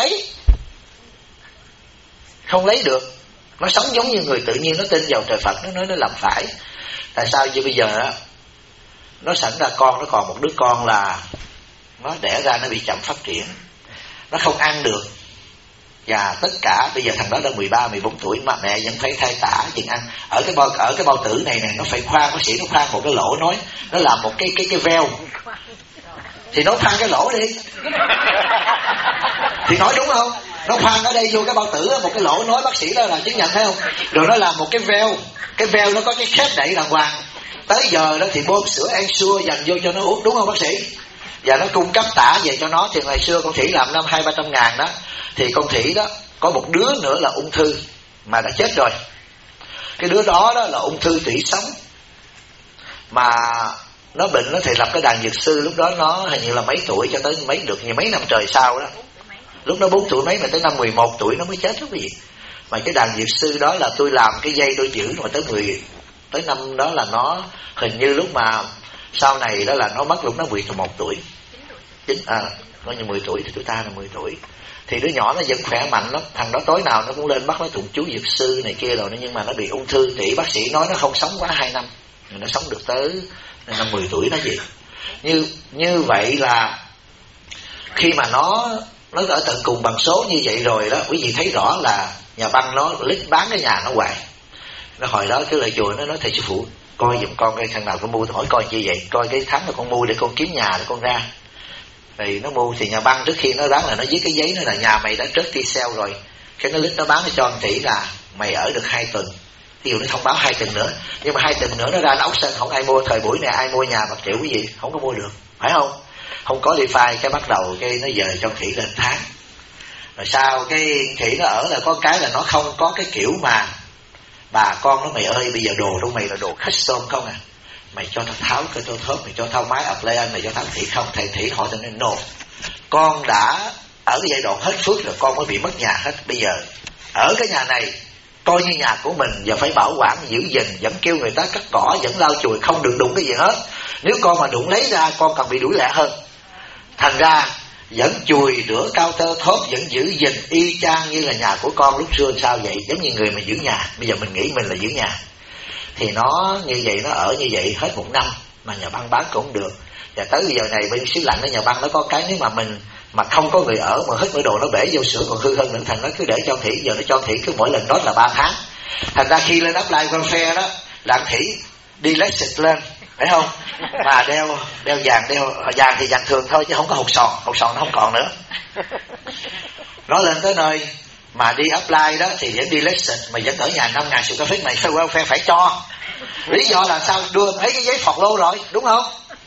lấy được. Nó sống giống như người tự nhiên, nó tin vào trời Phật, nó nói nó làm phải. Tại sao chứ bây giờ á, nó sẵn ra con, nó còn một đứa con là nó đẻ ra nó bị chậm phát triển, nó không ăn được. Và tất cả bây giờ thằng đó đã 13-14 tuổi mà mẹ vẫn phải thay tả chừng ăn. Ở cái bao tử này nó phải khoan, bác sĩ nó khoan một cái lỗ, nói nó làm một cái veo. Thì nó khoan cái lỗ đi. Thì nói đúng không? Nó khoan ở đây vô cái bao tử một cái lỗ, nói bác sĩ đó là chứng nhận, thấy không? Rồi nó làm một cái veo. Cái veo nó có cái khép đậy đàng hoàng. Tới giờ đó thì bơm sữa Ensure dành vô cho nó uống, đúng không bác sĩ? Và nó cung cấp tả về cho nó. Thì ngày xưa con Thủy làm năm 200-300 ngàn đó. Thì con Thủy đó có một đứa nữa là ung thư mà đã chết rồi. Cái đứa đó là ung thư tủy sống. Mà nó bệnh nó thì lập cái đàn dược sư. Lúc đó nó hình như là mấy tuổi cho tới mấy năm trời sau đó. Lúc nó 4 tuổi mấy mà tới năm 11 tuổi nó mới chết đó quý vị. Mà cái đàn dược sư đó là tôi làm cái dây tôi giữ mà tới năm đó là nó hình như lúc mà sau này đó là nó mất lúc nó 11 tuổi. Nó như 10 tuổi thì tụi ta là 10 tuổi. Thì đứa nhỏ nó vẫn khỏe mạnh lắm. Thằng đó tối nào nó cũng lên bắt nó tụng chú dược sư này kia rồi. Nhưng mà nó bị ung thư tủy, bác sĩ nói nó không sống quá 2 năm. Nó sống được tới năm 10 tuổi đó gì. Như vậy là khi mà nó ở tận cùng bằng số như vậy rồi đó, quý vị thấy rõ là nhà băng nó lít bán cái nhà nó hoài. Nó hồi đó cứ lại chùa nó nói thầy sư phụ coi giùm con cái thằng nào con mua, tôi hỏi coi như vậy, coi cái tháng là con mua để con kiếm nhà để con ra. Thì nó mua thì nhà băng trước khi nó bán là nó viết cái giấy nó là nhà mày đã trustee sale rồi. Cái nó lít nó bán nó cho anh Tỷ là mày ở được 2 tuần. Ví dụ nó thông báo 2 tuần nữa, nhưng mà 2 tuần nữa nó ra nó ốc sân, không ai mua. Thời buổi này ai mua nhà bạc triệu quý vị, không có mua được, phải không? Không có DeFi, cái bắt đầu cái nó dời cho Khỉ lên tháng. Rồi sau cái Khỉ nó ở là có cái là nó không có cái kiểu mà bà con nó mày ơi bây giờ đồ của mày là đồ custom không à, mày cho tao tháo cái tôi thớp, mày cho tao máy Applian, mày cho tao Khỉ không. Thầy Khỉ hỏi tao nên no, con đã ở cái giai đoạn hết phước rồi, con mới bị mất nhà hết. Bây giờ ở cái nhà này coi như nhà của mình, giờ phải bảo quản giữ gìn, vẫn kêu người ta cắt cỏ, vẫn lau chùi, không được đụng cái gì hết. Nếu con mà đụng lấy ra con còn bị đuổi lẹ hơn. Thành ra vẫn chùi rửa cao tơ thốt, vẫn giữ gìn y chang như là nhà của con lúc xưa sao vậy, giống như người mà giữ nhà. Bây giờ mình nghĩ mình là giữ nhà thì nó như vậy, nó ở như vậy hết 1 năm mà nhà băng bán cũng được. Và tới bây giờ này bên xứ lạnh ở nhà băng nó có cái, nếu mà mình mà không có người ở mà hết mỗi đồ nó bể vô sữa còn hư hơn nữa, thành nó cứ để cho Thủy. Giờ nó cho Thủy cứ mỗi lần đó là 3 tháng. Thành ra khi lên apply welfare đó là Thủy đi lấy xịt lên, phải không? Mà đeo vàng thì vàng thường thôi chứ không có hột sòn nó không còn nữa. Nó lên tới nơi mà đi apply đó thì vẫn đi lấy xịt mà vẫn ở nhà 5.000 sự phép này phải welfare phải cho. Lý do là sao? Đưa mấy cái giấy phọt lô rồi, đúng không?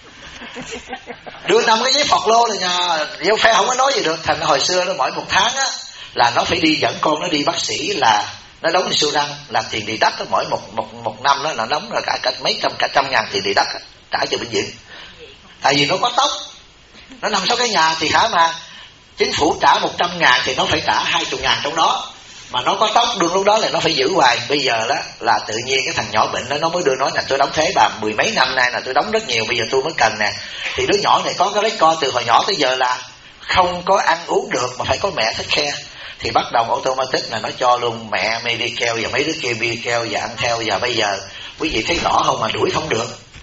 Đưa 5 cái giấy phọt lô là nhà welfare không có nói gì được. Thành hồi xưa nó mỗi 1 tháng á là nó phải đi dẫn con nó đi bác sĩ, là nó đóng siêu răng, là tiền đi đất đó, mỗi một năm đó là đóng là cả mấy trăm, cả 100.000 tiền đi đất trả cho bệnh viện. Tại vì nó có tóc, nó nằm sau cái nhà thì hả mà chính phủ trả 100.000 thì nó phải trả 20.000 trong đó. Mà nó có tóc đương lúc đó là nó phải giữ hoài. Bây giờ đó là tự nhiên cái thằng nhỏ bệnh đó, nó mới đưa nói là tôi đóng thế bà 10 mấy năm nay là tôi đóng rất nhiều, bây giờ tôi mới cần nè. Thì đứa nhỏ này có cái record từ hồi nhỏ tới giờ là không có ăn uống được mà phải có mẹ thích khe. Thì bắt đầu automatic là nó cho luôn mẹ Medicare và mấy đứa kia Medicare và ăn theo. Và bây giờ quý vị thấy rõ không, mà đuổi không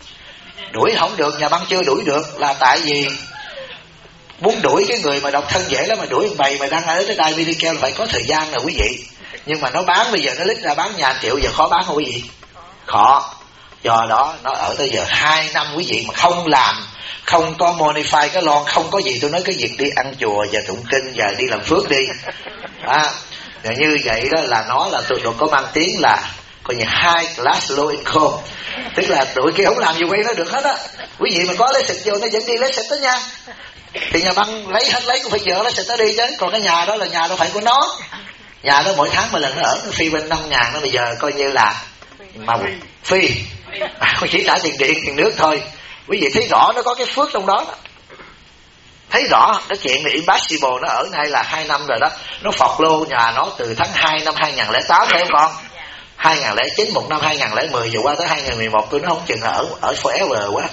được, nhà băng chưa đuổi được là tại vì muốn đuổi cái người mà độc thân dễ lắm, mà đuổi bầy mà đang ở tới đây Medicare là phải có thời gian rồi quý vị. Nhưng mà nó bán bây giờ nó lít ra bán nhà 1 triệu, giờ khó bán không quý vị? Khó. Do đó nó ở tới giờ 2 năm quý vị mà không làm, không có modify cái lon, không có gì, tôi nói cái việc đi ăn chùa và tụng kinh và đi làm phước đi. Rồi như vậy đó là nó là tụi có mang tiếng là coi như high class low income, tức là tụi kia không làm gì quay nó được hết á. Quý vị mà có lấy xịt vô nó vẫn đi lấy xịt đó nha. Thì nhà băng lấy hết, lấy cũng phải vợ lấy xịt nó đi chứ. Còn cái nhà đó là nhà đâu phải của nó. Nhà đó mỗi tháng một lần nó ở, nó phi bên 5.000, nó bây giờ coi như là mà phi, chỉ trả tiền điện tiền nước thôi. Quý vị thấy rõ nó có cái phước trong đó, thấy rõ cái chuyện này. Impossible nó ở nay là 2 năm rồi đó. Nó phọt lô nhà nó từ tháng 2 năm 2008 thấy không con, 2009, một năm 2010, vừa qua tới 2011 tôi nó không chừng ở forever quá.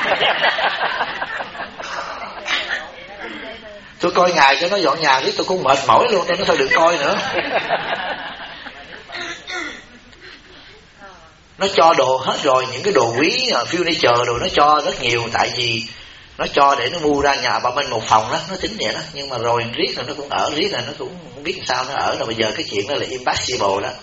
Tôi coi ngày cho nó dọn nhà riết tôi cũng mệt mỏi luôn, tôi nói thôi đừng coi nữa. Nó cho đồ hết rồi, những cái đồ quý furniture đồ nó cho rất nhiều, tại vì nó cho để nó mua ra nhà bà Minh một phòng đó, nó tính vậy đó. Nhưng mà rồi riết là nó cũng ở, riết là nó cũng không biết sao nó ở. Rồi bây giờ cái chuyện đó là impossible đó.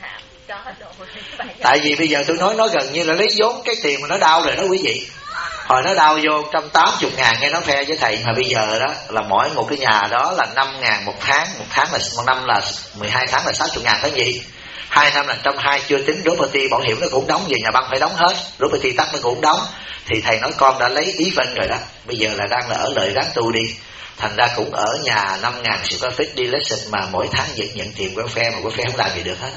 Tại vì bây giờ tôi nói nó gần như là lấy vốn cái tiền mà nó đau rồi đó quý vị. Hồi nó đau vô 180.000 nghe nó phe với thầy, mà bây giờ đó là mỗi một cái nhà đó là 5.000 một tháng là một năm là 12 tháng là 60.000 cái gì. 2 năm là 120, chưa tính property bảo hiểm nó cũng đóng, về nhà băng phải đóng hết, property tắt nó cũng đóng. Thì thầy nói con đã lấy ý vinh rồi đó, bây giờ là đang là ở lợi ráng tu đi. Thành ra cũng ở nhà 5.000 square feet đi lấy xịt, mà mỗi tháng vẫn nhận tiền welfare, mà welfare không làm gì được hết.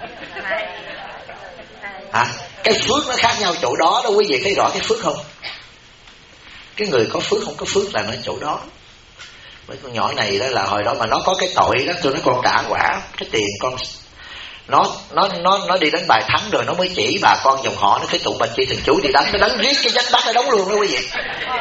Cái phước nó khác nhau chỗ đó đó quý vị, thấy rõ cái phước không? Cái người có phước không có phước là nó chỗ đó. Mấy con nhỏ này đó là hồi đó mà nó có cái tội đó, tôi nói con trả quả cái tiền con. Nó đi đánh bài thắng rồi nó mới chỉ bà con dòng họ nó cái tụng bạch chi thần chú đi đánh, nó đánh riết cái dách đất nó đóng luôn đó quý vị.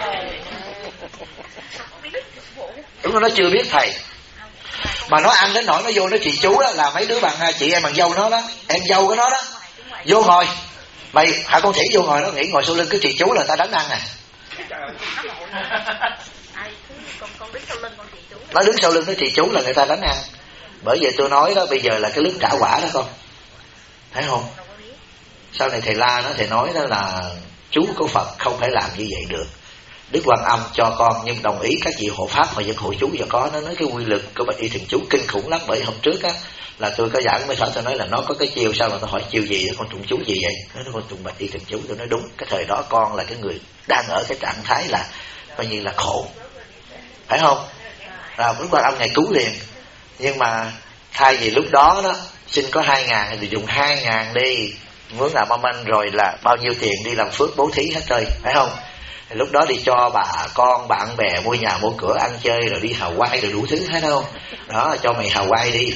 Đúng rồi, nó chưa biết thầy. Mà nó ăn đến nỗi nó vô nó trì chú đó, là mấy đứa bạn chị em bằng dâu nó đó, em dâu của nó đó, vô ngồi mày hả con Thủy, vô ngồi nó nghĩ ngồi sau lưng cái trì chú là ta đánh ăn à. Nó đứng sau lưng nó trì chú là người ta đánh ăn. Bởi vậy tôi nói đó, bây giờ là cái lúc trả quả đó con, thấy không? Sau này thầy La nó thầy nói đó là chú của Phật không phải làm như vậy được. Đức Quan Âm cho con, nhưng đồng ý các vị hộ pháp mà vẫn hộ chú cho có. Nó nói cái quy lực của bạch y thần chú kinh khủng lắm. Bởi hôm trước á là tôi có giảng với Phật, tôi nói là nó có cái chiêu, sao mà tôi hỏi chiêu gì, con tụng chú gì vậy? Nó con tụng bạch y thần chú. Tôi nói đúng, cái thời đó con là cái người đang ở cái trạng thái là coi như là khổ, phải không? Rồi Đức Quan Âm ngày cứu liền. Nhưng mà thay vì lúc đó đó xin có 2.000 thì dùng 2.000 đi mướn làm âm anh, rồi là bao nhiêu tiền đi làm phước bố thí hết rồi, phải không? Thì lúc đó đi cho bà con bạn bè mua nhà mua cửa ăn chơi, rồi đi Hawaii rồi đủ thứ hết không? Đó, cho mày Hawaii đi.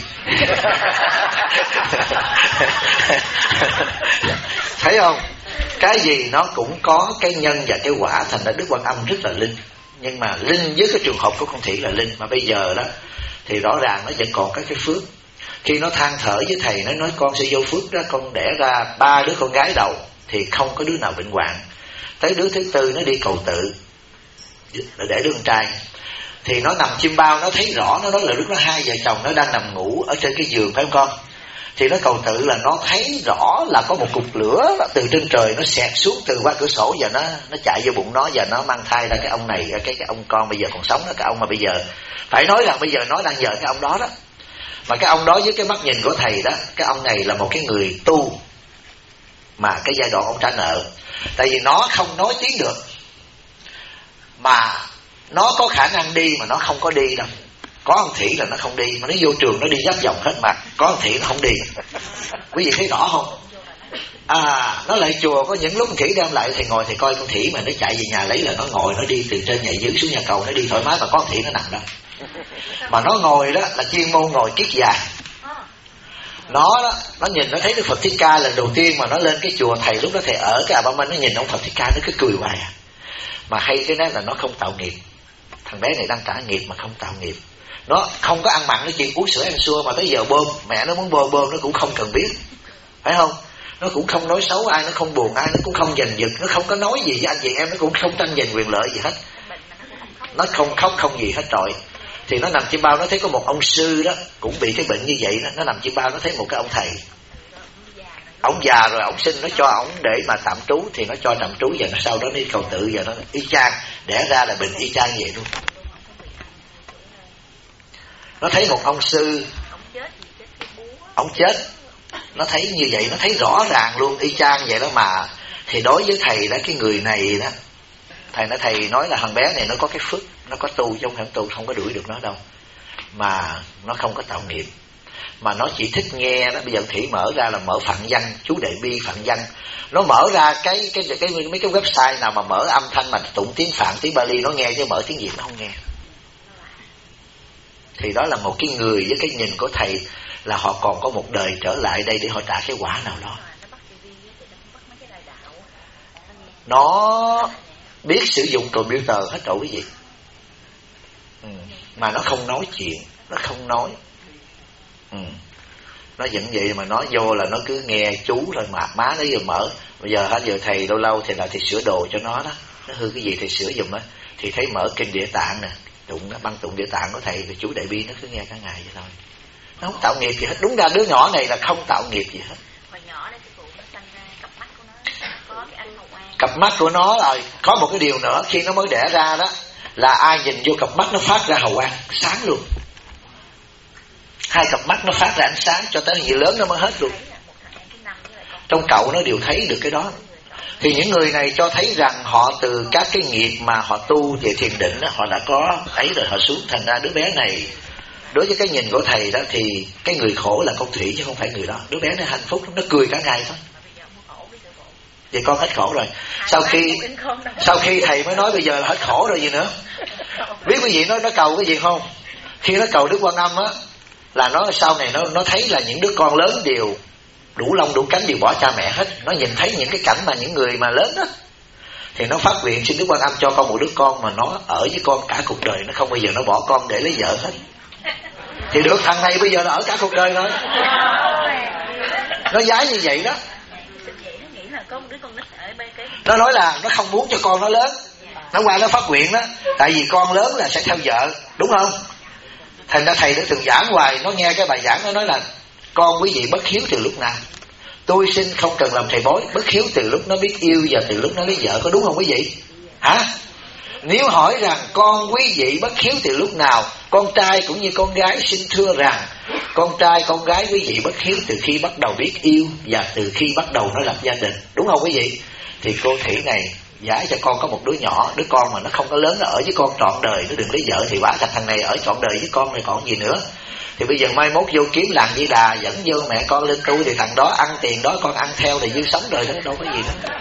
Thấy không? Cái gì nó cũng có cái nhân và cái quả. Thành ra Đức Quan Âm rất là linh. Nhưng mà linh với cái trường hợp của con Thị là linh. Mà bây giờ đó thì rõ ràng nó vẫn còn các cái phước. Khi nó than thở với thầy, nó nói con sẽ vô phước đó, con đẻ ra 3 đứa con gái đầu thì không có đứa nào bệnh hoạn. Tới đứa thứ 4 nó đi cầu tự để đứa con trai, thì nó nằm chim bao, nó thấy rõ. Nó nói là lúc đó 2 vợ chồng nó đang nằm ngủ ở trên cái giường, phải không con? Thì nó cầu tự là nó thấy rõ là có một cục lửa từ trên trời nó xẹt xuống từ qua cửa sổ, và nó chạy vô bụng nó, và nó mang thai ra cái ông này, cái ông con bây giờ còn sống đó. Cái ông mà bây giờ phải nói rằng bây giờ nó đang vợ cái ông đó đó. Mà cái ông đó với cái mắt nhìn của thầy đó, cái ông này là một cái người tu mà cái giai đoạn ông trả nợ. Tại vì nó không nói tiếng được, mà nó có khả năng đi mà nó không có đi đâu. Có ông Thị là nó không đi, mà nó vô trường nó đi giáp vòng hết mặt. Có ông Thị nó không đi. Quý vị thấy rõ không? Nó lại chùa có những lúc con Thị đem lại thầy ngồi, thầy coi con Thị mà nó chạy về nhà lấy là nó ngồi, nó đi từ trên nhảy dưới xuống nhà cầu, nó đi thoải mái. Mà có con Thị nó nằm đó, mà nó ngồi đó là chuyên môn ngồi kiết già. Nó nhìn nó thấy Đức Phật Thích Ca lần đầu tiên mà nó lên cái chùa, thầy lúc đó thầy ở cái Abba Minh, nó nhìn ông Phật Thích Ca nó cứ cười hoài à. Mà hay cái đó là nó không tạo nghiệp. Thằng bé này đang trả nghiệp mà không tạo nghiệp. Nó không có ăn mặn, nó chỉ uống sữa ăn xua, mà tới giờ bơm mẹ nó muốn bơm nó cũng không cần biết, phải không? Nó cũng không nói xấu ai, nó không buồn ai, nó cũng không giành giật, nó không có nói gì với anh chị em, nó cũng không tranh giành quyền lợi gì hết. Nó không khóc không gì hết rồi. Thì nó nằm chim bao, nó thấy có một ông sư đó cũng bị cái bệnh như vậy đó. Nó nằm chim bao, nó thấy một cái ông thầy Ông già rồi ông xin nó cho ông để mà tạm trú thì nó cho tạm trú, giờ nó sau đó đi cầu tự, giờ nó y chang đẻ ra là bệnh y chang vậy luôn. Nó thấy một ông sư ông chết, nó thấy như vậy, nó thấy rõ ràng luôn y chang vậy đó mà. Thì đối với thầy đó, cái người này đó, thầy nói là thằng bé này nó có cái phước, nó có tu chứ không phải tu, không có đuổi được nó đâu, mà nó không có tạo nghiệp, mà nó chỉ thích nghe đó. Bây giờ Thủy mở ra là mở Phạn Văn, chú Đại Bi Phạn Văn, nó mở ra mấy cái website nào mà mở âm thanh mà tụng tiếng Phạn, tiếng Bali nó nghe, chứ mở tiếng Việt nó không nghe. Thì đó là một cái người với cái nhìn của thầy là họ còn có một đời trở lại đây để họ trả cái quả nào đó. Nó biết sử dụng computer hết rồi quý vị, mà nó không nói chuyện, nó không nói. Nó vẫn vậy mà nó vô là nó cứ nghe chú rồi mà má nó vừa mở. Bây giờ giờ thầy lâu lâu thì là thầy sửa đồ cho nó đó, nó hư cái gì thầy sửa giùm á, thì thấy mở kinh Địa Tạng nè, tụng nó băng tụng Địa Tạng của thầy, rồi chú Đại Bi nó cứ nghe cả ngày vậy thôi. Nó không tạo nghiệp gì hết. Đúng ra đứa nhỏ này là không tạo nghiệp gì hết. Cặp mắt của nó rồi có một cái điều nữa, khi nó mới đẻ ra đó là ai nhìn vô cặp mắt nó phát ra hào quang sáng luôn. Hai cặp mắt nó phát ra ánh sáng cho tới người lớn nó mới hết luôn. Trong cậu nó đều thấy được cái đó. Thì những người này cho thấy rằng họ từ các cái nghiệp mà họ tu về thiền định đó, họ đã có ấy rồi họ xuống. Thành ra đứa bé này đối với cái nhìn của thầy đó thì cái người khổ là con Thủy chứ không phải người đó. Đứa bé nó hạnh phúc, nó cười cả ngày thôi. Vậy con hết khổ rồi. Sau khi thầy mới nói bây giờ là hết khổ rồi gì nữa. Biết quý vị nó cầu cái gì không? Khi nó cầu Đức Quan Âm á, là nó sau này nó thấy là những đứa con lớn đều đủ lông đủ cánh, đều bỏ cha mẹ hết. Nó nhìn thấy những cái cảnh mà những người mà lớn đó, thì nó phát nguyện xin Đức Quan Âm cho con một đứa con mà nó ở với con cả cuộc đời, nó không bao giờ nó bỏ con để lấy vợ hết. Thì được, thằng này bây giờ nó ở cả cuộc đời thôi. Nó giái như vậy đó. Nó nói là nó không muốn cho con nó lớn, nó qua nó phát nguyện đó, tại vì con lớn là sẽ theo vợ, đúng không? Thành ra thầy đã từng giảng hoài, nó nghe cái bài giảng nó nói là con quý vị bất hiếu từ lúc nào. Tôi xin không cần làm thầy bói, bất hiếu từ lúc nó biết yêu và từ lúc nó lấy vợ, có đúng không quý vị? Hả? Nếu hỏi rằng con quý vị bất hiếu từ lúc nào, con trai cũng như con gái xin thưa rằng con trai con gái quý vị bất hiếu từ khi bắt đầu biết yêu và từ khi bắt đầu nó lập gia đình, đúng không quý vị? Thì cô Thủy này giải cho con có một đứa nhỏ, đứa con mà nó không có lớn, nó ở với con trọn đời, nó đừng lấy vợ, thì quả thật thằng này ở trọn đời với con này còn gì nữa. Thì bây giờ mai mốt vô kiếm làng Di Đà dẫn vô mẹ con lên tu, thì thằng đó ăn tiền đó con ăn theo thì dư sống đời đó, đâu có gì đó.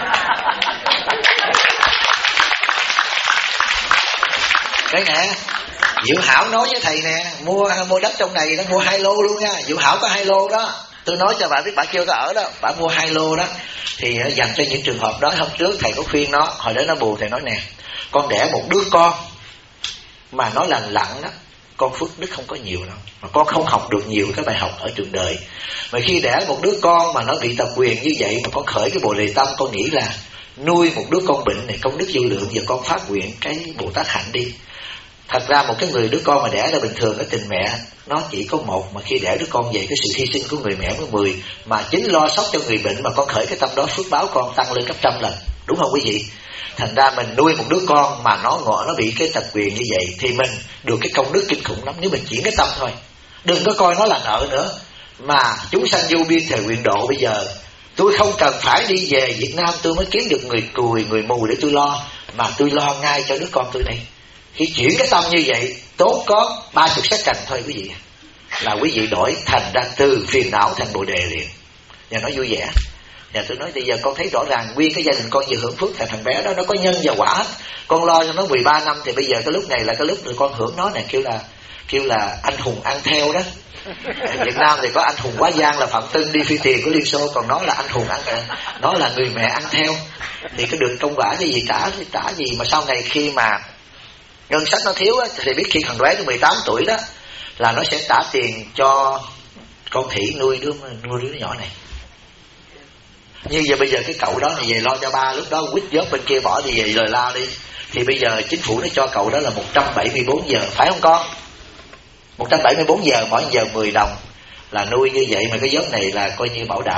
Cái nè, Diệu Hảo nói với thầy nè, mua đất trong này, nó mua 2 lô luôn nha. Diệu Hảo có 2 lô đó. Tôi nói cho bà biết, bà chưa có ở đó, bà mua 2 lô đó. Thì dành cho những trường hợp đó. Hôm trước thầy có khuyên nó, hồi đó nó buồn, thầy nói nè, con đẻ một đứa con mà nó lành lặn đó, con phước đức không có nhiều đâu, mà con không học được nhiều cái bài học ở trường đời. Mà khi đẻ một đứa con mà nó bị tập quyền như vậy, mà con khởi cái Bồ Đề Tâm, con nghĩ là nuôi một đứa con bệnh này công đức vô lượng, giờ con phát nguyện cái Bồ Tát hạnh đi. Thật ra một cái người đứa con mà đẻ ra bình thường, cái tình mẹ nó chỉ có 1, mà khi đẻ đứa con vậy, cái sự hy sinh của người mẹ mới 10, mà chính lo sóc cho người bệnh mà con khởi cái tâm đó, phước báo con tăng lên gấp 100 lần, đúng không quý vị? Thành ra mình nuôi một đứa con mà nó bị cái tật quyền như vậy, thì mình được cái công đức kinh khủng lắm nếu mình chuyển cái tâm thôi. Đừng có coi nó là nợ nữa. Mà chúng sanh vô biên thời nguyện độ, bây giờ tôi không cần phải đi về Việt Nam tôi mới kiếm được người cùi, người mù để tôi lo, mà tôi lo ngay cho đứa con tôi đây. Khi chuyển cái tâm như vậy, tốt có 30 second thôi quý vị, là quý vị đổi thành ra từ phiền não thành Bồ Đề liền. Và nó vui vẻ. Và tôi nói bây giờ con thấy rõ ràng nguyên cái gia đình con vừa hưởng phước, là thằng bé đó nó có nhân và quả hết. Con lo cho nó 13 năm, thì bây giờ cái lúc này là cái lúc rồi con hưởng nó nè, kêu là anh hùng ăn theo đó. Ở Việt Nam thì có anh hùng Quá Giang là Phạm Tân đi phi tiền của Liên Xô, còn nó là anh hùng ăn, nó là người mẹ ăn theo. Thì cái được công quả cái gì trả gì. Mà sau này khi mà ngân sách nó thiếu á, thì biết khi thằng bé tới 18 tuổi đó là nó sẽ trả tiền cho con Thị nuôi đứa nhỏ này. Như giờ bây giờ cái cậu đó thì về lo cho ba, lúc đó quýt vớt bên kia bỏ thì về lời la đi. Thì bây giờ chính phủ nó cho cậu đó là 174 giờ, phải không con? 174 giờ, mỗi giờ 10 đồng là nuôi như vậy, mà cái vớt này là coi như bảo đảm lắm.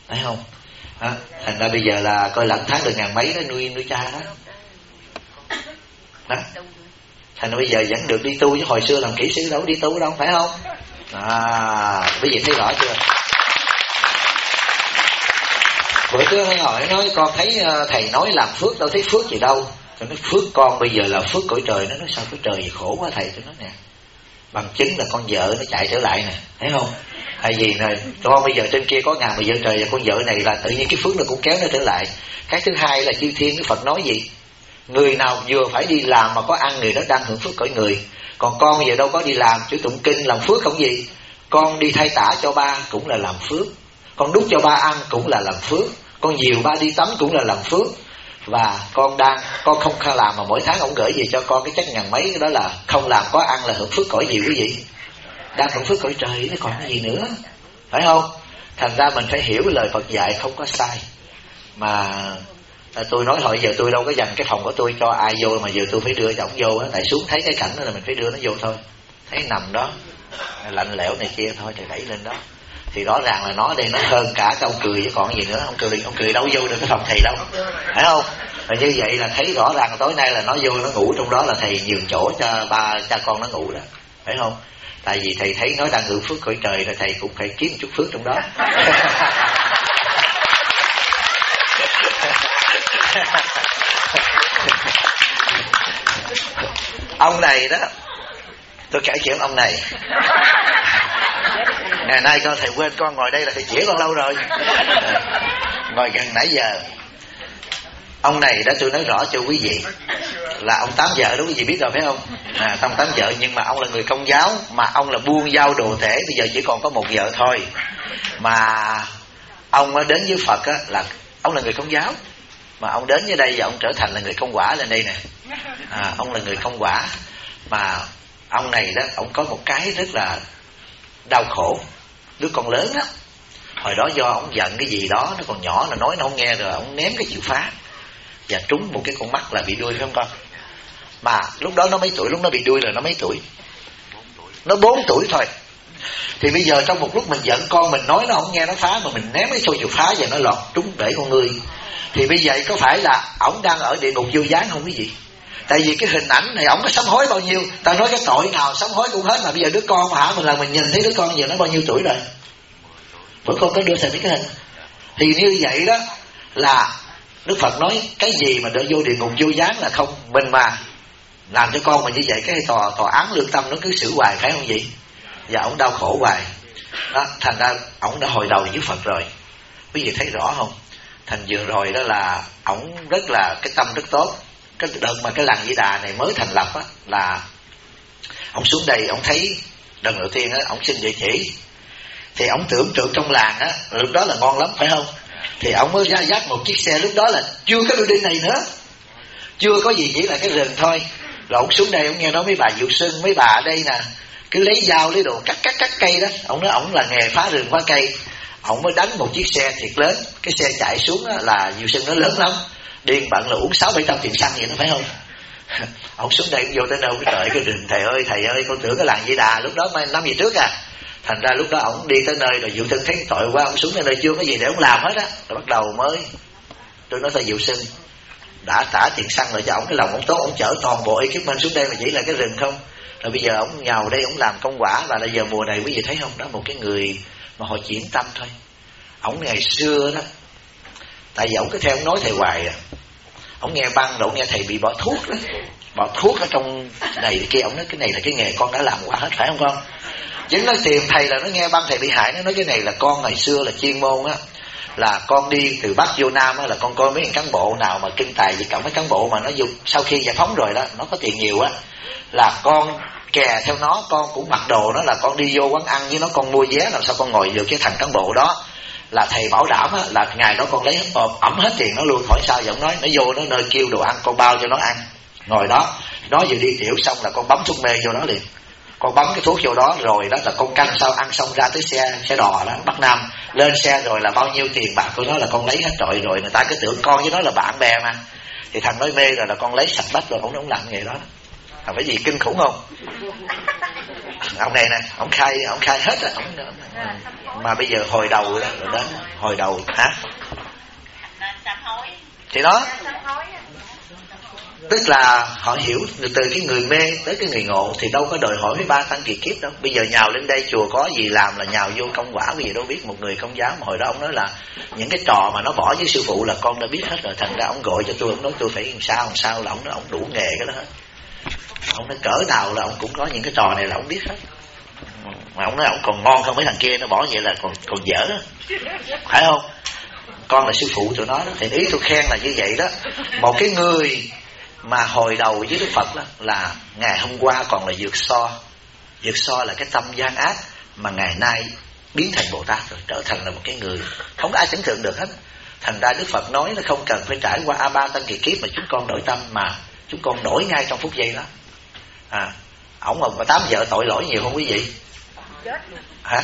thấy không? Thành ra bây giờ là coi lận tháng được ngàn mấy đó, nuôi cha đó. Thành ra bây giờ vẫn được đi tu, chứ hồi xưa làm kỹ sư đâu đi tu đâu, phải không? Bây giờ thấy rõ chưa? Bữa trước hỏi nói con thấy thầy nói làm phước, đâu thấy phước gì đâu. Tôi nói phước con bây giờ là phước cõi trời. Nó nói sao cõi trời gì khổ quá thầy. Tôi nói nè, bằng chứng là con vợ nó chạy trở lại nè, thấy không? Tại vì này con bây giờ trên kia có ngàn mà vợ trời, và con vợ này là tự nhiên cái phước nó cũng kéo nó trở lại. Cái thứ hai là chư thiên, cái Phật nói gì? Người nào vừa phải đi làm mà có ăn, người đó đang hưởng phước cõi người. Còn con bây giờ đâu có đi làm, chỉ tụng kinh làm phước không gì? Con đi thay tả cho ba cũng là làm phước, con đút cho ba ăn cũng là làm phước, con dìu ba đi tắm cũng là làm phước. Và con không làm mà mỗi tháng ông gửi về cho con cái chắc ngàn mấy, cái đó là không làm có ăn là hưởng phước cõi gì quý vị? Đang hưởng phước cõi trời, nó còn cái gì nữa, phải không? Thành ra mình phải hiểu lời Phật dạy không có sai. Mà tôi nói hồi giờ tôi đâu có dành cái phòng của tôi cho ai vô, mà giờ tôi phải đưa giọng vô á, tại xuống thấy cái cảnh đó là mình phải đưa nó vô thôi. Thấy nằm đó lạnh lẽo này kia thôi thì đẩy lên đó. Thì rõ ràng là nó đây nó hơn cả cái ông cười chứ còn gì nữa. Ông cười đâu vô được cái phòng thầy đâu, phải không? Và như vậy là thấy rõ ràng tối nay là nó vô nó ngủ trong đó, là thầy nhường chỗ cho ba cha con nó ngủ đó, phải không? Tại vì thầy thấy nó đang hưởng phước cõi trời rồi, thầy cũng phải kiếm chút phước trong đó. Ông này đó, tôi kể chuyện ông này. Ngày nay con thầy quên con ngồi đây là thầy chỉ con lâu rồi, ngồi gần nãy giờ. Ông này đã tôi nói rõ cho quý vị là ông tám vợ đó, quý vị biết rồi phải không? Ông tám vợ, nhưng mà ông là người Công giáo, mà ông là buôn giao đồ thể, bây giờ chỉ còn có một vợ thôi. Mà ông đến với Phật á, là ông là người Công giáo, mà ông đến với đây và ông trở thành là người Công quả lên đây nè. Ông là người Công quả, mà ông này đó, ông có một cái rất là đau khổ. Đứa con lớn á, hồi đó do ông giận cái gì đó, nó còn nhỏ, nó nói nó không nghe, rồi ông ném cái chìa phá và trúng một cái con mắt là bị đuôi, phải không con? Mà lúc đó nó mấy tuổi? Lúc nó bị đuôi là nó mấy tuổi? Nó 4 tuổi thôi. Thì bây giờ trong một lúc mình giận con mình, nói nó không nghe, nó phá, mà mình ném cái xô chìa phá và nó lọt trúng bể con người, thì bây giờ có phải là ổng đang ở địa ngục vô gián không quý vị? Tại vì cái hình ảnh này ổng có sám hối bao nhiêu? Ta nói cái tội nào sám hối cũng hết. Mà bây giờ đứa con mà mình nhìn thấy đứa con giờ nó bao nhiêu tuổi rồi? Bữa con có đưa thành cái hình. Thì như vậy đó là Đức Phật nói cái gì mà để vô địa ngục vô gián là không. Mình mà làm cho con mình như vậy, cái tòa án lương tâm nó cứ xử hoài, phải không vậy? Và ổng đau khổ hoài đó. Thành ra ổng đã hồi đầu với Phật rồi, quý vị thấy rõ không? Thành vừa rồi đó là ổng rất là cái tâm rất tốt. Cái đợt mà cái làng Di Đà này mới thành lập á, là ổng xuống đây, ổng thấy lần đầu tiên á, ổng xin địa chỉ. Thì ổng tưởng tượng trong làng á, lúc đó là ngon lắm, phải không? Thì ổng mới ra dắt một chiếc xe, lúc đó là chưa có building này nữa, chưa có gì, chỉ là cái rừng thôi. Rồi ổng xuống đây, ổng nghe nói mấy bà Diệu Sưng, mấy bà ở đây nè, cứ lấy dao lấy đồ cắt cây đó. Ổng nói ổng là nghề phá rừng phá cây. Ổng mới đánh một chiếc xe thiệt lớn. Cái xe chạy xuống á, là Diệu Sưng nó lớn lắm, điên bận là uống 600-700 tiền xăng vậy đó, phải không? Ông xuống đây vô tới đâu cái trời cái rừng, thầy ơi con tưởng cái làng Di Đà lúc đó mấy năm về trước à. Thành ra lúc đó ổng đi tới nơi rồi Diệu Sưng thấy tội quá, ông xuống tới nơi chưa có gì để ông làm hết á, rồi bắt đầu mới tôi nói thôi Diệu Sưng đã trả tiền xăng rồi cho ổng, cái lòng ổng tốt, ổng chở toàn bộ ekipment xuống đây mà chỉ là cái rừng không. Rồi bây giờ ổng nhào đây ổng làm công quả, và là giờ mùa này quý vị thấy không, đó một cái người mà họ chuyển tâm thôi. Ổng ngày xưa đó, tại vì ổng cứ theo ổng nói thầy hoài à, ổng nghe băng rồi ổng nghe thầy bị bỏ thuốc đó, bỏ thuốc ở trong này kia. Ổng nói cái này là cái nghề con đã làm qua hết, phải không con? Chính nó tìm thầy là nó nghe băng thầy bị hại, nó nói cái này là con ngày xưa là chuyên môn á, là con đi từ Bắc vô Nam á, là con coi mấy cán bộ nào mà kinh tài gì cộng mấy cán bộ mà nó dùng sau khi giải phóng rồi đó, nó có tiền nhiều á, là con kè theo nó, con cũng mặc đồ nó, là con đi vô quán ăn với nó, con mua vé làm sao con ngồi được cái thằng cán bộ đó. Là thầy bảo đảm á, là ngày đó con lấy ẩm hết tiền nó luôn. Hỏi sao vậy? Ông nói nó vô nó nơi kêu đồ ăn con bao cho nó ăn, ngồi đó, nó vừa đi tiểu xong là con bấm thuốc mê vô đó liền. Con bấm cái thuốc vô đó rồi đó là con canh sao ăn xong ra tới xe đò đó Bắc Nam, lên xe rồi là bao nhiêu tiền bạc của nó là con lấy hết rồi. Rồi người ta cứ tưởng con với nó là bạn bè mà, thì thằng nói mê rồi là con lấy sạch bách rồi. Ông làm nghề đó là phải gì kinh khủng không? Ông này nè, ông khai hết á, mà bây giờ hồi đầu đó, rồi đến hồi đầu hả? Thì đó, tức là họ hiểu từ cái người mê tới cái người ngộ, thì đâu có đòi hỏi với 3 tăng kỳ kiếp đâu. Bây giờ nhào lên đây chùa có gì làm là nhào vô công quả, bây giờ đâu biết. Một người công giáo mà hồi đó ông nói là những cái trò mà nó bỏ với sư phụ là con đã biết hết rồi, thành ra ông gọi cho tôi, ông nói tôi phải làm sao là ông nói ông đủ nghề cái đó hết. Ông nói cỡ nào là ông cũng có những cái trò này là ông biết hết. Mà ông nói ông còn ngon hơn mấy thằng kia, nó bỏ vậy là còn dở đó, phải không? Con là sư phụ tụi nó đó. Thì ý tôi khen là như vậy đó. Một cái người mà hồi đầu với Đức Phật đó, là ngày hôm qua còn là vượt so là cái tâm gian ác, mà ngày nay biến thành Bồ Tát rồi, trở thành là một cái người không có ai tưởng tượng được hết. Thành ra Đức Phật nói nó không cần phải trải qua A3 tăng kỳ kiếp mà chúng con đổi tâm, mà chúng con đổi ngay trong phút giây đó. Ổng mà 8 vợ tội lỗi nhiều không quý vị? Hả?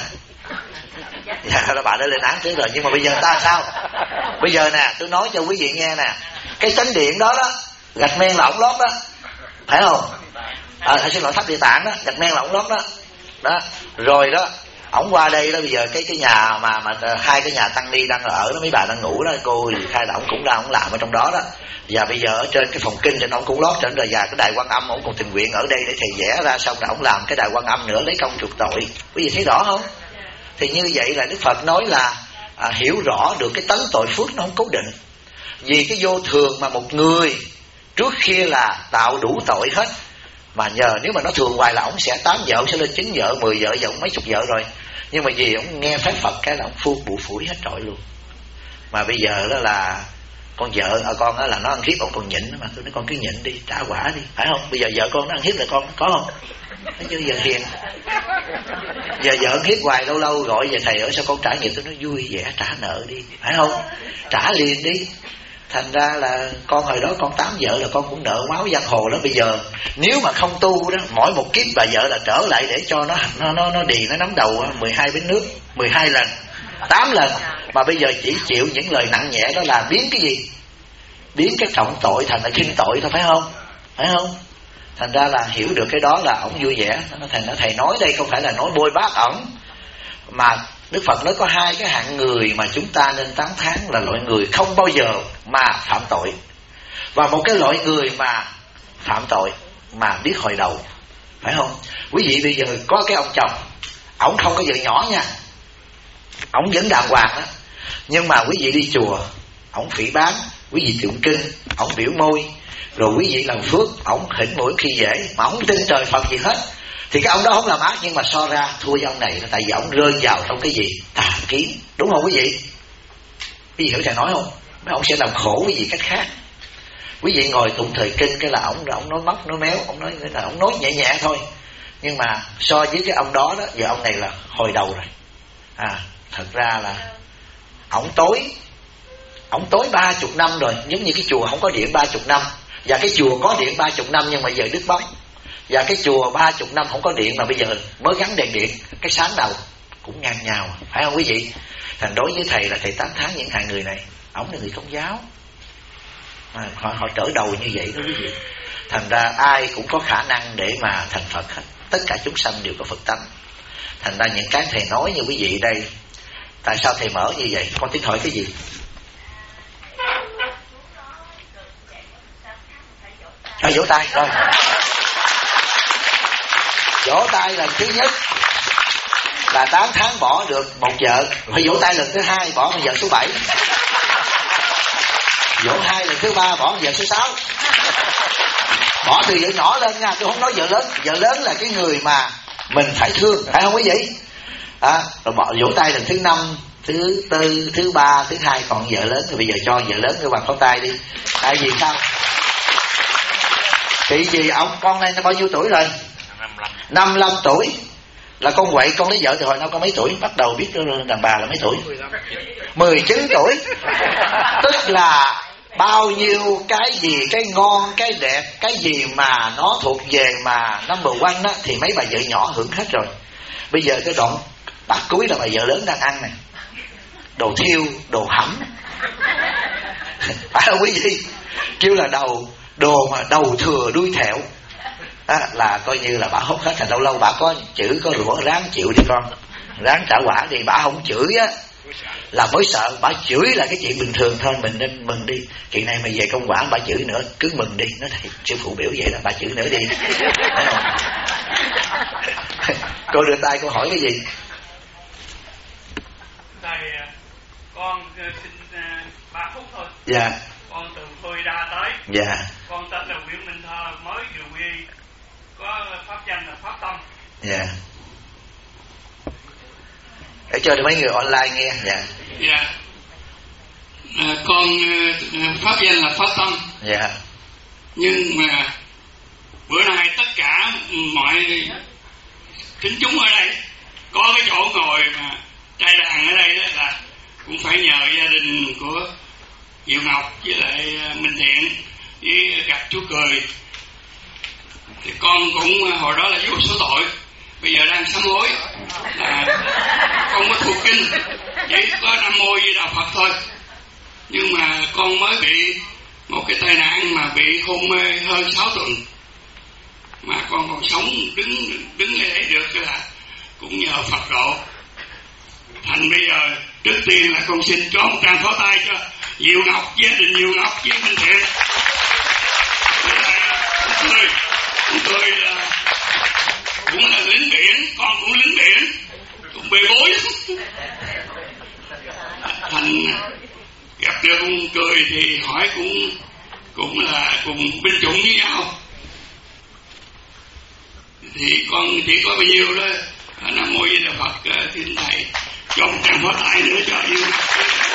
Dạ, bà đã lên án trước rồi. Nhưng mà bây giờ ta sao? Bây giờ nè, tôi nói cho quý vị nghe nè, cái chánh điện đó đó, gạch men là ổng lót đó, phải không? Xin lỗi, tháp Địa Tạng đó, gạch men là ổng lót đó. Đó, rồi đó, ổng qua đây đó, bây giờ cái nhà mà 2 cái nhà tăng ni đang ở đó, mấy bà đang ngủ đó, cô khai là ổng cũng ra ổng làm ở trong đó đó. Và bây giờ ở trên cái phòng kinh thì ổng cũng lót trên rồi, và cái đài Quan Âm ổng còn tình nguyện ở đây để thầy vẽ ra, xong rồi ổng làm cái đài Quan Âm nữa lấy công chuộc tội. Quý vị thấy rõ không? Thì như vậy là Đức Phật nói là hiểu rõ được cái tấn tội phước nó không cố định. Vì cái vô thường mà một người trước kia là tạo đủ tội hết, mà nhờ nếu mà nó thường hoài là ổng sẽ 8 vợ, sẽ lên 9 vợ, 10 vợ, giờ ổng mấy chục vợ rồi. Nhưng mà vì ổng nghe phép Phật cái là ổng phun bụ phủi hết trọi luôn. Mà bây giờ đó là con vợ con đó là nó ăn hiếp ông còn nhịn, mà tôi nói con cứ nhịn đi, trả quả đi, phải không? Bây giờ vợ con nó ăn hiếp là con có không? Nói chứ giờ hiền. Giờ vợ ăn hiếp hoài, lâu lâu gọi về thầy ơi sao con trả nghiệp, tôi nói vui vẻ trả nợ đi, phải không? Trả liền đi. Thành ra là con hồi đó con 8 vợ là con cũng nợ máu giang hồ đó. Bây giờ nếu mà không tu đó, mỗi một kiếp bà vợ là trở lại để cho nó đì nó nắm đầu 12 bến nước 12 lần 8 lần. Mà bây giờ chỉ chịu những lời nặng nhẹ, đó là biến cái gì? Biến cái trọng tội thành là khinh tội thôi, phải không? Phải không? Thành ra là hiểu được cái đó là ổng vui vẻ. Thành ra thầy nói đây không phải là nói bôi bác ổng, mà Đức Phật nói có 2 cái hạng người mà chúng ta nên tán thán, là loại người không bao giờ mà phạm tội, và một cái loại người mà phạm tội mà biết hồi đầu, phải không? Quý vị bây giờ có cái ông chồng, ổng không có vợ nhỏ nha, ổng vẫn đàng hoàng đó, nhưng mà quý vị đi chùa ổng phỉ báng, quý vị tụng kinh ổng biểu môi, rồi quý vị làm phước ổng hỉnh mũi khi dễ, mà ổng tin trời Phật gì hết. Thì cái ông đó không làm ác, nhưng mà so ra thua với ông này là tại vì ông rơi vào trong cái gì? Tà kiến, đúng không quý vị? Quý vị hiểu thầy nói không? Ông sẽ làm khổ quý vị cách khác. Quý vị ngồi tụng thời kinh cái là ông nói móc nói méo, ông nói nhẹ nhẹ thôi, nhưng mà so với cái ông đó đó, giờ ông này là hồi đầu rồi. Thật ra là ông tối 30 năm rồi, giống như cái chùa không có điện 30 năm, và cái chùa có điện 30 năm nhưng mà giờ đứt bóng. Và cái chùa 30 năm không có điện mà bây giờ mới gắn đèn điện, cái sáng đầu cũng ngang nhau, phải không quý vị? Thành đối với thầy là thầy tán thán những hai người này. Ổng là người Công giáo, họ trở đầu như vậy đó quý vị. Thành ra ai cũng có khả năng để mà thành Phật hết, tất cả chúng sanh đều có Phật tánh. Thành ra những cái thầy nói như quý vị đây, tại sao thầy mở như vậy? Con tính hỏi cái gì? Vỗ tay rồi. Vỗ tay lần thứ nhất là 8 tháng bỏ được một vợ, phải vỗ tay lần thứ 2 bỏ một vợ số 7, vỗ 2 lần thứ 3 bỏ một vợ số 6. Bỏ từ vợ nhỏ lên nha, tôi không nói vợ lớn. Vợ lớn là cái người mà mình phải thương, phải không quý vị? Rồi bỏ vỗ tay lần thứ 5, thứ 4, thứ 3, thứ 2 còn vợ lớn. Rồi bây giờ cho vợ lớn các bạn có tay đi. Tại vì sao? Thì vì ông con này nó bao nhiêu tuổi rồi? 55 tuổi. Là con quậy, con lấy vợ từ hồi nào con mấy tuổi? Bắt đầu biết đàn bà là mấy tuổi? 19 tuổi. Tức là bao nhiêu cái gì, cái ngon, cái đẹp, cái gì mà nó thuộc về mà number one á, thì mấy bà vợ nhỏ hưởng hết rồi. Bây giờ cái đoạn bắt cuối là bà vợ lớn đang ăn nè, đồ thiêu, đồ hẩm. Phải không quý vị? Kêu là đồ mà đầu thừa đuôi thẹo. là coi như là bà hốt hết. Thành lâu lâu bà có chữ có rủa ráng chịu đi con, ráng trả quả đi. Bà không chửi á là mới sợ, bà chửi là cái chuyện bình thường thôi, mình nên mừng đi. Chuyện này mày về công quả bà chửi nữa cứ mừng đi. Nói thầy sư phụ biểu vậy đó, bà chửi nữa đi. Cô đưa tay cô hỏi cái gì? Thầy, con xin 3 phút thôi. Dạ. Con từ Florida tới. Dạ. Con tên là Nguyễn Minh Thơ, mới vừa quy, có pháp danh là Pháp Tâm. Dạ. Để cho mấy người online nghe. Dạ. Dạ. Con pháp danh là Pháp Tâm. Dạ. Nhưng mà bữa nay tất cả mọi thính chúng ở đây có cái chỗ ngồi mà trai đàn ở đây đó là cũng phải nhờ gia đình của Diệu Ngọc với lại Minh Thiện với gặp chú Cười. Thì con cũng hồi đó là vô số tội, bây giờ đang sám hối là không có thuộc kinh, chỉ có Nam Mô Di Đà Phật thôi. Nhưng mà con mới bị một cái tai nạn mà bị hôn mê hơn 6 tuần, mà con còn sống đứng đây được là cũng nhờ Phật độ. Thành bây giờ trước tiên là con xin cho một tràng pháo tay cho Diệu Ngọc, gia đình Diệu Ngọc với Minh Thiện. Tôi là cũng là lính biển, con cũng lính biển, cũng bê bối. Thành gặp được ông Cười thì hỏi cũng là cùng binh chủng với nhau. Thì con chỉ có bao nhiêu đó. Nam Mô Di Đà Phật, xin thầy cho một tràng pháo tay nữa cho Diệu Ngọc.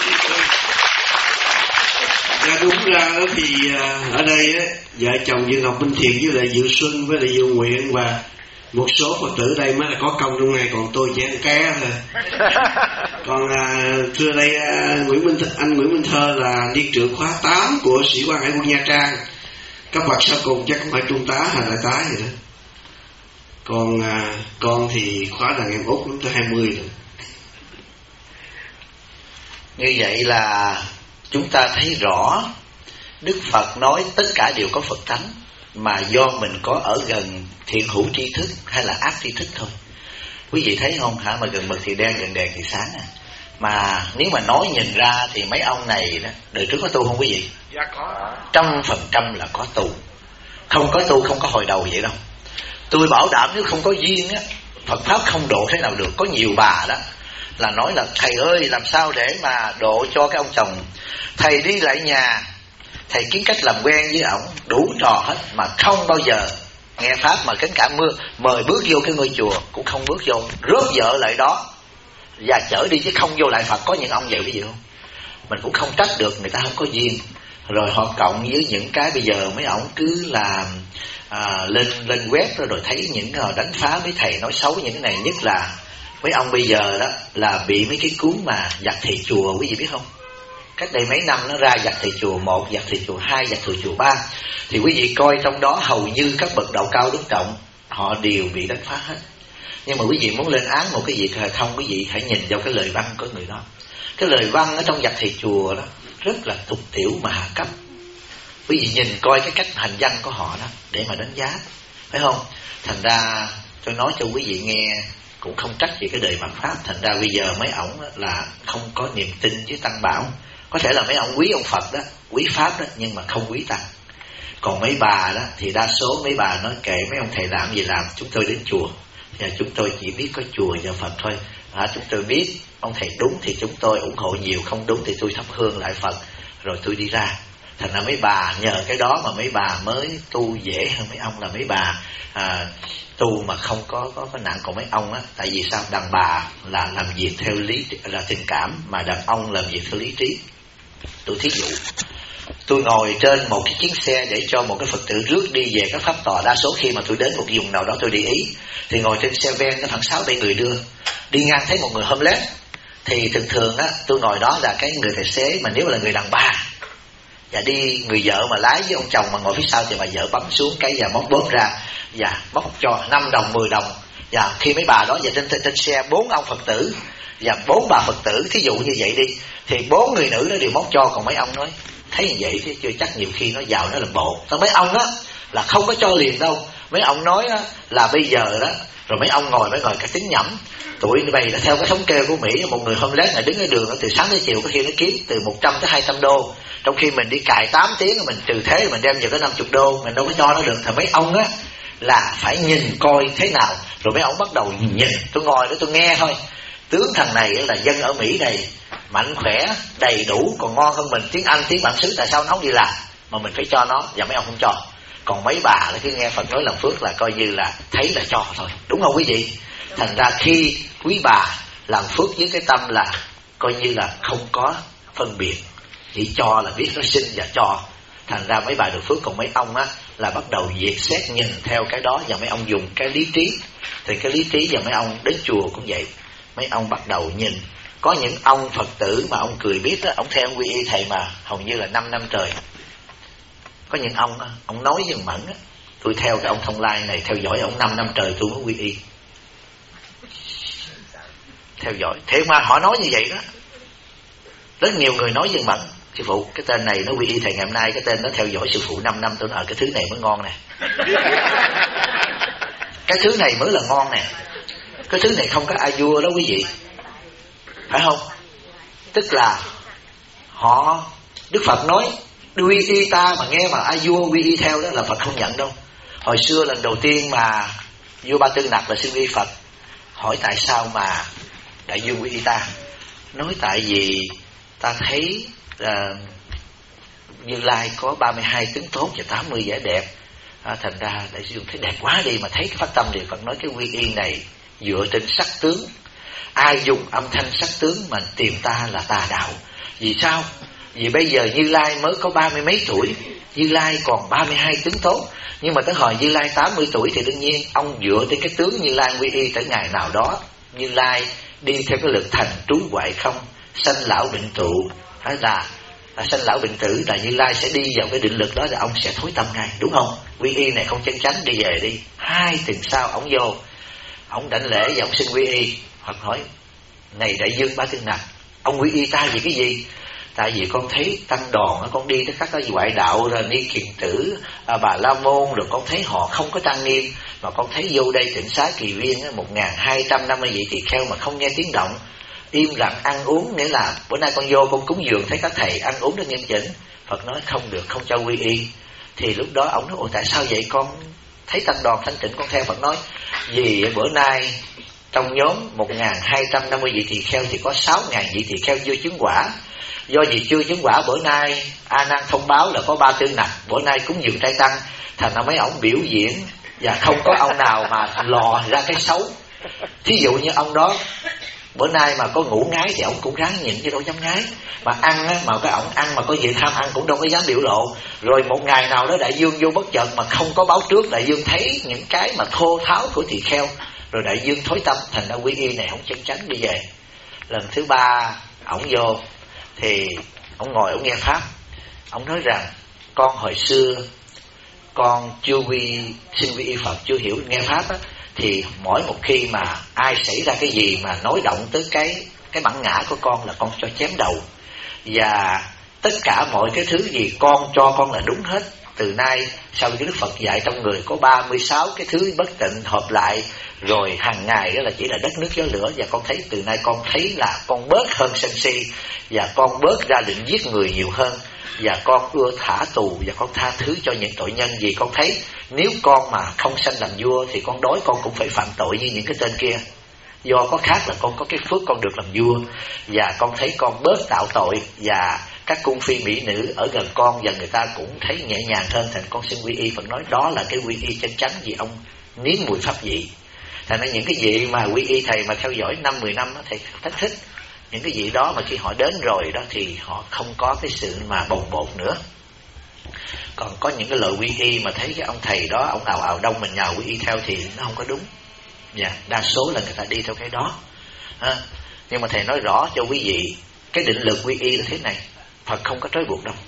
Dạ đúng ra đó thì ở đây á, vợ chồng Diệu Ngọc Minh Thiện với lại Diệu Xuân với lại Diệu Nguyện và một số Phật tử đây mới là có công trong ngày, còn tôi chỉ ăn ké thôi. Còn thưa đây anh Nguyễn Minh Thơ là liên trưởng khóa 8 của Sĩ quan Hải quân Nha Trang, cấp bậc sau cùng chắc không phải trung tá hay đại tá gì đó. Còn con thì khóa đàn em út tới 20 rồi. Như vậy là chúng ta thấy rõ Đức Phật nói tất cả đều có Phật tánh, mà do mình có ở gần thiện hữu tri thức hay là ác tri thức thôi. Quý vị thấy không hả? Mà gần mực thì đen, gần đèn thì sáng à. Mà nếu mà nói nhìn ra thì mấy ông này đó, đời trước có tu không quý vị? Dạ có. 100% là có tu. Không có tu không có hồi đầu vậy đâu. Tôi bảo đảm nếu không có duyên á, Phật Pháp không độ thế nào được. Có nhiều bà đó là nói là thầy ơi làm sao để mà độ cho cái ông chồng. Thầy đi lại nhà, thầy kiếm cách làm quen với ổng, đủ trò hết mà không bao giờ nghe Pháp. Mà kể cả mời bước vô cái ngôi chùa cũng không bước vô, rước vợ lại đó và chở đi chứ không vô lại Phật. Có những ông vậy quý vị không? Mình cũng không trách được, người ta không có duyên. Rồi họ cộng với những cái bây giờ mấy ổng cứ làm lên web rồi thấy những đánh phá mấy thầy nói xấu những cái này. Nhất là mấy ông bây giờ đó là bị mấy cái cuốn mà giặt thầy chùa, quý vị biết không? Cách đây mấy năm nó ra giặt thầy chùa 1, giặt thầy chùa 2, giặt thầy chùa 3. Thì quý vị coi trong đó hầu như các bậc đạo cao đức trọng họ đều bị đánh phá hết. Nhưng mà quý vị muốn lên án một cái việc hay không, quý vị hãy nhìn vào cái lời văn của người đó. Cái lời văn ở trong giặt thầy chùa đó rất là tục tiểu mà hạ cấp. Quý vị nhìn coi cái cách hành văn của họ đó để mà đánh giá, phải không? Thành ra tôi nói cho quý vị nghe, cũng không trách về cái đời mạt Pháp. Thành ra bây giờ mấy ổng là không có niềm tin với Tăng Bảo. Có thể là mấy ông quý ông Phật đó, quý Pháp đó, nhưng mà không quý Tăng. Còn mấy bà đó thì đa số mấy bà nói kệ mấy ông thầy làm gì làm, chúng tôi đến chùa và chúng tôi chỉ biết có chùa và Phật thôi. Chúng tôi biết ông thầy đúng thì chúng tôi ủng hộ nhiều, không đúng thì tôi thắp hương lại Phật rồi tôi đi ra. Thành ra mấy bà nhờ cái đó mà mấy bà mới tu dễ hơn mấy ông là mấy bà tu mà không có nặng. Còn mấy ông á, tại vì sao? Đàn bà là làm việc theo lý là tình cảm, mà đàn ông làm việc theo lý trí. Tôi thí dụ, tôi ngồi trên một cái chuyến xe để cho một cái Phật tử rước đi về các pháp tòa. Đa số khi mà tôi đến một vùng nào đó tôi đi Ý thì ngồi trên xe ven có khoảng 6-7 người đưa. Đi ngang thấy một người homeless thì thường á tôi ngồi đó là cái người tài xế, mà nếu là người đàn bà và đi người vợ mà lái với ông chồng mà ngồi phía sau thì bà vợ bấm xuống cái và móc bóp ra và móc cho 5 đồng 10 đồng. Và khi mấy bà đó và trên xe 4 ông Phật tử và 4 bà Phật tử, thí dụ như vậy đi, thì 4 người nữ nó đều móc cho. Còn mấy ông nói thấy như vậy chứ chưa chắc nhiều khi nó vào nó làm bộ. Còn mấy ông á là không có cho liền đâu, Mấy ông nói á, là bây giờ đó, rồi mấy ông ngồi cái tính nhẩm. Tụi bây là theo cái thống kê của Mỹ, một người homeless này đứng ở đường từ sáng tới chiều có khi nó kiếm từ 100 tới 200 đô. Trong khi mình đi cài 8 tiếng mình trừ thế mình đem về có 50 đô, mình đâu có cho nó được. Thì mấy ông á là phải nhìn coi thế nào. Rồi mấy ông bắt đầu nhìn, tôi ngồi đó tôi nghe thôi. Tướng thằng này là dân ở Mỹ này, mạnh khỏe, đầy đủ, còn ngon hơn mình, tiếng Anh, tiếng bản xứ, tại sao nó không đi làm mà mình phải cho nó, và mấy ông không cho. Còn mấy bà là cứ nghe Phật nói làm phước là coi như là thấy là cho thôi, đúng không quý vị? Thành ra khi quý bà làm phước với cái tâm là coi như là không có phân biệt, chỉ cho là biết nó xin và cho, thành ra mấy bà được phước. Còn mấy ông á là bắt đầu dệt xét nhìn theo cái đó, và mấy ông dùng cái lý trí. Thì cái lý trí và mấy ông đến chùa cũng vậy, mấy ông bắt đầu nhìn. Có những ông Phật tử mà ông cười biết đó, ông theo quy y thầy mà hầu như là 5 năm trời. Có những ông nói với Mẫn á, tôi theo cái ông Thông Lai này, theo dõi ông 5 năm trời tôi mới quy y. Theo dõi, thế mà họ nói như vậy đó. Rất nhiều người nói với Mẫn, sư phụ cái tên này nó quy y thầy ngày hôm nay, cái tên nó theo dõi sư phụ 5 năm, tôi nói cái thứ này mới ngon nè. Cái thứ này mới là ngon nè. Cái thứ này không có a vua đó quý vị, phải không? Tức là họ, Đức Phật nói quy y ta mà nghe mà a vua quy y theo đó là Phật không nhận đâu. Hồi xưa lần đầu tiên mà vua Ba Tư Nặc là sư vi Phật hỏi tại sao mà đại dương quy y ta, nói tại vì ta thấy là Như Lai có 32 tướng tốt và 80 vẻ đẹp, thành ra đại dương thấy đẹp quá đi, mà thấy cái phát tâm thì Phật nói cái quy y này dựa trên sắc tướng, ai dùng âm thanh sắc tướng mà tìm ta là tà đạo. Vì sao? Vì bây giờ Như Lai mới có 30 mấy tuổi, Như Lai còn 32 tướng tốt, nhưng mà tới hồi Như Lai 80 tuổi thì đương nhiên ông dựa trên cái tướng Như Lai quy y tới ngày nào đó Như Lai đi theo cái lực thành trú hoại không, sanh lão bệnh tụ, hay là sanh lão bệnh tử, là Như Lai sẽ đi vào cái định lực đó là ông sẽ thối tâm ngay, đúng không? Quy y này không chân chánh, đi về đi. 2 tuần sau ông vô, ông đảnh lễ và ông xin quy y. Phật hỏi này đại dương Ba Tư Nặc, ông quy y ta vì cái gì? Tại vì con thấy tăng đoàn, con đi tới các cái ngoại đạo rồi Ni Kiền Tử, Bà La Môn, rồi con thấy họ không có trang nghiêm, mà con thấy vô đây Tịnh Xá Kỳ Viên 1250 vị tỳ kheo mà không nghe tiếng động, im lặng ăn uống, nghĩa là bữa nay con vô con cúng dường thấy các thầy ăn uống rất nghiêm chỉnh. Phật nói không được, không cho quy y. Thì lúc đó ông nói ồ tại sao vậy, con thấy tăng đoàn thanh tịnh con theo. Phật nói vì bữa nay trong nhóm 1250 vị tỳ kheo thì có 6.000 vị tỳ kheo chưa chứng quả. Do vì chưa chứng quả bữa nay A Nan thông báo là có Ba Tư Nặc bữa nay cúng dường trai tăng, thành ra mấy ông biểu diễn và không có ông nào mà lò ra cái xấu. Thí dụ như ông đó bữa nay mà có ngủ ngái thì ông cũng ráng nhịn chứ đâu dám ngái, mà ăn á, mà cái ổng ăn mà có gì tham ăn cũng đâu có dám biểu lộ. Rồi một ngày nào đó đại dương vô bất chợt mà không có báo trước, đại dương thấy những cái mà thô tháo của tỳ kheo, rồi đại dương thối tâm, thành ra quy y này không chân chánh, đi về. Lần thứ 3 ổng vô thì ổng ngồi ổng nghe pháp. Ổng nói rằng con hồi xưa con chưa xin quy y Phật, chưa hiểu nghe pháp á, thì mỗi một khi mà ai xảy ra cái gì mà nói động tới cái bản ngã của con là con cho chém đầu, và tất cả mọi cái thứ gì con cho con là đúng hết. Từ nay sau khi Đức Phật dạy trong người có 36 cái thứ bất tịnh hợp lại, rồi hàng ngày đó là chỉ là đất nước gió lửa, và con thấy từ nay con thấy là con bớt hơn sân si, và con bớt ra định giết người nhiều hơn, và con ưa thả tù, và con tha thứ cho những tội nhân. Vì con thấy nếu con mà không sanh làm vua thì con đói con cũng phải phạm tội như những cái tên kia. Do có khác là con có cái phước con được làm vua, và con thấy con bớt tạo tội, và các cung phi mỹ nữ ở gần con và người ta cũng thấy nhẹ nhàng hơn, thành con xin quy y. Phật nói đó là cái quy y chân chánh, vì ông nếm mùi pháp vị. Thành ra những cái vị mà quy y thầy mà theo dõi 5-10 năm đó, thầy rất thích. Những cái vị đó mà khi họ đến rồi đó thì họ không có cái sự mà bồng bột nữa. Còn có những cái loại quy y mà thấy cái ông thầy đó ông ào ào đông mình nhào quy y theo thì nó không có đúng. Đa số là người ta đi theo cái đó. Nhưng mà thầy nói rõ cho quý vị, cái định lực quy y là thế này, Phật không có trói buộc đâu.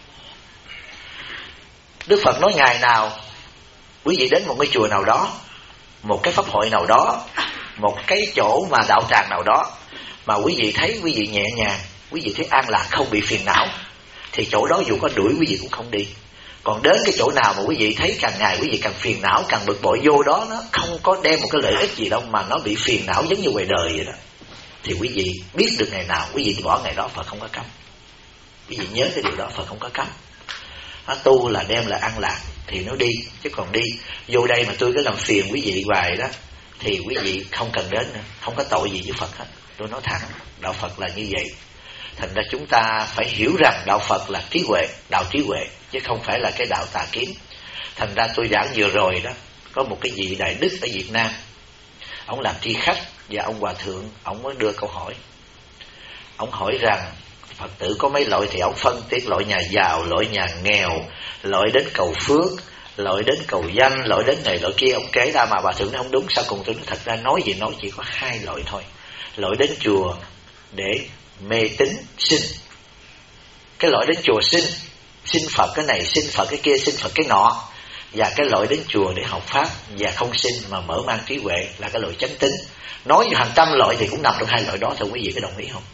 Đức Phật nói ngày nào quý vị đến một cái chùa nào đó, một cái pháp hội nào đó, một cái chỗ mà đạo tràng nào đó, mà quý vị thấy quý vị nhẹ nhàng, quý vị thấy an lạc, không bị phiền não, thì chỗ đó dù có đuổi quý vị cũng không đi. Còn đến cái chỗ nào mà quý vị thấy càng ngày quý vị càng phiền não, càng bực bội, vô đó nó không có đem một cái lợi ích gì đâu, mà nó bị phiền não giống như ngoài đời vậy đó, thì quý vị biết được ngày nào quý vị bỏ ngày đó Phật không có cấm. Quý vị nhớ cái điều đó, Phật không có cấm. Tu là đem lại an lạc thì nó đi, chứ còn đi vô đây mà tôi cứ làm phiền quý vị hoài đó thì quý vị không cần đến nữa, không có tội gì với Phật hết. Tôi nói thẳng, đạo Phật là như vậy. Thành ra chúng ta phải hiểu rằng đạo Phật là trí huệ, đạo trí huệ, chứ không phải là cái đạo tà kiến. Thành ra tôi giảng vừa rồi đó, có một cái vị đại đức ở Việt Nam, ông làm tri khách, và ông hòa thượng ông mới đưa câu hỏi. Ông hỏi rằng Phật tử có mấy loại, thì ông phân tích loại nhà giàu, loại nhà nghèo, loại đến cầu phước, loại đến cầu danh, loại đến này loại kia. Ông kể ra mà hòa thượng nói không đúng. Sau cùng tôi nói thật ra nói gì nói chỉ có 2 loại thôi. Loại đến chùa để mê tín xin, cái loại đến chùa xin Phật cái này, xin Phật cái kia, xin Phật cái nọ. Và cái loại đến chùa để học pháp và không xin mà mở mang trí huệ là cái loại chánh tín. Nói hàng trăm loại thì cũng nằm trong 2 loại đó thôi. Quý vị có đồng ý không?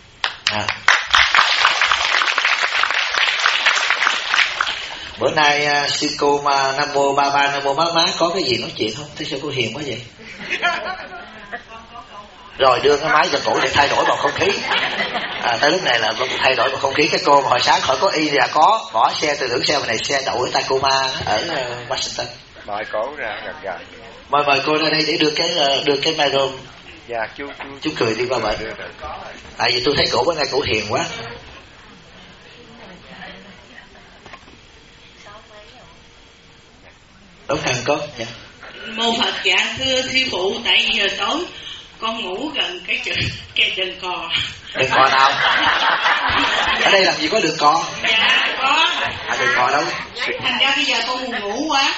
Bữa nay sư cô Nam Mô Ba Ba Nam Mô Má Má có cái gì nói chuyện không? Thế sao cô hiền quá vậy? Rồi đưa cái máy cho cổ để thay đổi bầu không khí. Tới lúc này là thay đổi bầu không khí. Cái cô mà hồi sáng khỏi có y là có bỏ xe, tôi tưởng xe này xe đậu ở Tacoma ở Washington. Mời cổ ra gần. Mời cô ra đây để đưa cái micro. Dạ chú cười đi qua bệnh. Tại vì tôi thấy cổ bữa nay cổ hiền quá. Đúng không con? Dạ. Mô Phật. Dạ thưa sư phụ, tại giờ tối con ngủ gần cái đường cò. Đường cò nào? Ở đây làm gì có đường cò? Dạ có. Đường cò đâu? Thành ra bây giờ con buồn ngủ quá.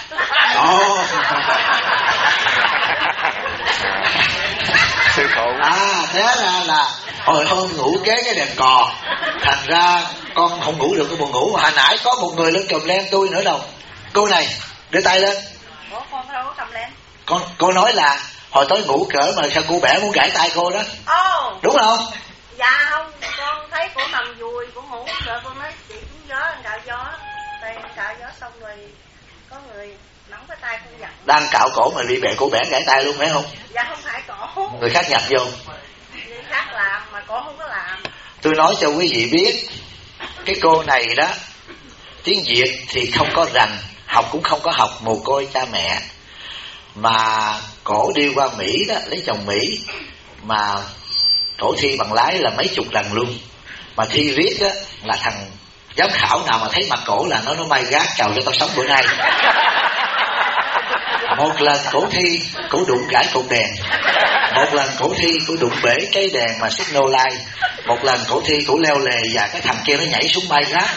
Sư phụ. Thế ra là hồi hôm ngủ kế cái đèn cò, thành ra con không ngủ được, cái buồn ngủ. Mà hồi nãy có một người lên chồm lên tôi nữa đâu. Cô này đưa tay lên. Ủa con đâu có cầm lên. Cô nói là hồi tối ngủ cỡ mà sao cô bẻ muốn gãy tay cô đó. Đúng không? Dạ không, con thấy cổ nằm dùi, cổ ngủ rồi con nói chị cũng gió, cạo gió. Tay cạo gió xong rồi có người nắm cái tay con giật. Đang cạo cổ mà bị cổ bẻ gãy tay luôn phải không? Dạ không phải cổ. Người khác nhập vô. Người khác làm mà cổ không có làm. Tôi nói cho quý vị biết, cái cô này đó tiếng Việt thì không có rành, học cũng không có học, mồ côi cha mẹ. Mà cổ đi qua Mỹ đó, lấy chồng Mỹ, mà cổ thi bằng lái là mấy chục lần luôn. Mà thi riết đó là thằng giám khảo nào mà thấy mặt cổ là nó may gác chào cho tao sống bữa nay. Một lần cổ thi cổ đụng gãy cột đèn, một lần cổ thi cổ đụng bể cái đèn mà signal light, một lần cổ thi cổ leo lề và cái thằng kia nó nhảy xuống may gác.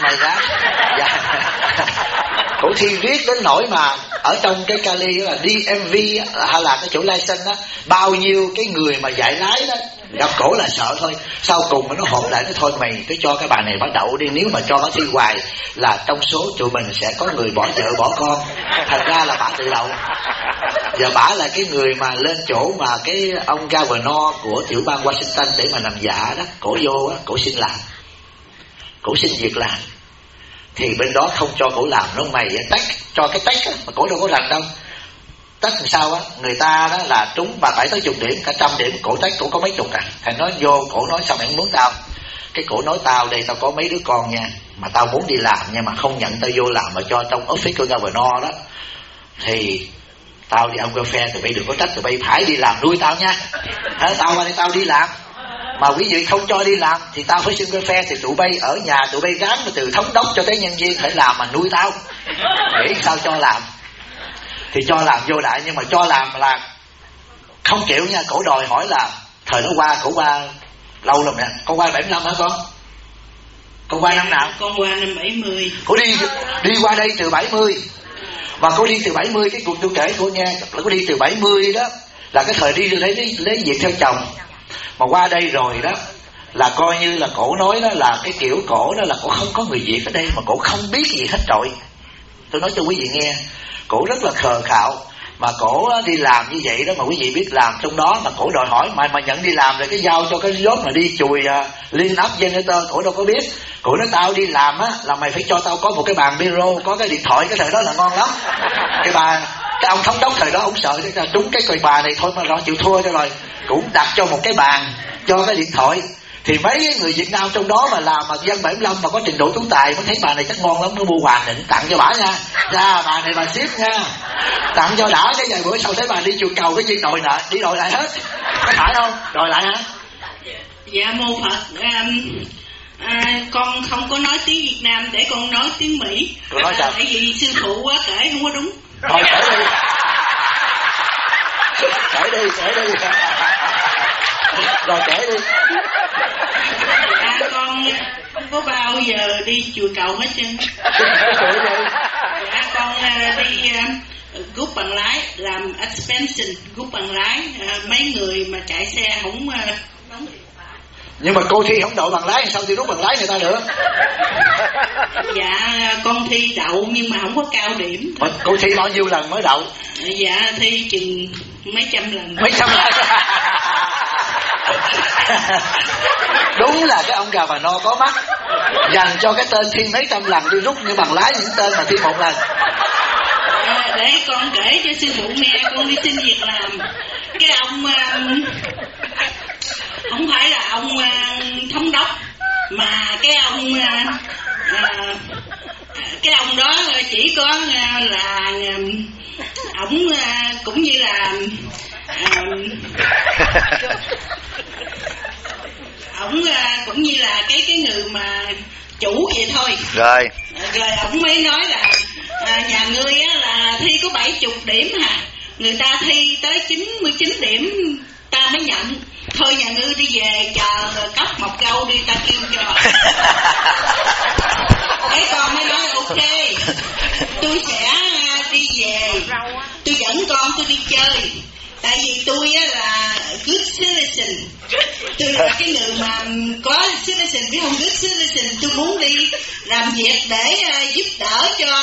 Cổ thi riết đến nỗi mà ở trong cái Cali là DMV hay là cái chỗ license đó, bao nhiêu cái người mà dạy lái đó gặp cổ là sợ thôi. Sau cùng mà nó họp lại, nó thôi mày cứ cho cái bà này bắt đậu đi, nếu mà cho nó thi hoài là trong số tụi mình sẽ có người bỏ vợ bỏ con. Thành ra là bà tự đậu. Giờ bả là cái người mà lên chỗ mà cái ông governor của tiểu bang Washington để mà làm dạ đó, cổ vô á, cổ xin làm, cổ xin việc làm. Thì bên đó không cho cổ làm, nó mày tách, cho cái tách á, mà cổ đâu có rành đâu. Tách làm sao á, người ta đó là trúng 70-80 điểm, cả 100 điểm, cổ tách cổ có mấy chục à. Thành nói vô, cổ nói sao mày không muốn tao? Cái cổ nói tao đây tao có mấy đứa con nha, mà tao muốn đi làm nha, mà không nhận tao vô làm mà cho trong office của governor đó. Thì tao đi ăn welfare, tụi bay đừng có trách, tụi bay phải đi làm nuôi tao nha. Tao qua đây tao đi làm, mà quý vị không cho đi làm thì tao phải xin welfare. Thì tụi bay ở nhà tụi bay gán từ thống đốc cho tới nhân viên phải làm mà nuôi tao. Nghĩ sao cho làm? Thì cho làm vô đại, nhưng mà cho làm là không chịu nha. Cổ đòi hỏi là thời đó qua, cổ qua lâu lắm nè. Con qua 75 hả con? Con qua năm nào? Con qua năm 70. Cổ đi qua đây từ 70. Mà cô đi từ 70, cái cuộc tôi kể cô nghe là cô đi từ 70 đó là cái thời đi lấy việc theo chồng. Mà qua đây rồi đó là coi như là cổ nói đó là cái kiểu cổ đó là cổ không có người Việt ở đây, mà cổ không biết gì hết rồi. Tôi nói cho quý vị nghe, cổ rất là khờ khạo. mà cổ đi làm như vậy đó, mà quý vị biết làm trong đó mà cổ đòi hỏi mà nhận đi làm rồi cái giao cho cái job mà đi chùi liên áp generator, cổ đâu có biết. Cổ nói tao đi làm á là mày phải cho tao có một cái bàn biro, có cái điện thoại, cái thời đó là ngon lắm. Cái ông thống đốc thời đó ông sợ cái trúng cái còi bà này thôi mà nó chịu thua cho rồi, cũng đặt cho một cái bàn, cho cái điện thoại. Thì mấy người Việt Nam trong đó mà làm mà dân 75 mà có trình độ tú tài mới thấy bà này chắc ngon lắm, nó mua quà định tặng cho bà nha. Ra bà này bà ship nha, tặng cho đã. Cái vài bữa sau thấy bà đi chùa Cầu cái gì đòi lại, đi đòi lại hết, có phải không? Đòi lại hả? Dạ mô Phật, con không có nói tiếng Việt Nam để con nói tiếng Mỹ. Nói sao? Tại vì sư phụ quá kể không có đúng. Thôi kể đi. Kể đi. Rồi kể đi. Con không có bao giờ đi chùa Cầu hết trơn. Con đi rút bằng lái, làm expansion rút bằng lái, mấy người mà chạy xe không đóng. Nhưng mà cô thi không đậu bằng lái, sao thi rút bằng lái người ta được? Dạ con thi đậu nhưng mà không có cao điểm. Mà cô thi bao nhiêu lần mới đậu? Dạ thi chừng mấy trăm lần. Mấy trăm lần. Đúng là cái ông gà bà no có mắt, dành cho cái tên thi mấy trăm lần đi rút như bằng lái những tên mà thi một lần. Để con kể cho sư phụ nghe, con đi xin việc làm. Cái ông không phải là ông thống đốc, mà cái ông đó chỉ có là ổng cũng như là ổng cũng như là cái người mà chủ vậy thôi. Rồi ổng mới nói là nhà ngươi á là thi có 70 điểm hả, người ta thi tới 99 điểm ta mới nhận. Thôi nhà ngươi đi về chờ cấp một câu đi, ta kêu cho. Cái con mới nói ok, tôi sẽ đi về, tôi dẫn con tôi đi chơi. Tại vì tôi á là good citizen, tôi là cái người mà có citizen chứ không good citizen. Tôi muốn đi làm việc để giúp đỡ cho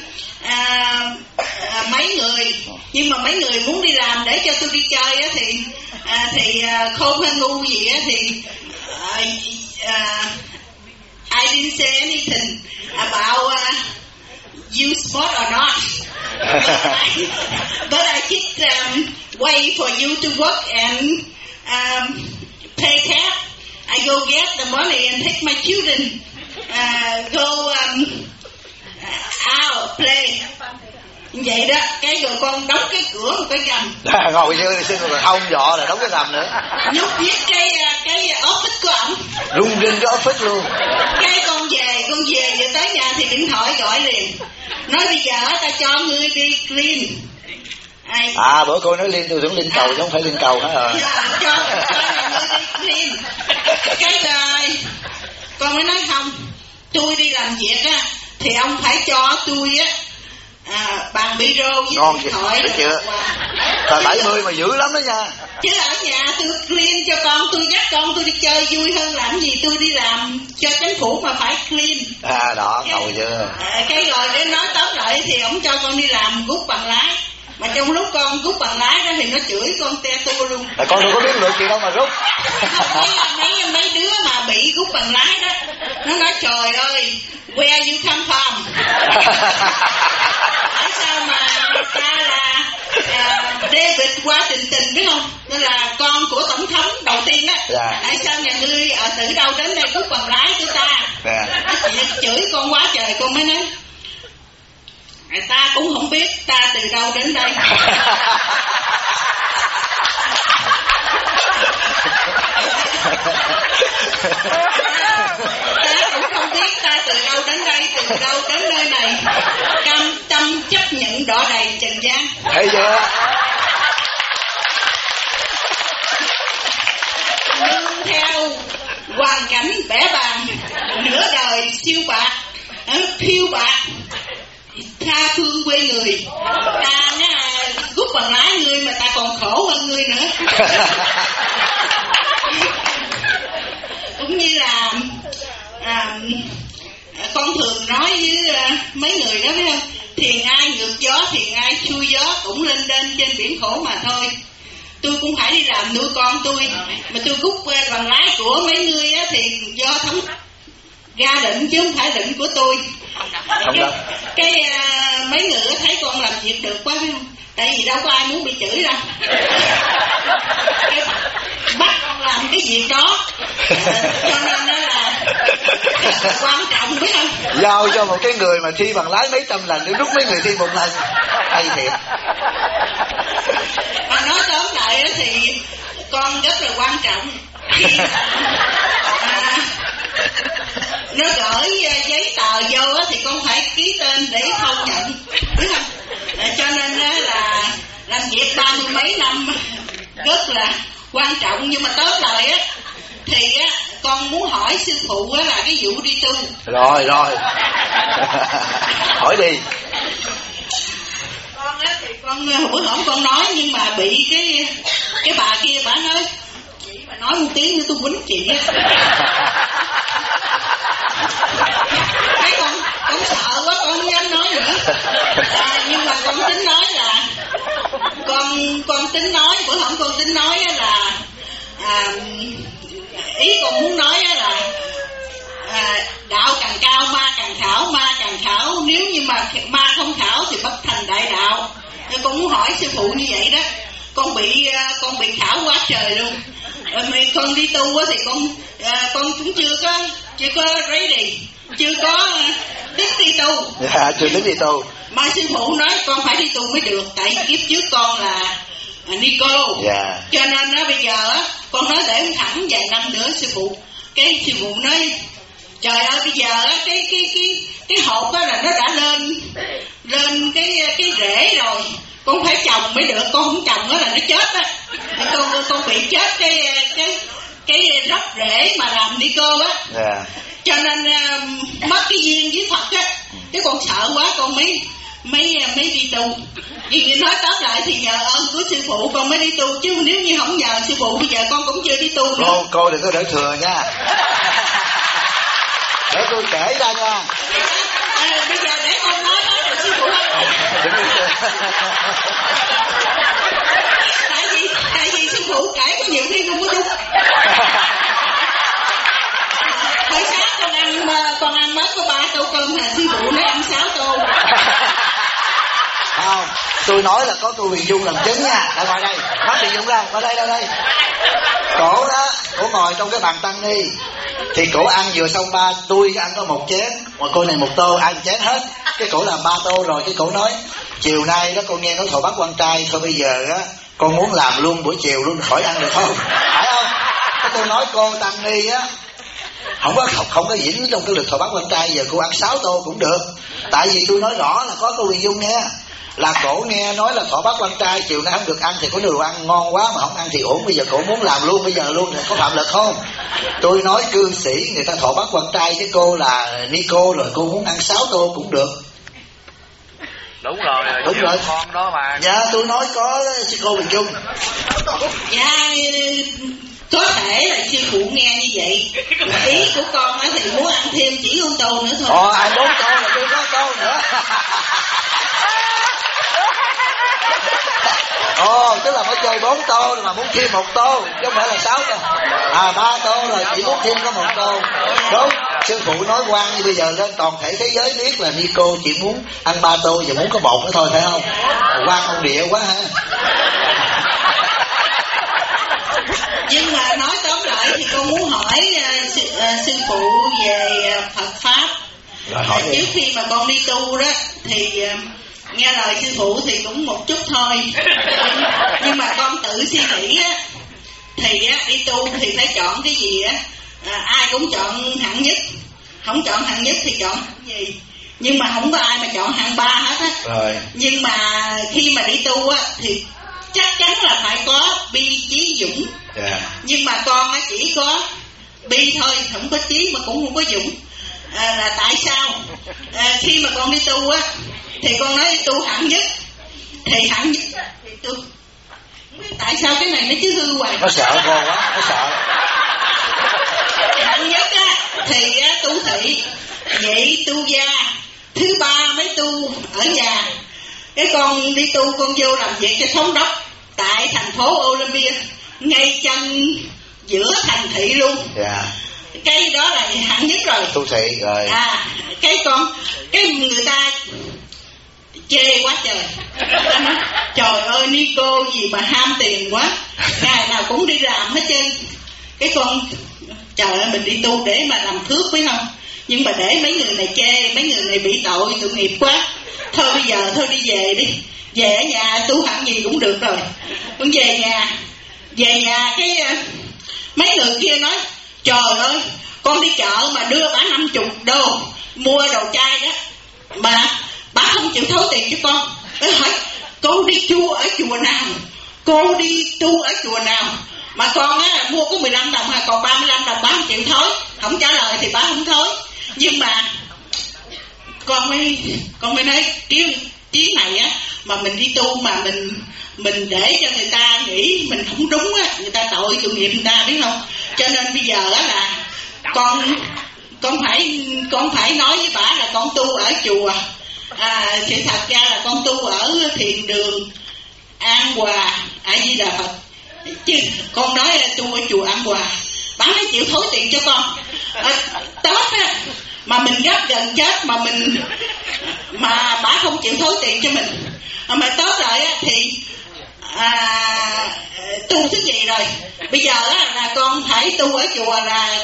mấy người, nhưng mà mấy người muốn đi làm để cho tôi đi chơi á thì khôn hay ngu gì á thì I didn't say anything about you smart or not. But I keep wait for you to work and pay cash. I go get the money and take my children go out play. Vậy đó, cái rồi con đóng cái cửa một cái gầm. Ngồi như ông dọ là đóng cái gầm nữa. Nhúc viết cái office của ổng. Rung rinh cái office luôn. Cái con về giờ tới nhà thì điện thoại gọi liền. Nói bây giờ ta cho ngươi đi clean. Bữa cô nói liên, tôi tưởng liên cầu chứ không phải liên cầu hả? Cho ngươi đi clean. Cái rồi con mới nói không, tôi đi làm việc á thì ông phải cho tôi á bàn biro với ngon điện thoại. Thấy chưa? Tờ 70 mà dữ lắm đó nha. Chứ ở nhà tôi clean cho con, tôi dắt con tôi đi chơi vui hơn làm gì tôi đi làm cho chính phủ mà phải clean. Đó, ngồi chưa? Cái rồi để nói tóm lại thì ổng cho con đi làm rút bằng lái. Mà trong lúc con rút bằng lái đó thì nó chửi con te tua luôn. Con đâu có biết được gì đâu mà rút. Mấy đứa mà bị rút bằng lái đó, nó nói trời ơi, where you come from? Tại sao mà ta là David Washington biết không? Nó là con của tổng thống đầu tiên á. Tại sao nhà ngươi ở từ đâu đến đây rút bằng lái của ta? Nó chửi con quá trời, con mới nói ta cũng không biết ta từ đâu đến đây. Ta cũng không biết ta từ đâu đến đây, từ đâu đến nơi này, cam tâm chấp nhận đỏ đầy trần gian. Thấy chưa? Nhưng theo hoàn cảnh bẻ bàn, nửa đời siêu bạc, phiêu bạc, tha phương quê người. Ta rút bằng lái ngươi mà ta còn khổ hơn ngươi nữa. Cũng như là con thường nói với mấy người đó, biết không? Thiền ai ngược gió thì ai xuôi gió cũng lên đên trên biển khổ mà thôi. Tôi cũng phải đi làm nuôi con tôi, mà tôi rút bằng lái của mấy người á thì do thống ra định chứ không phải định của tôi. Mấy người thấy con làm việc được quá, tại vì đâu có ai muốn bị chửi đâu. Bắt con làm cái việc đó, cho nên nó là quan trọng, biết không? Giao cho một cái người mà thi bằng lái mấy trăm lần để rút mấy người thi một lần, hay thiệt. Mà nói tóm lại thì con rất là quan trọng. Khi nó gửi giấy tờ vô thì con phải ký tên để không nhận, biết không? Cho nên là làm việc 30 mấy năm rất là quan trọng. Nhưng mà tóm lại á thì á con muốn hỏi sư phụ á là cái vụ đi tu. Rồi hỏi đi. Con á thì con bữa hổm con nói, nhưng mà bị cái bà kia bà nói chị mà nói một tiếng nữa tôi quýnh chị á. Cái con sợ quá con không dám nói nữa. Nhưng mà con tính nói là con tính nói bữa hổm con tính nói là ý con muốn nói là đạo càng cao ma càng khảo, nếu như mà ma không khảo thì bất thành đại đạo. Nên con muốn hỏi sư phụ như vậy đó. Con bị khảo quá trời luôn. Con đi tu thì con cũng chưa có ready, chưa có biết đi tu. Chưa biết đi tu. Mà sư phụ nói con phải đi tu mới được, tại kiếp trước con là Nico. Cho nên đó bây giờ con nói để ông thẳng vài năm nữa sư phụ. Cái sư phụ nói trời ơi bây giờ cái hộp đó là nó đã lên cái rễ rồi, con phải trồng mới được, con không trồng đó là nó chết á. Thì con bị chết cái rắp rễ mà làm đi cô á. Cho nên mất cái duyên với Phật á. Cái con sợ quá con mới đi tu. Nhưng nói tóm lại thì nhờ ơn của sư phụ con mới đi tu, chứ nếu như không nhờ sư phụ bây giờ con cũng chưa đi tu nữa. Cô đừng có đỡ thừa nha. Để tôi kể ra nha. Bây giờ để con nói rồi sư phụ không? Tại vì sư phụ kể có nhiều khi không có đúng. Hồi sáng con ăn mất có 3 tô cơm là sư phụ nói ăn 6 tô. Không, tôi nói là có cô Huyền Dung làm chứng nha. Lại ngồi đây, bắt Huyền Dung ra, qua đây. Cổ đó, cổ ngồi trong cái bàn tăng ni. Thì cổ ăn vừa xong tôi ăn có 1 chén, mà cô này 1 tô, ăn chén hết. Cái cổ làm 3 tô rồi, cái cổ nói chiều nay đó con nghe nói thọ bắt quan trai, thôi bây giờ á con muốn làm luôn buổi chiều luôn, khỏi ăn được không? Phải không? Cái tôi nói cô tăng ni á không có dính trong cái lịch thọ bắt quan trai, giờ cô ăn 6 tô cũng được. Tại vì tôi nói rõ là có cô Huyền Dung nghe, là cổ nghe nói là thọ bắt quan trai chiều nay không được ăn thì có đồ ăn ngon quá mà không ăn thì uổng, bây giờ cổ muốn làm luôn bây giờ luôn thì có phạm lực không? Tôi nói cư sĩ người ta thọ bắt quan trai chứ cô là Nico rồi cô muốn ăn 6 tô cũng được. Đúng rồi con đó mà. Dạ tôi nói có cô Bình Dung. Dạ có thể là sư phụ nghe như vậy, mà ý của con thì muốn ăn thêm chỉ 1 tô nữa thôi. Ăn 4 tô là tôi có tô nữa. Tức là mới chơi 4 tô mà muốn thêm 1 tô chứ không phải là 6 tô. 3 tô rồi chỉ muốn thêm có 1 tô. Đúng, sư phụ nói quan như bây giờ lên toàn thể thế giới biết là Nico chỉ muốn ăn 3 tô và muốn có 1 nữa thôi, phải không? Quan ông địa quá ha. Nhưng mà nói tóm lại thì con muốn hỏi sư phụ về Phật Pháp. Trước khi mà con đi tu đó thì nghe lời sư phụ thì cũng một chút thôi. Nhưng mà con tự suy nghĩ á, thì á, đi tu thì phải chọn cái gì á, ai cũng chọn hạng nhất, không chọn hạng nhất thì chọn hạng gì. Nhưng mà không có ai mà chọn hạng 3 hết á. Nhưng mà khi mà đi tu á thì chắc chắn là phải có bi trí dũng. Nhưng mà con á chỉ có bi thôi, không có trí mà cũng không có dũng. Là tại sao? Khi mà con đi tu á thì con nói tu hạng nhất, thì hạng nhất thì tu không biết tại sao cái này nó chứ hư hoài. Nó sợ cô quá, nó sợ. Hạng nhất á thì á, tu thị, vậy tu gia, thứ 3 mới tu ở nhà. Cái con đi tu, con vô làm việc cho thống đốc tại thành phố Olympia, ngay chân giữa thành thị luôn. Cái đó là hạng nhất rồi. Tu thị rồi. Cái người ta chê quá trời. Trời ơi Nico gì mà ham tiền quá, ngày nào cũng đi làm hết trơn. Cái con trời ơi, mình đi tu để mà làm phước phải không? Nhưng mà để mấy người này chê, mấy người này bị tội nghiệp quá. Thôi bây giờ thôi đi về đi. Về ở nhà tu hẳn gì cũng được rồi. Con về nhà cái mấy người kia nói trời ơi, con đi chợ mà đưa bả 50 đô mua đồ chai đó, mà bả không chịu thối tiền cho con. Tôi hỏi cô đi tu ở chùa nào, cô đi tu ở chùa nào mà con á mua có 15 đồng hay còn 35 đồng bả không chịu thối. Không trả lời thì bả không thối. Nhưng mà con mới nói chuyến này á mà mình đi tu mà mình để cho người ta nghĩ mình không đúng á, người ta tội nghiệp người ta biết không? Cho nên bây giờ á là con phải nói với bả là con tu ở chùa. Sự thật ra là con tu ở thiền đường An Hòa A Di Đà Phật, chứ con nói là tu ở chùa An Hòa. Bả mới chịu thối tiền cho con. Tết á mà mình gấp gần chết mà bả không chịu thối tiền cho mình. Mà Tết rồi á thì tu thứ gì rồi. Bây giờ á là con phải tu ở chùa là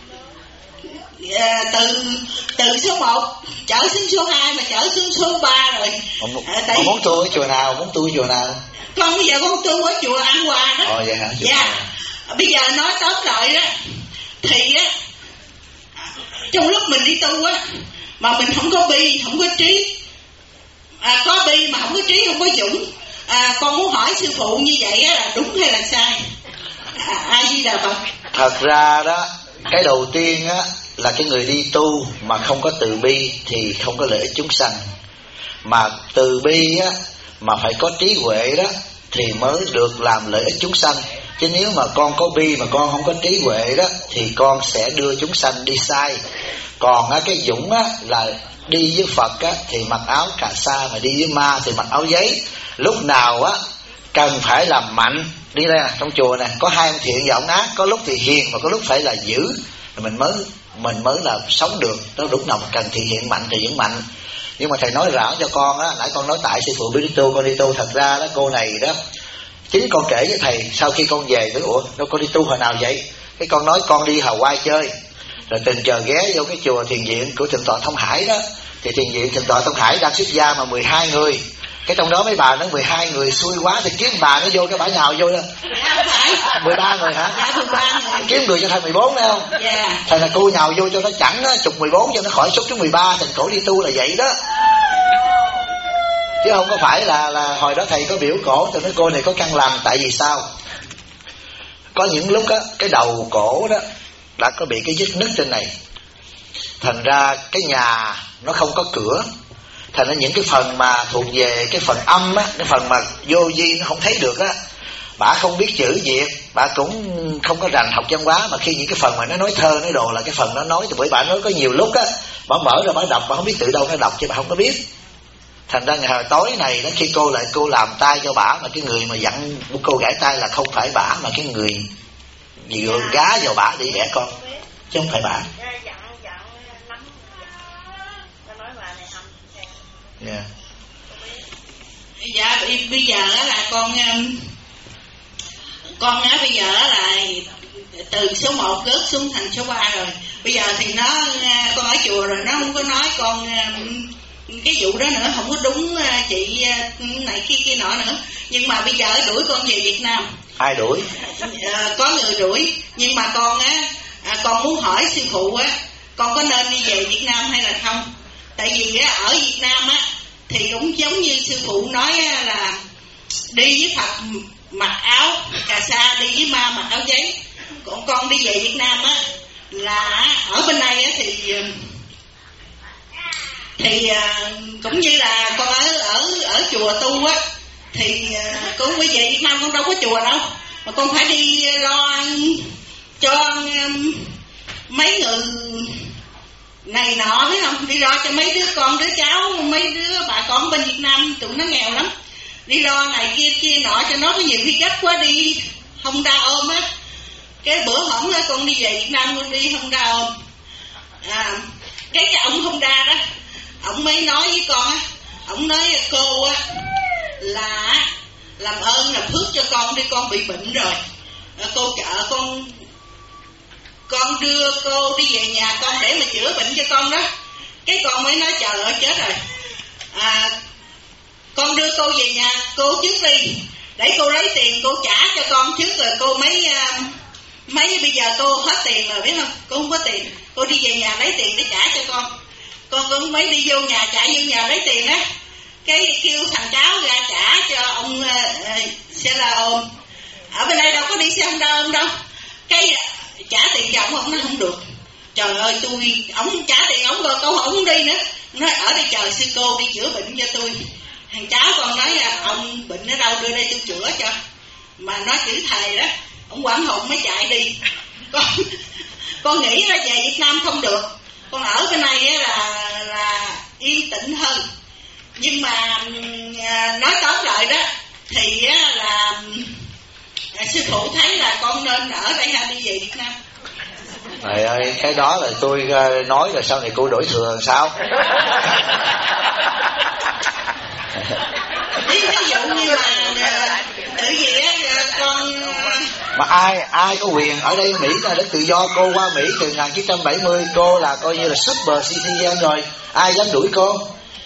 từ số 1 trở xuống số 2 mà trở xuống số 3 rồi. Muốn tu ở chùa nào? Muốn tu ở chùa nào? Con bây giờ con tu ở chùa An Hòa đó. Vậy hả? Dạ. Bây giờ nói tóm lại đó thì á, trong lúc mình đi tu á mà mình không có bi, không có trí, có bi mà không có trí, không có dũng. Con muốn hỏi sư phụ như vậy á là đúng hay là sai? A Di Đà Phật. Thật ra đó, cái đầu tiên á là cái người đi tu mà không có từ bi thì không có lợi ích chúng sanh. Mà từ bi á mà phải có trí huệ đó thì mới được làm lợi ích chúng sanh. Chứ nếu mà con có bi mà con không có trí huệ đó thì con sẽ đưa chúng sanh đi sai. Còn á, cái dũng á là đi với Phật á thì mặc áo cà sa, mà đi với ma thì mặc áo giấy. Lúc nào á cần phải làm mạnh. Đi đây nè, trong chùa nè có hai ông thiện và ông ác, có lúc thì hiền mà có lúc phải là dữ, mình mới là sống được. Đó, lúc nào mà cần thì hiện mạnh thì vẫn mạnh. Nhưng mà thầy nói rõ cho con á, nãy con nói tại sư phụ biết đi tu, con đi tu. Thật ra đó cô này đó, chính con kể với thầy sau khi con về nói ủa đâu con đi tu hồi nào vậy? Cái con nói con đi Hawaii chơi, rồi tình cờ ghé vô cái chùa thiền viện của thượng tọa Thông Hải đó. Thì thiền viện thượng tọa Thông Hải đang xuất gia mà 12 người. Cái trong đó mấy bà nó 12 người xui quá thì kiếm bà nó vô cái bả nhào vô đó. 13 người hả? 13 người. Kiếm người cho thầy 14 phải không? Thầy là cô nhào vô cho nó chẳng á, chục 14 cho nó khỏi xuất đến 13. Thành cổ đi tu là vậy đó. Chứ không có phải là hồi đó thầy có biểu cổ cho nói cô này có căn lành. Tại vì sao? Có những lúc á cái đầu cổ đó đã có bị cái vết nứt trên này. Thành ra cái nhà nó không có cửa. Thành ra những cái phần mà thuộc về cái phần âm á, cái phần mà vô vi nó không thấy được á, bả không biết chữ Việt, bả cũng không có rành học văn hóa. Mà khi những cái phần mà nó nói thơ nói đồ là cái phần nó nói, thì bởi bả nói có nhiều lúc á bả mở ra bả đọc, bả không biết từ đâu nó đọc chứ bả không có biết. Thành ra ngày hồi tối này đó, khi cô làm tay cho bả, mà cái người mà dặn cô gãi tay là không phải bả mà cái người dựa gá vào bả để đẻ con, chứ không phải bả. Dạ bây giờ là con á bây giờ là từ số 1 rớt xuống thành số 3 rồi. Bây giờ thì con ở chùa rồi nó không có nói con cái vụ đó nữa, không có đúng chị này kia nọ nữa. Nhưng mà bây giờ đuổi con về Việt Nam. Ai đuổi? Có người đuổi. Nhưng mà con á con muốn hỏi sư phụ á, con có nên đi về Việt Nam hay là không? Tại vì á ở Việt Nam á thì cũng giống như sư phụ nói á, là đi với Phật mặc áo cà sa, đi với ma mặc áo giấy. Còn con đi về Việt Nam á là ở bên này á thì cũng như là con ở chùa tu á thì con mới về Việt Nam, con đâu có chùa đâu mà con phải đi lo cho mấy người này nọ biết không, đi lo cho mấy đứa con đứa cháu, mấy đứa bà con bên Việt Nam tụi nó nghèo lắm, đi lo này kia nọ cho nó, có nhiều khi gấp quá đi Honda ôm á. Cái bữa hổm á con đi về Việt Nam con đi Honda ôm, cái ông Honda đó, ông mới nói với con á, ông nói cô á là làm ơn làm phước cho con đi, con bị bệnh rồi, cô chợ con đưa cô đi về nhà con để mà chữa bệnh cho con đó. Cái con mới nói trời ơi chết rồi, con đưa cô về nhà cô trước đi, để cô lấy tiền cô trả cho con trước rồi cô mấy bây giờ cô hết tiền rồi biết không, cô không có tiền, cô đi về nhà lấy tiền để trả cho con. Con mới đi vô nhà, chạy vô nhà lấy tiền á, cái kêu thằng cháu ra trả cho ông xe la ôm. Ở bên đây đâu có đi xe Honda ôm đâu, cái trả tiền cho ông nói không được. Trời ơi ông trả tiền ông rồi câu không đi nữa, nói ở đây chờ sư cô đi chữa bệnh cho tôi. Thằng cháu con nói ông bệnh ở đâu đưa đây tôi chữa cho, mà nói chữ thầy đó, ông quảng hồn mới chạy đi. Con nghĩ là về Việt Nam không được, con ở bên này là yên tĩnh hơn. Nhưng mà nói tóm lại đó thì là sư phụ thấy là con nên ở đây hay đi về Việt Nam. Trời ơi, cái đó là tôi nói là sau này cô đổi thừa làm sao? Ví dụ như là tự gì á con, mà ai có quyền ở đây Mỹ là đất tự do, cô qua Mỹ từ 1970 cô là coi như là super citizen rồi, ai dám đuổi cô?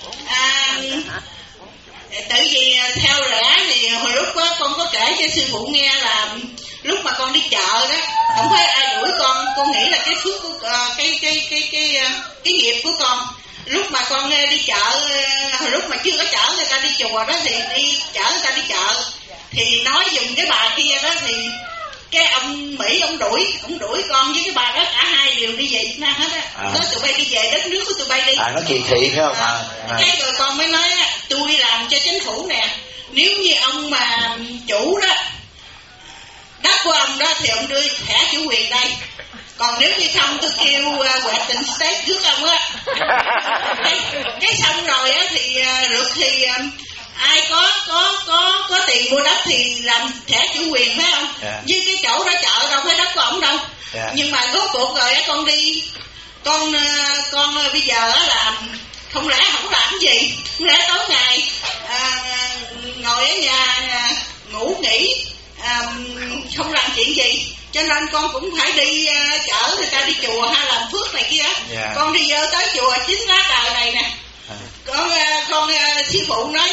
Tự vì theo lẽ thì hồi lúc đó con có kể cho sư phụ nghe là lúc mà con đi chợ đó không thấy ai đuổi con nghĩ là cái phước của cái nghiệp của con. Lúc mà con đi chợ, hồi lúc mà chưa có chở người ta đi chùa đó thì đi chở người ta đi chợ thì nói dùm cái bà kia đó, thì cái ông Mỹ ông đuổi con với cái bà đó, cả hai đều đi về Việt Nam hết á. Nói tụi bay đi về đất nước của tụi bay đi. Nó kỳ thị phải không? Cái rồi con mới nói tôi làm cho chính phủ nè, nếu như ông mà chủ đó đất của ông đó thì ông đưa thẻ chủ quyền đây, còn nếu như không tôi kêu Washington State trước ông á. Cái xong rồi á thì được thì ai có tiền mua đất thì làm thẻ chủ quyền phải không? Với cái chỗ đó chợ đâu phải đất của ổng đâu. Nhưng mà rốt cuộc rồi á con đi, con bây giờ á là không lẽ không làm gì, không lẽ tối ngày ngồi ở nhà ngủ nghỉ không làm chuyện gì, cho nên con cũng phải đi chở người ta đi chùa hay làm phước này kia. Con đi vô tới chùa 9 lá cờ này nè, con sư phụ nói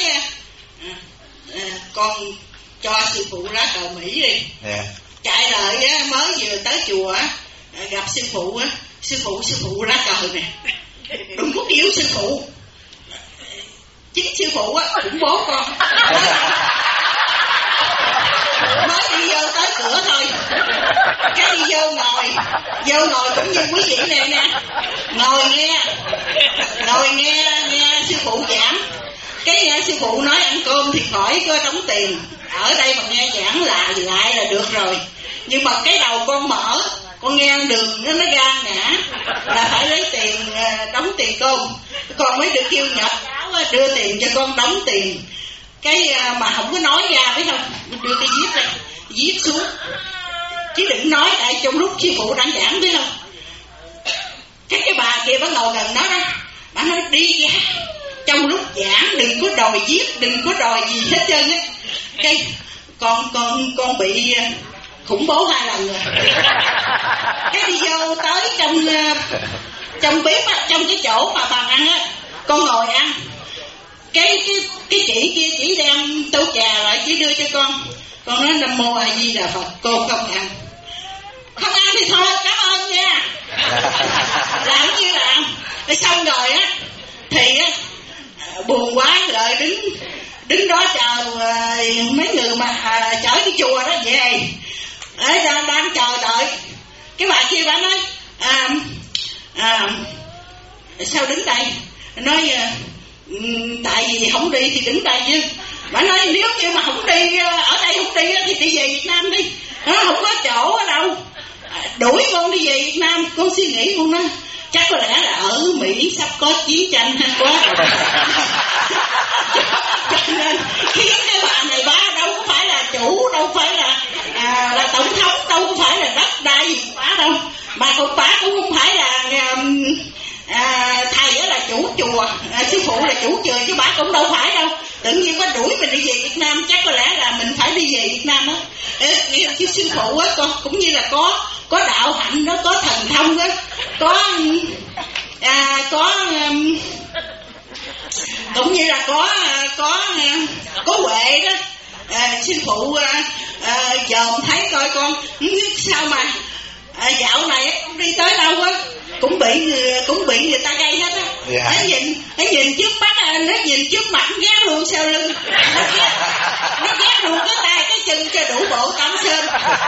con cho sư phụ lá cờ Mỹ đi. Chạy lại á, mới vừa tới chùa á, gặp sư phụ á, sư phụ lá cờ nè, đừng có kêu sư phụ, chính sư phụ á cũng bố con. Mới đi vô tới cửa thôi, cái đi vô ngồi cũng như quý vị này nè, ngồi nghe sư phụ giảng. Cái nghe sư phụ nói ăn cơm thì khỏi có đóng tiền, ở đây mà nghe giảng lại là được rồi. Nhưng mà cái đầu con mở, con nghe đường nó gan ngã là phải lấy tiền đóng tiền cơm, con mới được kêu nhập đưa tiền cho con đóng tiền. Cái mà không có nói ra phải không, đưa cái viết này viết xuống chứ đừng nói tại trong lúc sư phụ đang giảng biết không. Cái bà kia bà ngồi gần nó đó, bà nói đi ra trong lúc giảng đừng có đòi viết, đừng có đòi gì hết trơn á. Cái con bị khủng bố 2 lần rồi. Cái đi vô tới trong bếp á, trong cái chỗ mà bàn ăn á, con ngồi ăn. Cái chị kia chỉ đem tô trà lại, chỉ đưa cho con nói Nam Mô A Di Đà Phật. Cô không ăn thì thôi, cảm ơn nha. Làm như làm. Rồi xong rồi á thì á buồn quá rồi đứng đó chờ mấy người mà chở đi chùa đó về, đang chờ đợi. Cái bà kia bà nói sao đứng đây, nói tại vì không đi thì đứng đây chứ. Bà nói nếu như mà không đi ở đây không đi thì đi về Việt Nam đi, nó không có chỗ ở đâu. Đuổi con đi về Việt Nam. Con suy nghĩ con nói chắc có lẽ là ở Mỹ sắp có chiến tranh hay quá. Cho nên khiến cái bà này bá đâu có phải là chủ, đâu phải là tổng thống, đâu có phải là đất đai gì bá đâu, mà cũng bá cũng không phải là thầy đó là chủ chùa, sư phụ là chủ chùa, chứ bả cũng đâu phải đâu. Tự nhiên có đuổi mình đi về Việt Nam, chắc có lẽ là mình phải đi về Việt Nam á. Chứ sư phụ á, con cũng như là có đạo hạnh đó, có thần thông đó, cũng như là có huệ đó. Sư phụ dòm thấy coi con sao mà dạo này con đi tới đâu á cũng bị người ta gây hết á. Nó nhìn trước mắt, nó nhìn trước mặt ghét luôn sau lưng, nó ghét luôn cái tay cái chân cho đủ bộ tắm sơn.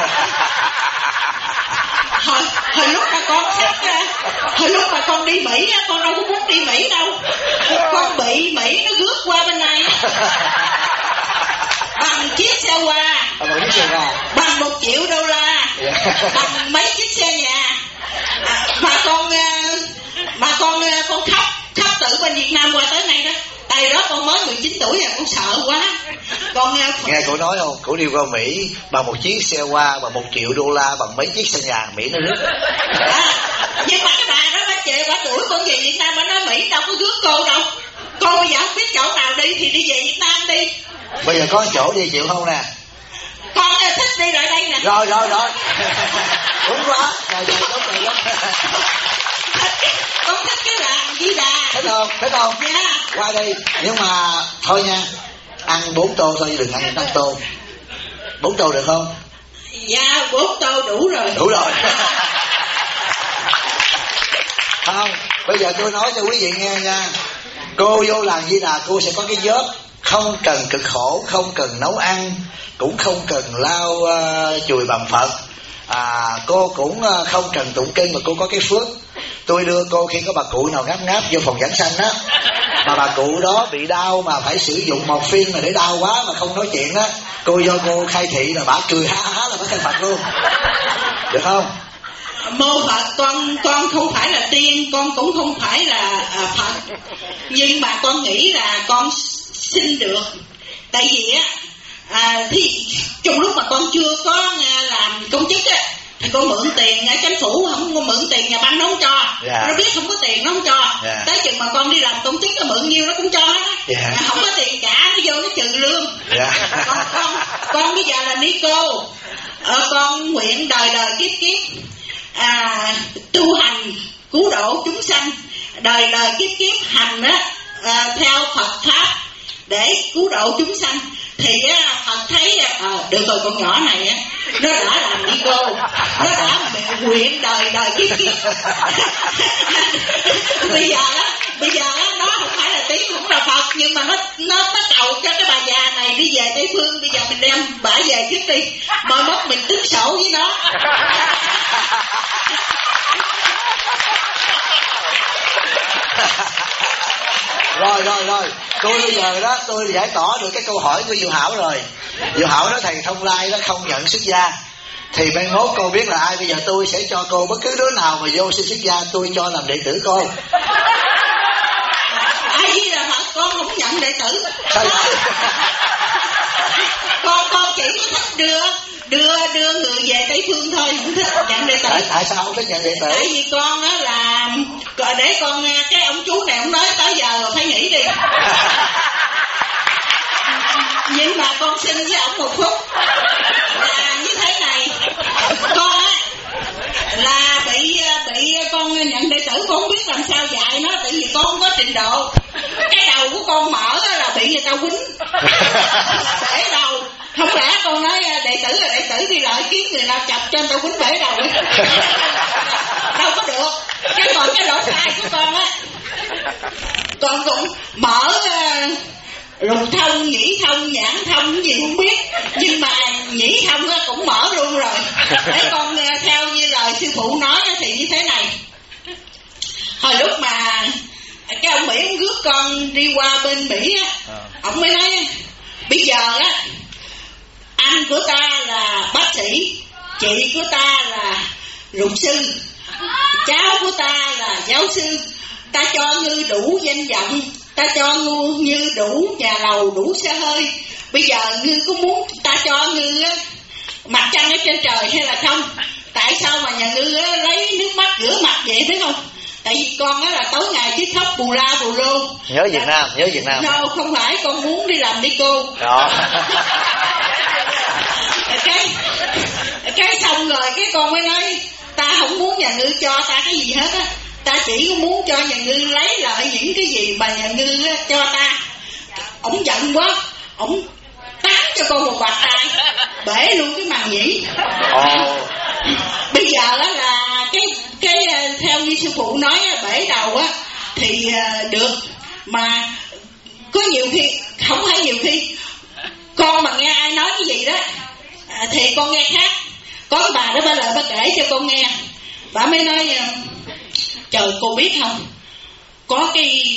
Hồi lúc mà con đi Mỹ á, con đâu có muốn đi Mỹ đâu, con bị Mỹ nó rước qua bên này bằng chiếc xe hoa, bằng $1 triệu, bằng mấy chiếc xe nhà, mà con khóc từ bên Việt Nam qua tới này đó. Tại đó con mới 19 tuổi à, con sợ quá. Con nghe cô nói không, cô đi qua Mỹ bằng một chiếc xe hoa, bằng $1 triệu, bằng mấy chiếc xe nhà Mỹ nó rước. Nhưng mà cái bà đó bà đuổi con về Việt Nam, bà nói Mỹ đâu có rước cô đâu. Cô bây giờ không biết chỗ nào đi thì đi về Việt Nam đi. Bây giờ có chỗ đi chịu không nè? Con thích đi lại đây nè. Rồi đúng quá. Rồi. Con thích cái làng Di Đà. Thích không? Dạ. Qua đây. Nhưng mà thôi nha, ăn 4 tô thôi, đừng ăn 5 tô. 4 tô được không? Dạ 4 tô đủ rồi. Không, bây giờ tôi nói cho quý vị nghe nha. Cô vô làng Di Đà, cô sẽ có cái job không cần cực khổ, không cần nấu ăn, cũng không cần lao chùi bằng Phật, cô cũng không cần tụng kinh, mà cô có cái phước. Tôi đưa cô khi có bà cụ nào ngáp vô phòng giảng sanh á, mà bà cụ đó bị đau mà phải sử dụng morphine mà để đau quá mà không nói chuyện á, cô vô cô khai thị là bà cười ha là phải khai Phật luôn, được không? Mô Phật, con không phải là tiên, con cũng không phải là Phật, nhưng mà con nghĩ là con xin được. Tại vì thì trong lúc mà con chưa có làm công chức á, thì con mượn tiền ở chính phủ, không có mượn tiền nhà băng nó không cho. Nó biết không có tiền nó không cho. Tới chừng mà con đi làm công chức nó mượn nhiêu nó cũng cho hết. Không có tiền trả nó vô nó trừ lương. Con bây giờ là ni cô, con nguyện đời kiếp kiếp tu hành cứu độ chúng sanh, đời kiếp kiếp hành theo Phật pháp để cứu độ chúng sanh. Thì Phật thấy được rồi, con nhỏ này nó đã làm ni cô, nó đã nguyện đời kiếp kiếp. bây giờ nó không phải là tiếng, cũng là Phật, nhưng mà nó cầu cho cái bà già này đi về Tây Phương. Bây giờ mình đem bả về trước đi, mai mốt mình tính sổ với nó. Rồi tôi bây giờ đó tôi giải tỏa được cái câu hỏi của Diệu Hảo rồi. Diệu Hảo nói thầy Thông Lai đó không nhận xuất gia, thì mai mốt cô biết là ai. Bây giờ tôi sẽ cho cô bất cứ đứa nào mà vô xin xuất gia, tôi cho làm đệ tử cô. Ai gì là Phật, con không nhận đệ tử. Sao vậy? Con chỉ có thích đưa người về Tây Phương thôi, không thích nhận đệ tử. Tại sao không thích nhận đệ tử? Tại vì con á là để con, cái ông chú này ông nói tới giờ rồi phải nghỉ đi. Nhưng mà con xin với ông một phút là như thế này. Con á là bị con nhận đệ tử, con không biết làm sao dạy nó, tại vì con không có trình độ. Cái đầu của con mở là bị người ta quýnh bể đầu. Không lẽ con nói đệ tử là đệ tử đi lại kiếm người nào chọc cho người ta quýnh bể đầu. Đâu có được. Còn cái lỗ tai của con á, con cũng mở lục thông, nhĩ thông, nhãn thông gì không biết, nhưng mà nhĩ thông cũng mở luôn rồi. Để con theo như lời sư phụ nói thì như thế này. Hồi lúc mà cái ông Mỹ ông rước con đi qua bên Mỹ á, ông mới nói bây giờ á, anh của ta là bác sĩ, chị của ta là luật sư, cháu của ta là giáo sư, ta cho ngươi đủ danh vọng, ta cho ngươi đủ nhà lầu, đủ xe hơi. Bây giờ ngươi có muốn ta cho ngươi mặt trăng ở trên trời hay là không? Tại sao mà nhà ngươi lấy nước mắt rửa mặt vậy biết không? Tại vì con là tối ngày cứ khóc bù la bù lô. Nhớ Việt Nam, nhớ Việt Nam. No, không phải, con muốn đi làm đi cô. Đó. Cái xong rồi cái con mới nói ta không muốn nhà ngươi cho ta cái gì hết á, ta chỉ có muốn cho nhà ngươi lấy lại những cái gì mà nhà ngươi cho ta. Ổng giận quá, ổng tát cho con một bạt tay, bể luôn cái màn nhĩ. Bây giờ đó là cái theo như sư phụ nói bể đầu á thì được, mà có nhiều khi không phải nhiều khi con mà nghe ai nói cái gì đó thì con nghe khác. Có cái bà đó bà lại bà kể cho con nghe, bà mới nói trời cô biết không, có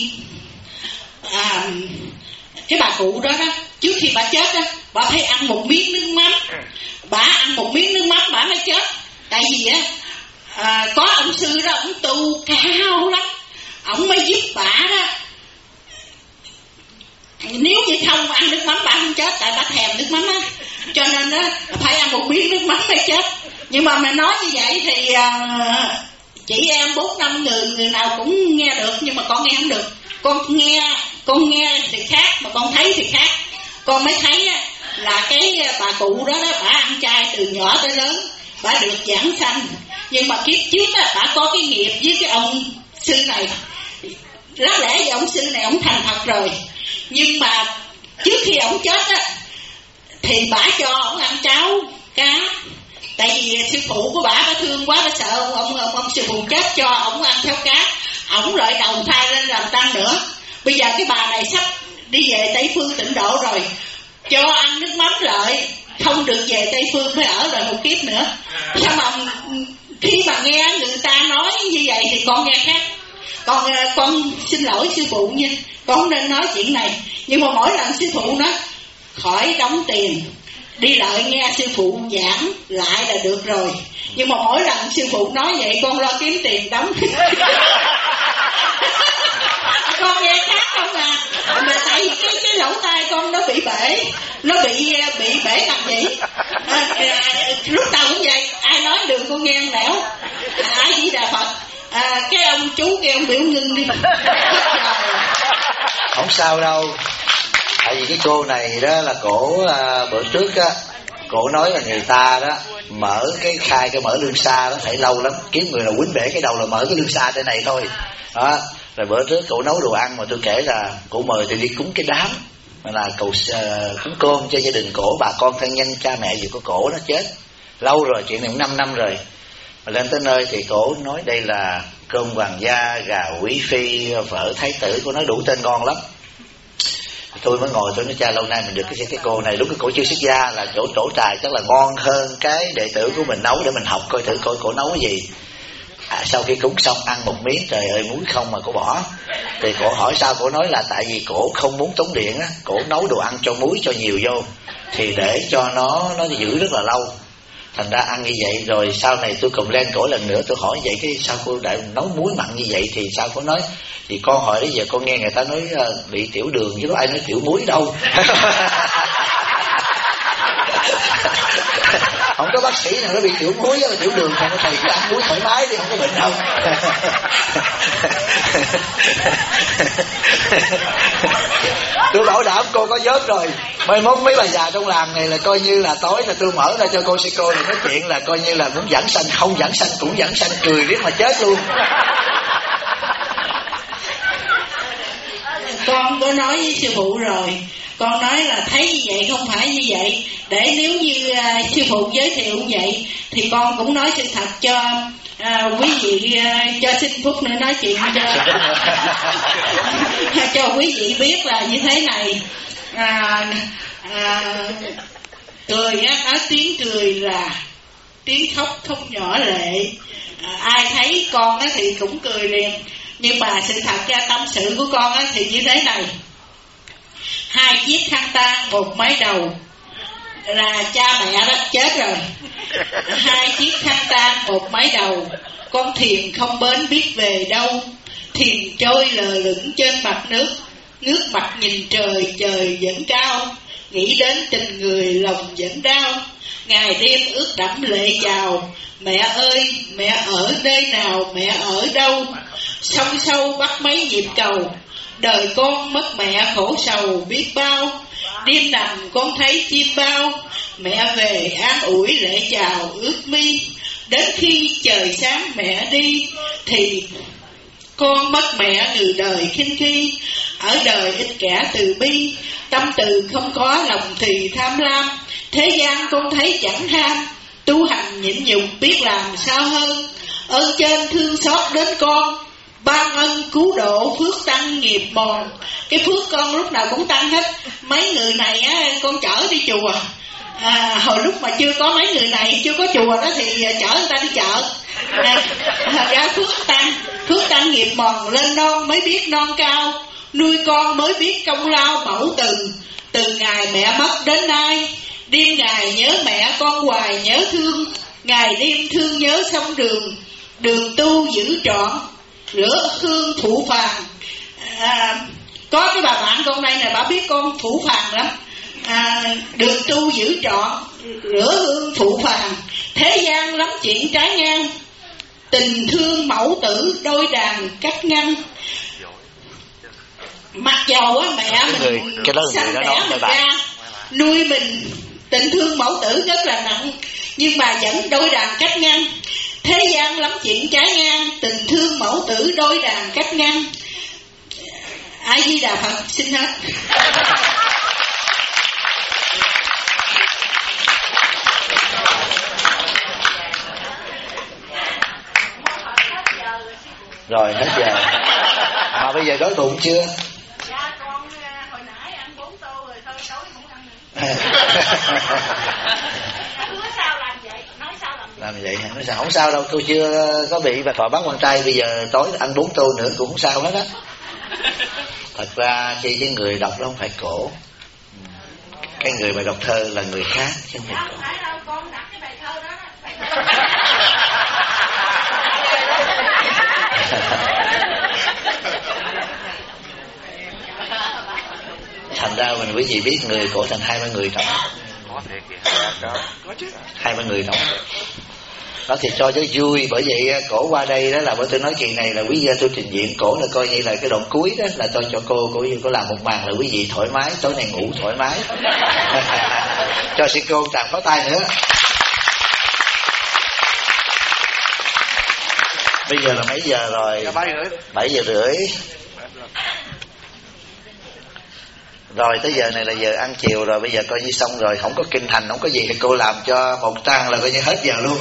cái bà cụ đó trước khi bà chết đó, bà phải ăn một miếng nước mắm, bà ăn một miếng nước mắm bà mới chết. Tại vì có ông sư đó, ông tu cao lắm, ông mới giúp bà đó. Nếu như không ăn nước mắm bà không chết, tại bà thèm nước mắm á, cho nên đó phải ăn một miếng nước mắm mới chết. Nhưng mà mày nói như vậy thì chị em 4-5 người nào cũng nghe được, nhưng mà con nghe không được. Con nghe thì khác, mà con thấy thì khác. Con mới thấy là cái bà cụ đó bà ăn chay từ nhỏ tới lớn, bà được giảng sanh. Nhưng mà kiếp trước bà có cái nghiệp với cái ông sư này, lát lẽ với ông sư này ông thành thật rồi. Nhưng mà trước khi ông chết thì bà cho ông ăn cháo cá. Tại vì sư phụ của bà thương quá, bà sợ ông sư phụ chết cho ông ăn cháo cá, ông lại đầu thai lên làm tăng nữa. Bây giờ cái bà này sắp đi về Tây Phương tịnh độ rồi, cho ăn nước mắm lại, không được về Tây Phương, phải ở lại một kiếp nữa. Sao mà khi mà nghe người ta nói như vậy thì con nghe khác. Con xin lỗi sư phụ nha, con không nên nói chuyện này. Nhưng mà mỗi lần sư phụ nói khỏi đóng tiền, đi lại nghe sư phụ giảng lại là được rồi. Nhưng mà mỗi lần sư phụ nói vậy con lo kiếm tiền đóng. Con nghe khác không à. Mà tại vì cái lỗ tai con nó bị bể, nó bị bể mặt vậy. Lúc nào cũng vậy, ai nói đường con nghe không lẻo. Ai chỉ Đà Phật. Cái ông chú kia ông biểu ngưng đi. Không sao đâu. Tại vì cái cô này đó là cổ bữa trước á, cổ nói là người ta đó mở cái mở lương xa đó phải lâu lắm, kiếm người nào quýnh bể cái đầu là mở cái lương xa trên này thôi đó. Rồi bữa trước cổ nấu đồ ăn mà tôi kể là cổ mời tôi đi cúng cái đám là cúng cơm cho gia đình cổ, bà con thân nhân cha mẹ gì của cổ nó chết lâu rồi, chuyện này cũng 5 năm rồi. Mà lên tới nơi thì cổ nói đây là cơm hoàng gia, gà quý phi, vợ thái tử, cô nói đủ tên ngon lắm. Tôi mới ngồi tôi nói cha lâu nay mình được cái cô này, lúc cái cổ chưa xuất gia là chỗ trổ trà chắc là ngon hơn cái đệ tử của mình nấu, để mình học coi thử coi cổ nấu cái gì. Sau khi cúng xong ăn một miếng, trời ơi muối không mà cổ bỏ. Thì cổ hỏi sao, cổ nói là tại vì cổ không muốn tốn điện á, cổ nấu đồ ăn cho muối cho nhiều vô thì để cho nó giữ rất là lâu. Thành ra ăn như vậy. Rồi sau này tôi cùng lên cổ lần nữa tôi hỏi vậy cái sao cô đại nấu muối mặn như vậy thì sao? Cô nói thì con hỏi đến giờ con nghe người ta nói bị tiểu đường chứ có ai nói tiểu muối đâu. Không có bác sĩ nào nó bị tiểu muối mà tiểu đường, không có thầy cứ ăn muối thoải mái thì không có bệnh đâu. Tôi bảo đảm cô có vớt rồi. Mai mốt mấy bà già trong làng này là coi như là tối là tôi mở ra cho cô sư cô này nói chuyện là coi như là muốn giảng sanh, không giảng sanh cũng giảng sanh, cười riết mà chết luôn. Con có nói với sư phụ rồi, con nói là thấy như vậy không phải như vậy, để nếu như sư phụ giới thiệu như vậy thì con cũng nói sự thật cho quý vị, cho xin phút nữa nói chuyện cho quý vị biết là như thế này. Cười á, nói tiếng cười là tiếng khóc không nhỏ lệ. Ai thấy con á thì cũng cười liền. Nhưng mà sự thật ra tâm sự của con á thì như thế này: 2 chiếc khăn tang, 1 mái đầu, là cha mẹ đó chết rồi. 2 chiếc khăn tang một mái đầu, con thuyền không bến biết về đâu. Thuyền trôi lờ lửng trên mặt nước, ngước mặt nhìn trời, trời vẫn cao. Nghĩ đến tình người lòng vẫn đau, ngày đêm ướt đẫm lệ chào. Mẹ ơi, mẹ ở nơi nào, mẹ ở đâu? Sông sâu bắt mấy nhịp cầu, đời con mất mẹ khổ sầu biết bao. Đêm nằm con thấy chim bao, mẹ về an ủi lễ chào ướt mi. Đến khi trời sáng mẹ đi, thì con mất mẹ người đời khinh khi. Ở đời ít kẻ từ bi, tâm từ không có lòng thì tham lam. Thế gian con thấy chẳng ham, tu hành nhịn nhục biết làm sao hơn. Ơn trên thương xót đến con, ban ân cứu độ phước tăng nghiệp mòn. Cái phước con lúc nào cũng tăng hết. Mấy người này á, con chở đi chùa. Hồi lúc mà chưa có mấy người này, chưa có chùa đó thì chở người ta đi chợ. Ra phước tăng nghiệp mòn, lên non mới biết non cao. Nuôi con mới biết công lao mẫu từ ngày mẹ mất đến nay. Đêm ngày nhớ mẹ con hoài nhớ thương, ngày đêm thương nhớ sông đường. Đường tu giữ trọn, rửa hương thủ phàng. Có cái bà bạn con đây này, bà biết con thủ phàng lắm. Đường tu giữ trọn, rửa hương thủ phàng. Thế gian lắm chuyện trái ngang, tình thương mẫu tử đôi đàn cách ngăn. Mặc dầu á mẹ mình sanh đẻ mình ra, nuôi mình tình thương mẫu tử rất là nặng, nhưng mà vẫn đôi đàn cách ngăn. Thế gian lắm chuyện trái ngang, tình thương mẫu tử đôi đàn cách ngăn. A Di Đà Phật, xin hết. Rồi hết giờ. Mà bây giờ đói bụng chưa? Dạ con hồi nãy ăn 4 tô rồi, thôi tối không ăn nữa. Hứa sao làm vậy? Nói sao làm vậy hả? Nói sao? Không sao đâu, tôi chưa có bị bà thọ bán quan trai. Bây giờ tối ăn 4 tô nữa cũng không sao hết á. Thật ra khi cái người đọc đó không phải cổ, cái người mà đọc thơ là người khác chứ không phải cổ. Không phải đâu, con đặt cái bài thơ đó. Thành ra mình quý vị biết người cổ thành 2-3 người đọc. Hai ba người đọc đó thì cho cho vui. Bởi vậy cổ qua đây đó là bởi tôi nói kỳ này là quý gia tôi trình diễn cổ là coi như là cái đoạn cuối đó, là tôi cho cô có làm một màn là quý vị thoải mái, tối nay ngủ thoải mái. Cho sư cô tràng pháo tay nữa. Bây giờ là mấy giờ rồi? 7:30. Rồi tới giờ này là giờ ăn chiều rồi, bây giờ coi như xong rồi, không có kinh thành, không có gì thì cô làm cho một trang là coi như hết giờ luôn.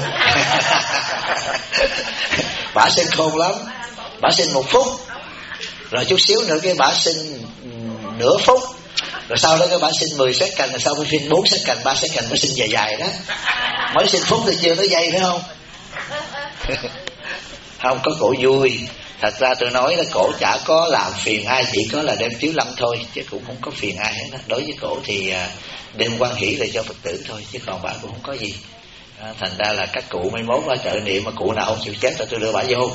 Bả xin khôn lắm, bả xin 1 phút, rồi chút xíu nữa cái bả xin nửa phút, rồi sau đó cái bả xin 10 second, rồi sau mới xin 4 second, 3 second mới xin dài dài đó. Mới xin phút thì chưa tới giây phải không? Không có cổ vui. Thật ra tôi nói là cổ chả có làm phiền ai, chỉ có là đem chiếu lâm thôi, chứ cũng không có phiền ai hết đó. Đối với cổ thì đem quan hỷ lại cho Phật tử thôi, chứ còn bà cũng không có gì. Thành ra là các cụ mai mốt qua chợ niệm mà cụ nào không chịu chết rồi tôi đưa bà vô.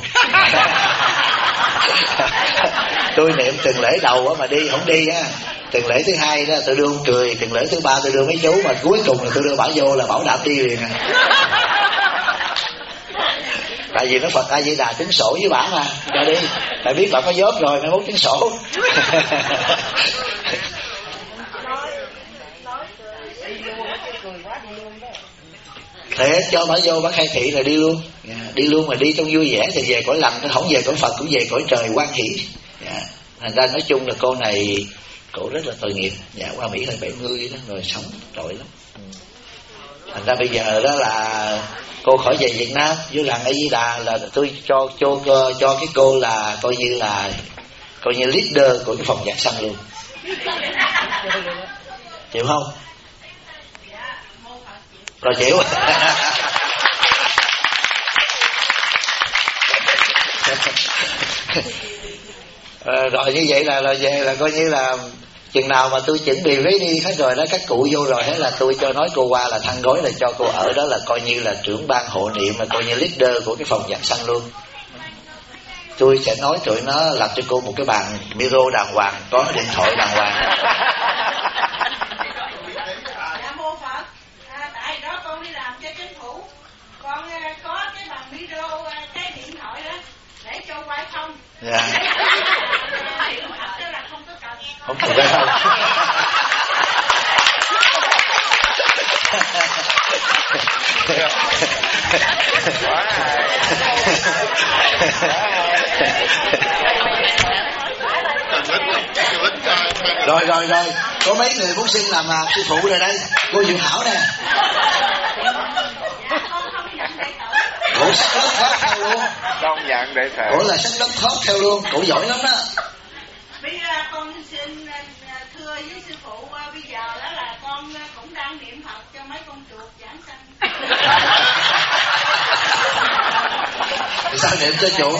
Tôi niệm từng lễ đầu mà đi không đi á, từng lễ thứ 2 đó tôi đưa ông cười, từng lễ thứ 3 tôi đưa mấy chú, mà cuối cùng là tôi đưa bà vô là bảo đảm đi liền à. Tại vì nó Phật A Di Đà tính sổ với bà mà, ra đi. Tại biết bà có dốt rồi, mai mốt tính sổ. Thế cho bà vô, bà khai thị là đi luôn. Đi luôn mà đi trong vui vẻ thì về cõi lành, không về cõi Phật cũng về cõi trời quan hỷ. Thành ra nói chung là cô này, cổ rất là tội nghiệp. Qua Mỹ là 70 đó, rồi sống tội lắm. Thành ra bây giờ đó là cô khỏi về Việt Nam với làng A Di Đà, là tôi cho cái cô là coi như leader của cái phòng giảng sanh luôn. Chịu không? Rồi chịu. Rồi như vậy là về là coi như là Chừng nào mà tôi chuẩn bị ready hết rồi đó, các cụ vô rồi hết là tôi cho nói cô qua là thăn gối là cho cô ở đó, là coi như là trưởng ban hộ niệm, mà coi như leader của cái phòng giảng sanh luôn. Tôi sẽ nói tụi nó lập cho cô một cái bàn micro đàng hoàng, có điện thoại đàng hoàng. Mô Phật, tại đó con đi làm cho chính phủ, con có cái bàn micro, cái điện thoại đó để cho quay không. Dạ. Không cần quay không. Rồi, có mấy người muốn xin làm sư phụ rồi đây. Cô Diệu Hảo nè. Cổ sách lớp thoát theo luôn. Công nhận đệ tử. Cổ là sách lớp thoát theo luôn. Cổ giỏi lắm đó. Bây giờ con xin thưa với sư phụ, bây giờ đó là con cũng đang niệm Phật cho mấy con chuột giảng sanh. Sao niệm cho chuột?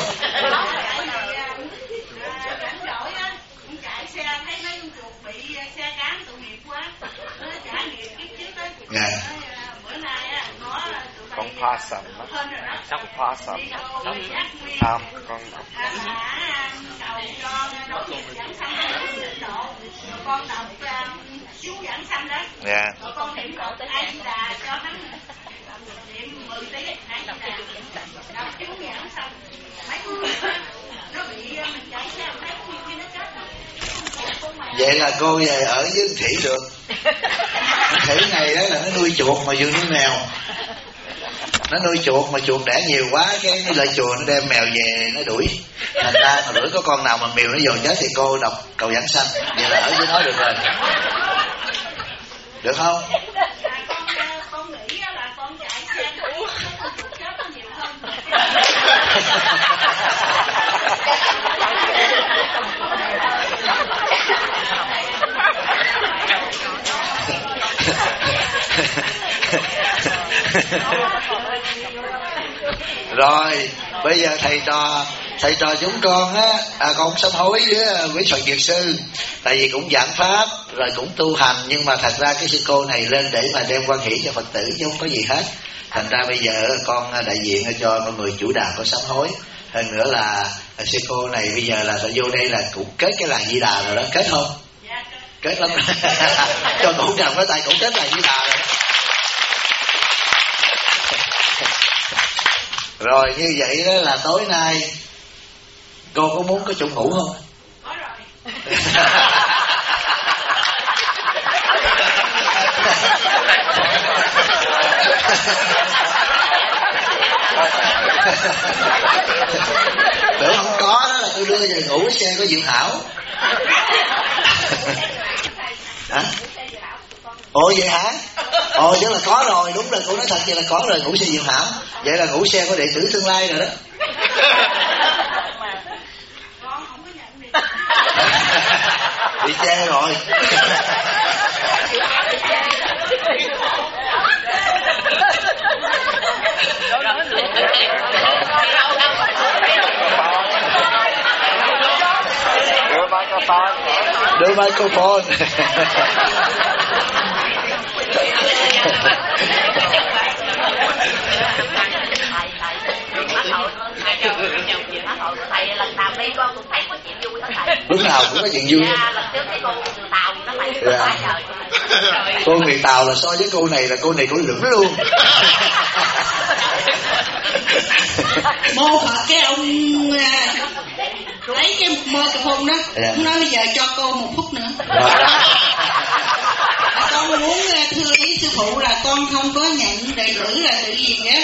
Rảnh rỗi á, cũng chạy xe thấy mấy con chuột bị xe cán tội nghiệp quá, nó trả nghiệp kiếp trước đó. Bữa nay á có con possum đó, con possum, không con cầu cho nỗ nghiệp giảng sanh độ, con đọc chú giảng sanh đó, con niệm cậu tới A Di Đà cho hắn niệm 10 tiếng A Di Đà đọc chú giảng sanh, mấy người nó bị mình chạy xe mấy người nó chết. Vậy là cô về ở với Thủy được. Thủy này đó là nó nuôi chuột mà vừa nuôi mèo. Nó nuôi chuột mà chuột đẻ nhiều quá, cái nó lại chùa nó đem mèo về nó đuổi. Thành ra mà đuổi có con nào mà mèo nó dồn chết thì cô đọc cầu giảng sanh. Vậy là ở với nó được rồi. Được không? Con nghĩ là con chạy xe đuổi con chuột chết nó nhiều hơn. Rồi bây giờ thầy trò chúng con á, con sám hối với Phật Dược Sư, tại vì cũng giảng pháp rồi cũng tu hành, nhưng mà thật ra cái sư cô này lên để mà đem quan hỷ cho Phật tử chứ không có gì hết. Thành ra bây giờ con đại diện cho mọi người chủ đạo có sám hối. Hơn nữa là sư cô này bây giờ là vô đây là cũng kết cái làng Di Đà rồi đó, kết không? Kết lắm. Cho cổ cầm cái tay cổ kết làng Di Đà rồi. Rồi như vậy đó là tối nay cô có muốn có chỗ ngủ không? Có rồi. Tưởng không có đó là tôi đưa về ngủ cái xe có Diệu Hảo. Hả? Ồ vậy hả? Ồ vậy là có rồi, đúng là cô nói thật, vậy là có rồi, ngủ xe Diệu Hảo. Vậy là ngủ xe của đệ tử tương lai rồi đó. Bị che rồi. Đưa microphone. Thầy lần nào đi con cũng thấy có chuyện vui đó thầy. Lúc nào cũng có chuyện vui. Lần trước thấy cô người Tàu đó thầy. Cô người Tàu là so với cô này là cô này có lửng luôn. Mô Phật cái ông lấy cái microphone đó, ông nói bây giờ cho cô 1 phút nữa. Con muốn thưa với sư phụ là con không có nhận đệ tử là tự gì á.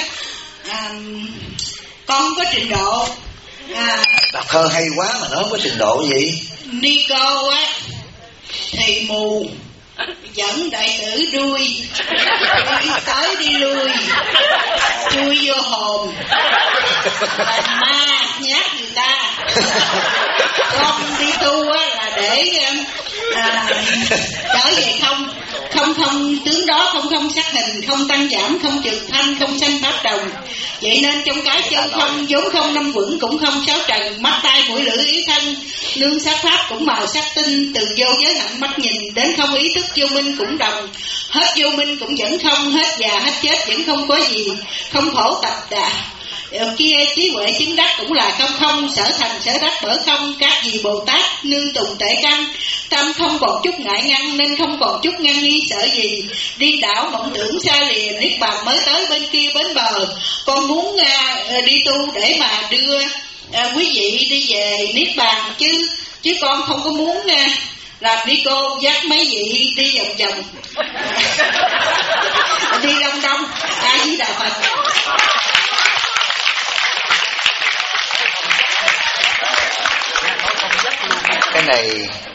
Con không có trình độ. Đọc thơ hay quá mà nó không có trình độ gì. Ni cô á thì mù, dẫn đệ tử đuôi, đi tới đi lui, chui vô hồn, là ma nhát người ta. Con đi tu á là để trở về không tướng đó, không sắc hình, không tăng giảm, không trừ thanh, không sanh pháp đồng. Vậy nên trong cái chân không vốn không năm quẩn, cũng không sáu trần, mắt tai mũi lưỡi ý thân nương sát pháp cũng màu sắc tinh, từ vô giới hạn mắt nhìn đến không ý thức vô minh cũng đồng. Hết vô minh cũng vẫn không, hết già hết chết vẫn không có gì, không khổ tập đà kia trí huệ chứng đắc cũng là không, sở thành sở đắc bởi không. Các vị Bồ Tát nương tùng tệ căn, tâm không còn chút ngại ngăn, nên không còn chút ngăn nghi sợ gì. Điên đảo mộng tưởng xa lìa niết bàn mới tới bên kia bến bờ. Con muốn đi tu để mà đưa quý vị đi về niết bàn, chứ con không có muốn làm đi cô dắt mấy vị đi vòng vòng đi đông đông. A Di Đà Phật. Cái này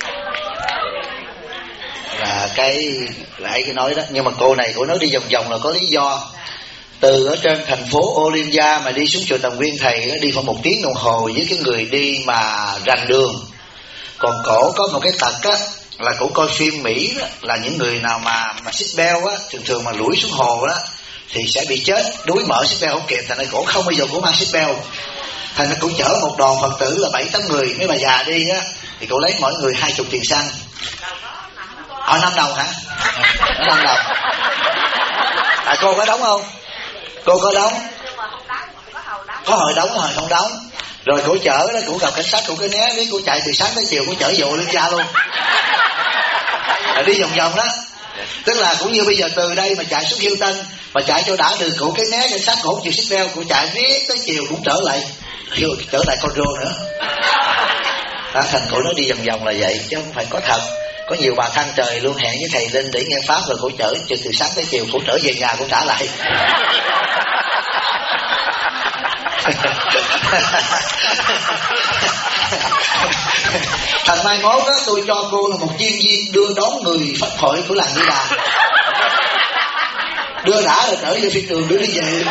là cái nói đó, nhưng mà cô này cô nói đi vòng vòng là có lý do. Từ ở trên thành phố Olympia mà đi xuống chùa Tầm Nguyên Thầy đi khoảng 1 tiếng đồng hồ với cái người đi mà rành đường. Còn cổ có một cái tật á, là cổ coi phim Mỹ đó, là những người nào mà seatbelt á, thường mà lủi xuống hồ đó thì sẽ bị chết, đuối mở seatbelt không kịp, thành ra cổ không bao giờ cổ mang seatbelt. Thành ra cổ chở một đoàn Phật tử là 7-8 người, mấy bà già đi á thì cổ lấy mỗi người 20 tiền xăng. Ở 5 đồng hả? 5 đồng. Cô có đóng không? Cô có đóng? Có hồi đóng, hồi không đóng. Rồi cổ chở đó, cổ gặp cảnh sát, cổ cứ né, biết cổ chạy từ sáng tới chiều, cổ chở vô lên cha luôn. Đi vòng vòng đó. Tức là cũng như bây giờ từ đây mà chạy xuống Hilton, mà chạy cho đã đường, cổ cái né cảnh sát, cổ không chịu xích beo, cổ chạy riết tới chiều cũng trở lại Conro nữa. Đó, thành cổ nói đi vòng vòng là vậy, chứ không phải có thật. Có nhiều bà than trời luôn hẹn với thầy Linh để nghe pháp, rồi cổ chở từ sáng tới chiều, cổ trở về nhà cổ trả lại. Thành mai mốt đó tôi cho cô là một chuyên viên đưa đón người pháp hội của làng Di Đà, đưa đã rồi trở về phi trường đưa đi về.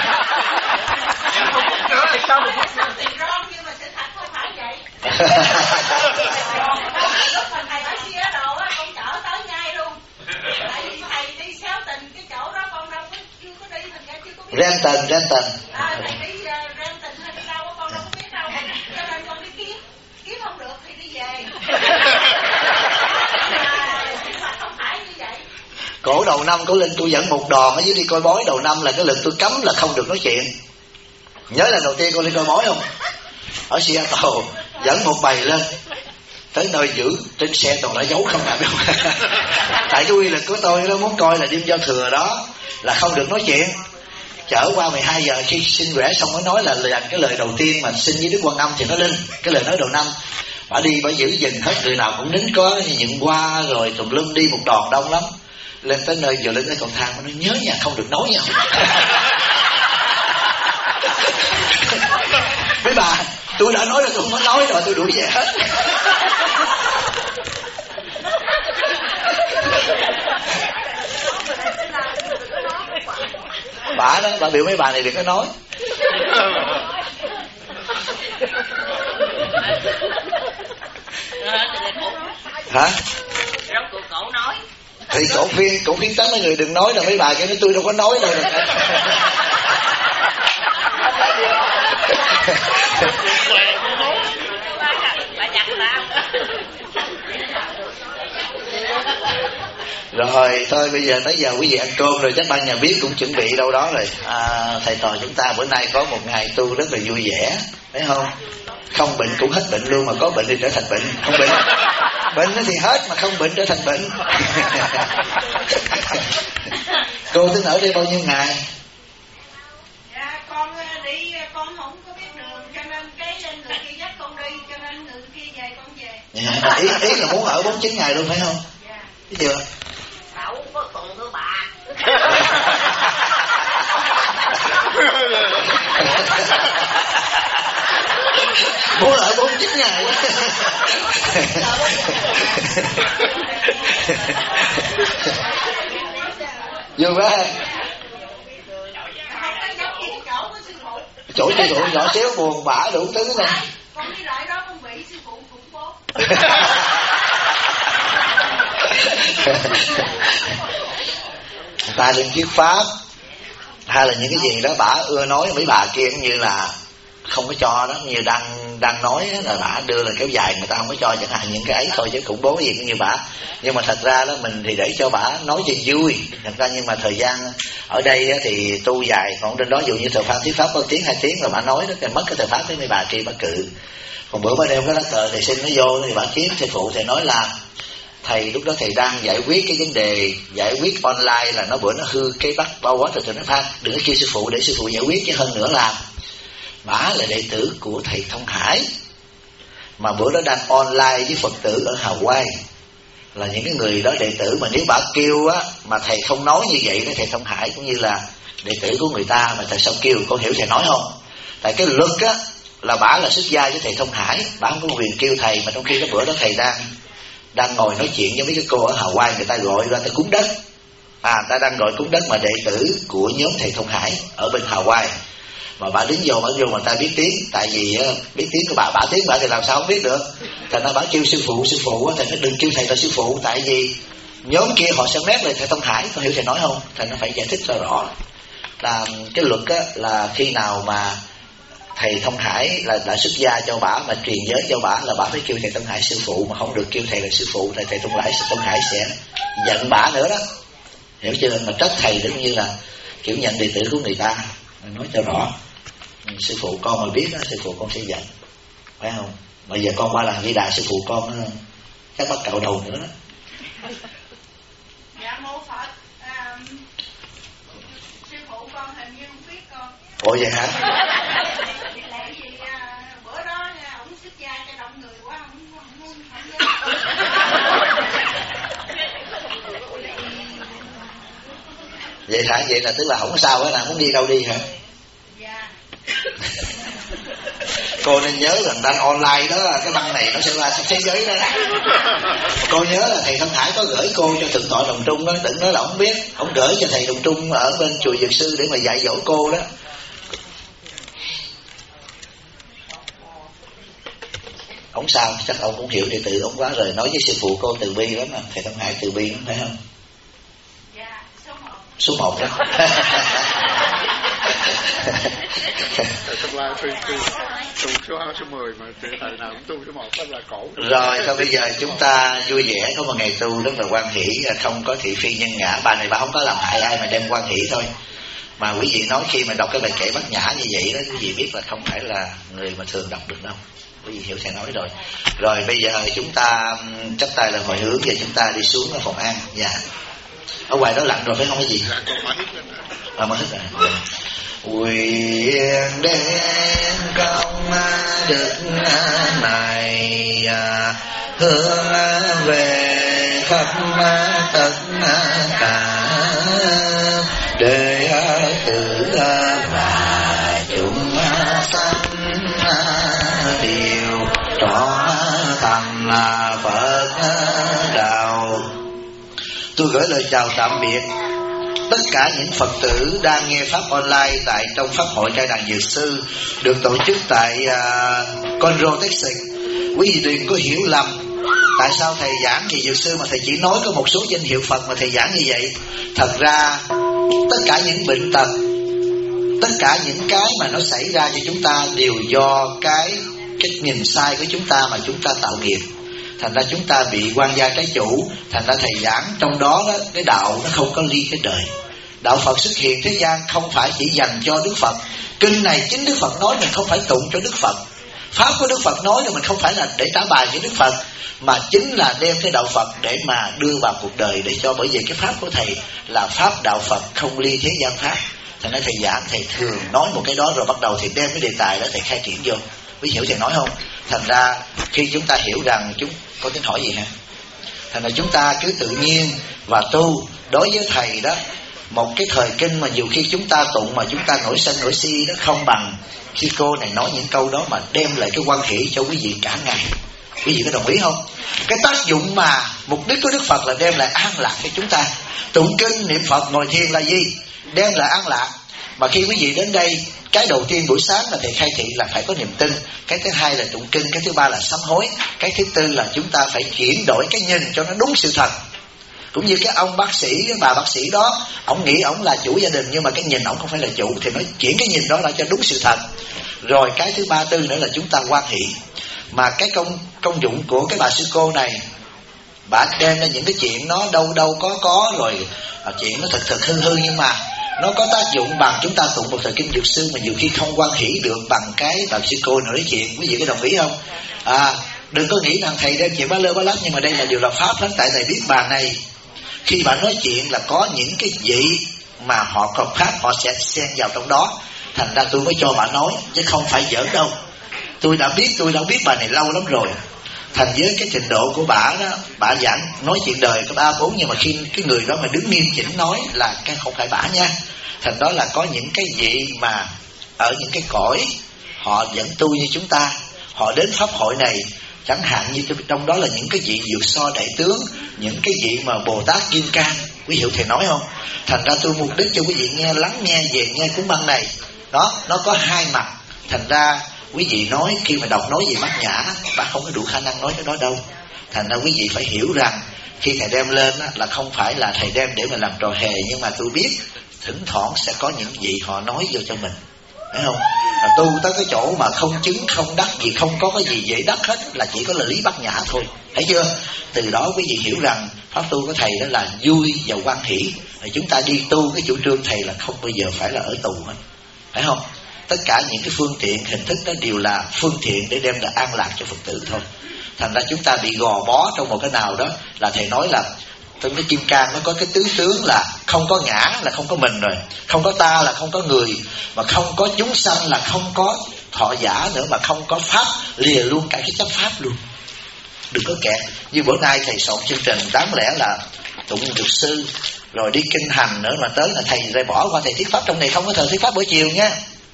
Renton. Cổ đầu năm cổ lên tôi dẫn một đoàn ở dưới đi coi bói, đầu năm là cái lực tôi cấm là không được nói chuyện. Nhớ lần đầu tiên cô đi coi bói không? Ở Seattle dẫn một bầy lên, tới nơi giữ trên xe toàn là dấu không làm đâu. Tại cái quy lực của tôi nó muốn coi là đêm giao thừa đó là không được nói chuyện. Chở qua 12 giờ khi xin rẽ xong mới nói là cái lời đầu tiên mà xin với Đức Quan Âm thì nó linh, cái lời nói đầu năm. Bà đi bà giữ gìn hết, người nào cũng nín có những qua rồi tùm lum, đi một đoàn đông lắm. Lên tới nơi vừa lên tới cầu thang nó nhớ nha, không được nói nha. Mấy bà, tôi đã nói là tôi không có nói rồi, tôi đuổi về hết. Bà đó, bà biểu mấy bà này đừng có nói. Hả? Cổ nói. Thì cổ khuyên tán mấy người đừng nói, là mấy bà kia nói tôi đâu có nói đâu. Rồi thôi bây giờ tới giờ quý vị ăn cơm rồi, chắc ban nhà biết cũng chuẩn bị đâu đó rồi. Thầy trò chúng ta bữa nay có một ngày tu rất là vui vẻ, thấy không? Không bệnh cũng hết bệnh luôn, mà có bệnh thì trở thành bệnh. Không bệnh, bệnh thì hết, mà không bệnh trở thành bệnh. Cô tính ở đây bao nhiêu ngày? Dạ con đi, con không có biết đường cho nên cái người kia dắt con đi, cho nên người kia về con về. Ý là muốn ở 49 ngày luôn phải không? Dạ. Biết chưa? Đâu có tuần thưa bà. Muốn ở 49 ngày. Vui quá. Chỗ sư phụ nhỏ xíu buồn bã đủ thứ này. cái loại đó không bị sư phụ khủng bố. Người ta đừng thuyết pháp, hay là những cái gì đó bả ưa nói mấy bà kia cũng như là không có cho đó, như đang nói là bả đưa là kéo dài người ta không có cho, chẳng hạn những cái ấy thôi, chứ khủng bố gì cũng như bả. Nhưng mà thật ra đó mình thì để cho bả nói cho vui thật ra, nhưng mà thời gian ở đây thì tu dài, còn trên đó dù như thời Phan thuyết pháp có tiếng 2 tiếng là bả nói đó, thì mất cái thời pháp với mấy bà kia bả cự. Còn bữa bả đem cái lá cờ thầy xin nó vô thì bả kiếm thầy phụ, thầy nói là thầy lúc đó thầy đang giải quyết cái vấn đề giải quyết online, là nó bữa nó hư cái bắt bao quá rồi nó Phan đừng có kêu sư phụ để sư phụ giải quyết, chứ hơn nữa là bả là đệ tử của thầy Thông Hải, mà bữa đó đang online với Phật tử ở Hawaii, là những cái người đó đệ tử, mà nếu bả kêu á mà thầy không nói như vậy đó, thầy Thông Hải cũng như là đệ tử của người ta, mà tại sao kêu, con hiểu thầy nói không? Tại cái luật á là bả là xuất gia với thầy Thông Hải, bả không có quyền kêu thầy, mà trong khi cái bữa đó thầy đang ngồi nói chuyện với mấy cái cô ở Hawaii, người ta gọi ra ta cúng đất, ta đang gọi cúng đất mà đệ tử của nhóm thầy Thông Hải ở bên Hawaii, mà bà đứng vô mà ta biết tiếng, tại vì biết tiếng của bà tiếng bà thì làm sao không biết được, thành ra bà kêu sư phụ thì nó đừng kêu thầy là sư phụ, tại vì nhóm kia họ sẽ mét lại thầy Thông Hải, có hiểu thầy nói không? Thành nó phải giải thích cho rõ là cái luật á, là khi nào mà thầy Thông Hải là đã xuất gia cho bả mà truyền giới cho bả là bả phải kêu thầy Thông Hải sư phụ, mà không được kêu thầy là sư phụ, thầy Thông Hải sẽ giận bả nữa đó, hiểu chưa? Mà trách thầy cũng như là kiểu nhận đệ tử của người ta, nói cho rõ. Sư phụ con mà biết đó, sư phụ con sẽ giận, phải không? Bây giờ con qua làng Di Đà, sư phụ con chắc bắt cạo đầu nữa đó. Dạ mô Phật. Sư phụ con hình như không biết con. Ủa vậy hả? Tại vì bữa đó ổng xuất gia cho đông người quá, không vậy hả? Vậy là tức là không có sao hết, nào muốn đi đâu đi hả? Dạ. Cô nên nhớ rằng đang online đó, cái băng này nó sẽ ra khắp thế giới đó. Cô nhớ là thầy Thông Hải có gửi cô cho Thượng tọa Đồng Trung đó, đừng nói là không biết, ông gửi cho thầy Đồng Trung ở bên chùa Dược Sư để mà dạy dỗ cô đó. Ông sao chắc ông cũng hiểu đệ tử ông quá rồi, nói với sư phụ cô từ bi lắm mà, thầy Thông Hải từ bi lắm phải không? Dạ, số 1 đó. Thầy tương lai tu số 2, số 10 mà thầy nào cũng tu số 1 rất là cổ. Rồi thôi bây giờ chúng ta vui vẻ, có một ngày tu rất là hoan hỷ, không có thị phi nhân ngã, bà này bà không có làm hại ai mà đem hoan hỷ thôi. Mà quý vị nói khi mà đọc cái bài kệ Bát Nhã như vậy đó, quý vị biết là không phải là người mà thường đọc được đâu. Quý vị hiểu thầy nói rồi. Rồi bây giờ chúng ta chắp tay là hồi hướng và chúng ta đi xuống ở phòng ăn. Dạ. Ở ngoài đó lạnh rồi phải không cái gì? Mà hết rồi. Nguyện đến công đức này hướng về khắp tất cả đệ tử và chúng sanh đều trọn thành Phật đạo. Tôi gửi lời chào tạm biệt tất cả những Phật tử đang nghe pháp online tại trong pháp hội Trai Đàn Dược Sư được tổ chức tại Conroe, Texas. Quý vị đừng có hiểu lầm, tại sao thầy giảng về Dược Sư mà thầy chỉ nói có một số danh hiệu Phật mà thầy giảng như vậy. Thật ra tất cả những bệnh tật, tất cả những cái mà nó xảy ra cho chúng ta đều do cái nhìn sai của chúng ta mà chúng ta tạo nghiệp. Thành ra chúng ta bị quan gia trái chủ. Thành ra thầy giảng trong đó, cái đạo nó không có ly cái đời. Đạo Phật xuất hiện thế gian không phải chỉ dành cho Đức Phật. Kinh này chính Đức Phật nói, mình không phải tụng cho Đức Phật. Pháp của Đức Phật nói là mình không phải là để trả bài cho Đức Phật, mà chính là đem cái đạo Phật để mà đưa vào cuộc đời, để cho, bởi vì cái pháp của thầy là pháp đạo Phật không ly thế gian pháp. Thành ra thầy giảng, thầy thường nói một cái đó rồi bắt đầu thì đem cái đề tài đó thầy khai triển vô. Quý hiểu thầy nói không? Thành ra khi chúng ta hiểu rằng có tính hỏi gì hả? Thành ra chúng ta cứ tự nhiên và tu. Đối với thầy đó, một cái thời kinh mà nhiều khi chúng ta tụng mà chúng ta nổi sân nổi si đó không bằng khi cô này nói những câu đó mà đem lại cái quan hỷ cho quý vị cả ngày. Quý vị có đồng ý không? Cái tác dụng mà mục đích của Đức Phật là đem lại an lạc cho chúng ta. Tụng kinh niệm Phật ngồi thiền là gì? Đem lại an lạc. Mà khi quý vị đến đây, cái đầu tiên buổi sáng là thầy khai thị là phải có niềm tin, cái thứ hai là tụng kinh, cái thứ ba là sám hối, cái thứ tư là chúng ta phải chuyển đổi cái nhìn cho nó đúng sự thật. Cũng như cái ông bác sĩ, cái bà bác sĩ đó, ông nghĩ ông là chủ gia đình nhưng mà cái nhìn ông không phải là chủ, thì nó chuyển cái nhìn đó lại cho đúng sự thật. Rồi cái thứ ba tư nữa là chúng ta hoan hỷ. Mà cái công dụng của cái bà sư cô này, bà đem ra những cái chuyện nó đâu có rồi chuyện nó thật hư nhưng mà nó có tác dụng bằng chúng ta tụng một thời kinh dược sư, mà nhiều khi không hoan hỷ được bằng cái bà sư cô nói chuyện. Quý vị có đồng ý không? Đừng có nghĩ rằng thầy đem chuyện bá lơ bá lắc, nhưng mà đây là điều là pháp lắm. Tại thầy biết bà này khi bà nói chuyện là có những cái vị mà họ còn khác, họ sẽ xen vào trong đó, thành ra tôi mới cho bà nói chứ không phải giỡn đâu. Tôi đã biết bà này lâu lắm rồi. Thành với cái trình độ của bà đó, bà giảng nói chuyện đời có 3-4, nhưng mà khi cái người đó mà đứng nghiêm chỉnh nói là cái không phải bà nha. Thành đó là có những cái vị mà ở những cái cõi họ vẫn tu như chúng ta, họ đến pháp hội này, chẳng hạn như trong đó là những cái vị vượt so đại tướng, những cái vị mà Bồ Tát Kim Cang, quý hiểu thầy nói không? Thành ra tôi mục đích cho quý vị lắng nghe về nghe cuốn băng này đó, nó có hai mặt. Thành ra quý vị nói khi mà đọc nói về Bát Nhã, bà không có đủ khả năng nói cái đó đâu. Thành ra quý vị phải hiểu rằng khi thầy đem lên á, là không phải là thầy đem để mà làm trò hề, nhưng mà tôi biết thỉnh thoảng sẽ có những vị họ nói vô cho mình, thấy không? Là tu tới cái chỗ mà không chứng không đắc gì, không có cái gì dễ đắc hết, là chỉ có là lý Bát Nhã thôi, thấy chưa? Từ đó quý vị hiểu rằng pháp tu của thầy đó là vui và hoan hỷ. Chúng ta đi tu cái chủ trương thầy là không bao giờ phải là ở tù hết, phải không? Tất cả những cái phương tiện hình thức đó đều là phương tiện để đem lại an lạc cho Phật tử thôi. Thành ra chúng ta bị gò bó trong một cái nào đó, là thầy nói là trong cái Kim Cang nó có cái tứ tướng là không có ngã là không có mình rồi, không có ta là không có người, mà không có chúng sanh là không có thọ giả nữa, mà không có pháp, lìa luôn cả cái chấp pháp luôn. Đừng có kẹt như bữa nay thầy soạn chương trình, đáng lẽ là tụng dược sư rồi đi kinh hành nữa, mà tới là thầy lại bỏ qua thầy thuyết pháp. Trong này không có thời thuyết pháp buổi chiều nha,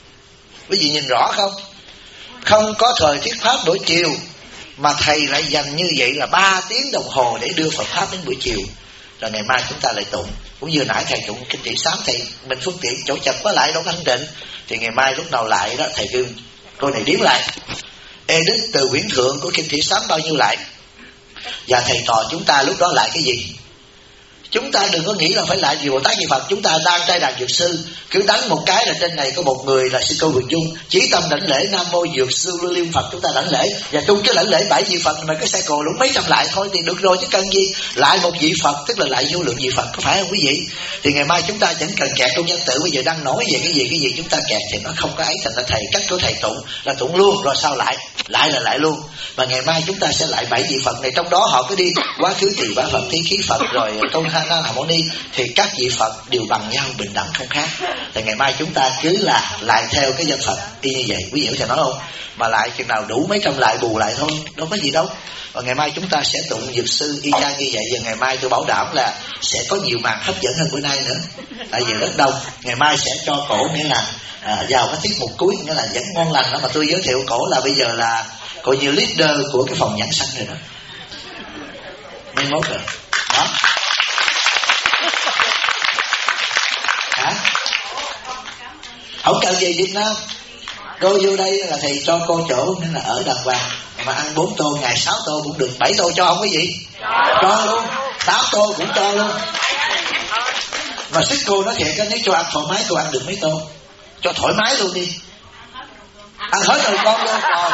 quý vị nhìn rõ không? Không có thời thuyết pháp buổi chiều, mà thầy lại dành như vậy là 3 tiếng đồng hồ để đưa Phật pháp đến buổi chiều. Rồi ngày mai chúng ta lại tụng. Cũng như nãy thầy tụng kinh thị sám, thầy mình phương tiện chỗ chật quá lại đâu có khẳng định, thì ngày mai lúc nào lại đó thầy kêu cô này đếm lại edit từ quyển thượng của kinh thị sám bao nhiêu lại, và thầy trò chúng ta lúc đó lại cái gì. Chúng ta đừng có nghĩ là phải lại gì Bồ Tát Di Phật. Chúng ta đang trai đàn dược sư, cứ đánh một cái là trên này có một người là sư cô Vượng Dung, chỉ tâm đảnh lễ Nam Mô Dược Sư Lưu Liên Phật, chúng ta đảnh lễ và tung cái đảnh lễ 7 vị Phật, mà cái xe cồ lũng mấy trăm lại thôi thì được rồi chứ cần gì lại một vị Phật, tức là lại vô lượng vị Phật, có phải không quý vị? Thì ngày mai chúng ta chẳng cần kẹt trong nhân tự. Bây giờ đang nói về cái gì chúng ta kẹt thì nó không có ấy. Thành ra thầy cách của thầy tụng là tụng luôn, rồi sao lại là lại luôn. Mà ngày mai chúng ta sẽ lại 7 vị Phật này, trong đó họ cứ đi quá khứ Tỳ Bá Phật, Thí Khí Phật, rồi Công Ha Na Hà Mâu Ni, thì các vị Phật đều bằng nhau, bình đẳng không khác. Thì ngày mai chúng ta cứ là lại theo cái danh Phật y như vậy, quý vị hiểu thầy nói không? Mà lại chừng nào đủ mấy trăm lại bù lại thôi, đâu có gì đâu. Và ngày mai chúng ta sẽ tụng dược sư y chang như vậy. Và ngày mai tôi bảo đảm là sẽ có nhiều màn hấp dẫn hơn bữa nay nữa, tại vì rất đông. Ngày mai sẽ cho cổ nghĩa là vào cái tiết mục cuối, nghĩa là vẫn ngon lành đó. Mà tôi giới thiệu cổ là bây giờ là coi như leader của cái phòng giảng sanh rồi đó, mấy mốt rồi đó. Hả? Không cần về Việt Nam, cô vô đây là thầy cho cô chỗ nên là ở đàng hoàng, mà ăn 4 tô ngày 6 tô cũng được, 7 tô cho không cái gì, cho luôn, 8 tô cũng cho luôn. Mà sức cô nói thiệt, nếu cho ăn thoải mái cô ăn được mấy tô, cho thoải mái luôn đi, ăn hết rồi con luôn rồi.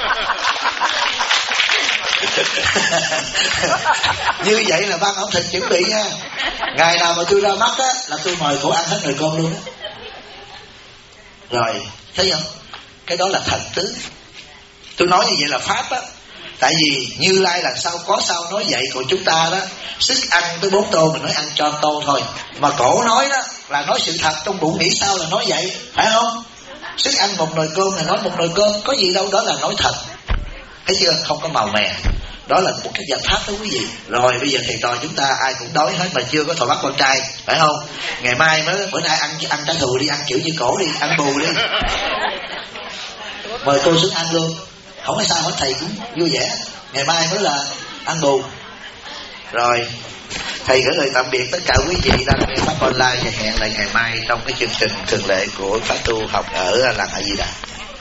Như vậy là ban ẩm thực chuẩn bị nha. Ngày nào mà tôi ra mắt á là tôi mời cổ ăn hết nồi cơm luôn á. Rồi thấy không? Cái đó là thần tứ. Tôi nói như vậy là pháp á. Tại vì Như Lai là sao có sao nói vậy. Còn chúng ta đó sức ăn tới 4 tô mình nói ăn cho tô thôi. Mà cổ nói đó là nói sự thật, trong bụng nghĩ sao là nói vậy, phải không? Sức ăn một nồi cơm là nói một nồi cơm, có gì đâu, đó là nói thật. Thấy chưa? Không có màu mè. Đó là một cái giải pháp đó quý vị. Rồi bây giờ thầy trò chúng ta ai cũng đói hết mà chưa có thọ bắt con trai, phải không? Ngày mai mới bữa nay ăn trả thù đi, ăn kiểu như cổ đi, ăn bù đi. Mời cô xuống ăn luôn, không có sao hết, thầy cũng vui vẻ. Ngày mai mới là ăn bù. Rồi Thầy gửi lời tạm biệt tất cả quý vị đang nghe pháp online và hẹn lại ngày mai trong cái chương trình thường lệ của khóa tu học ở làng A Di Đà.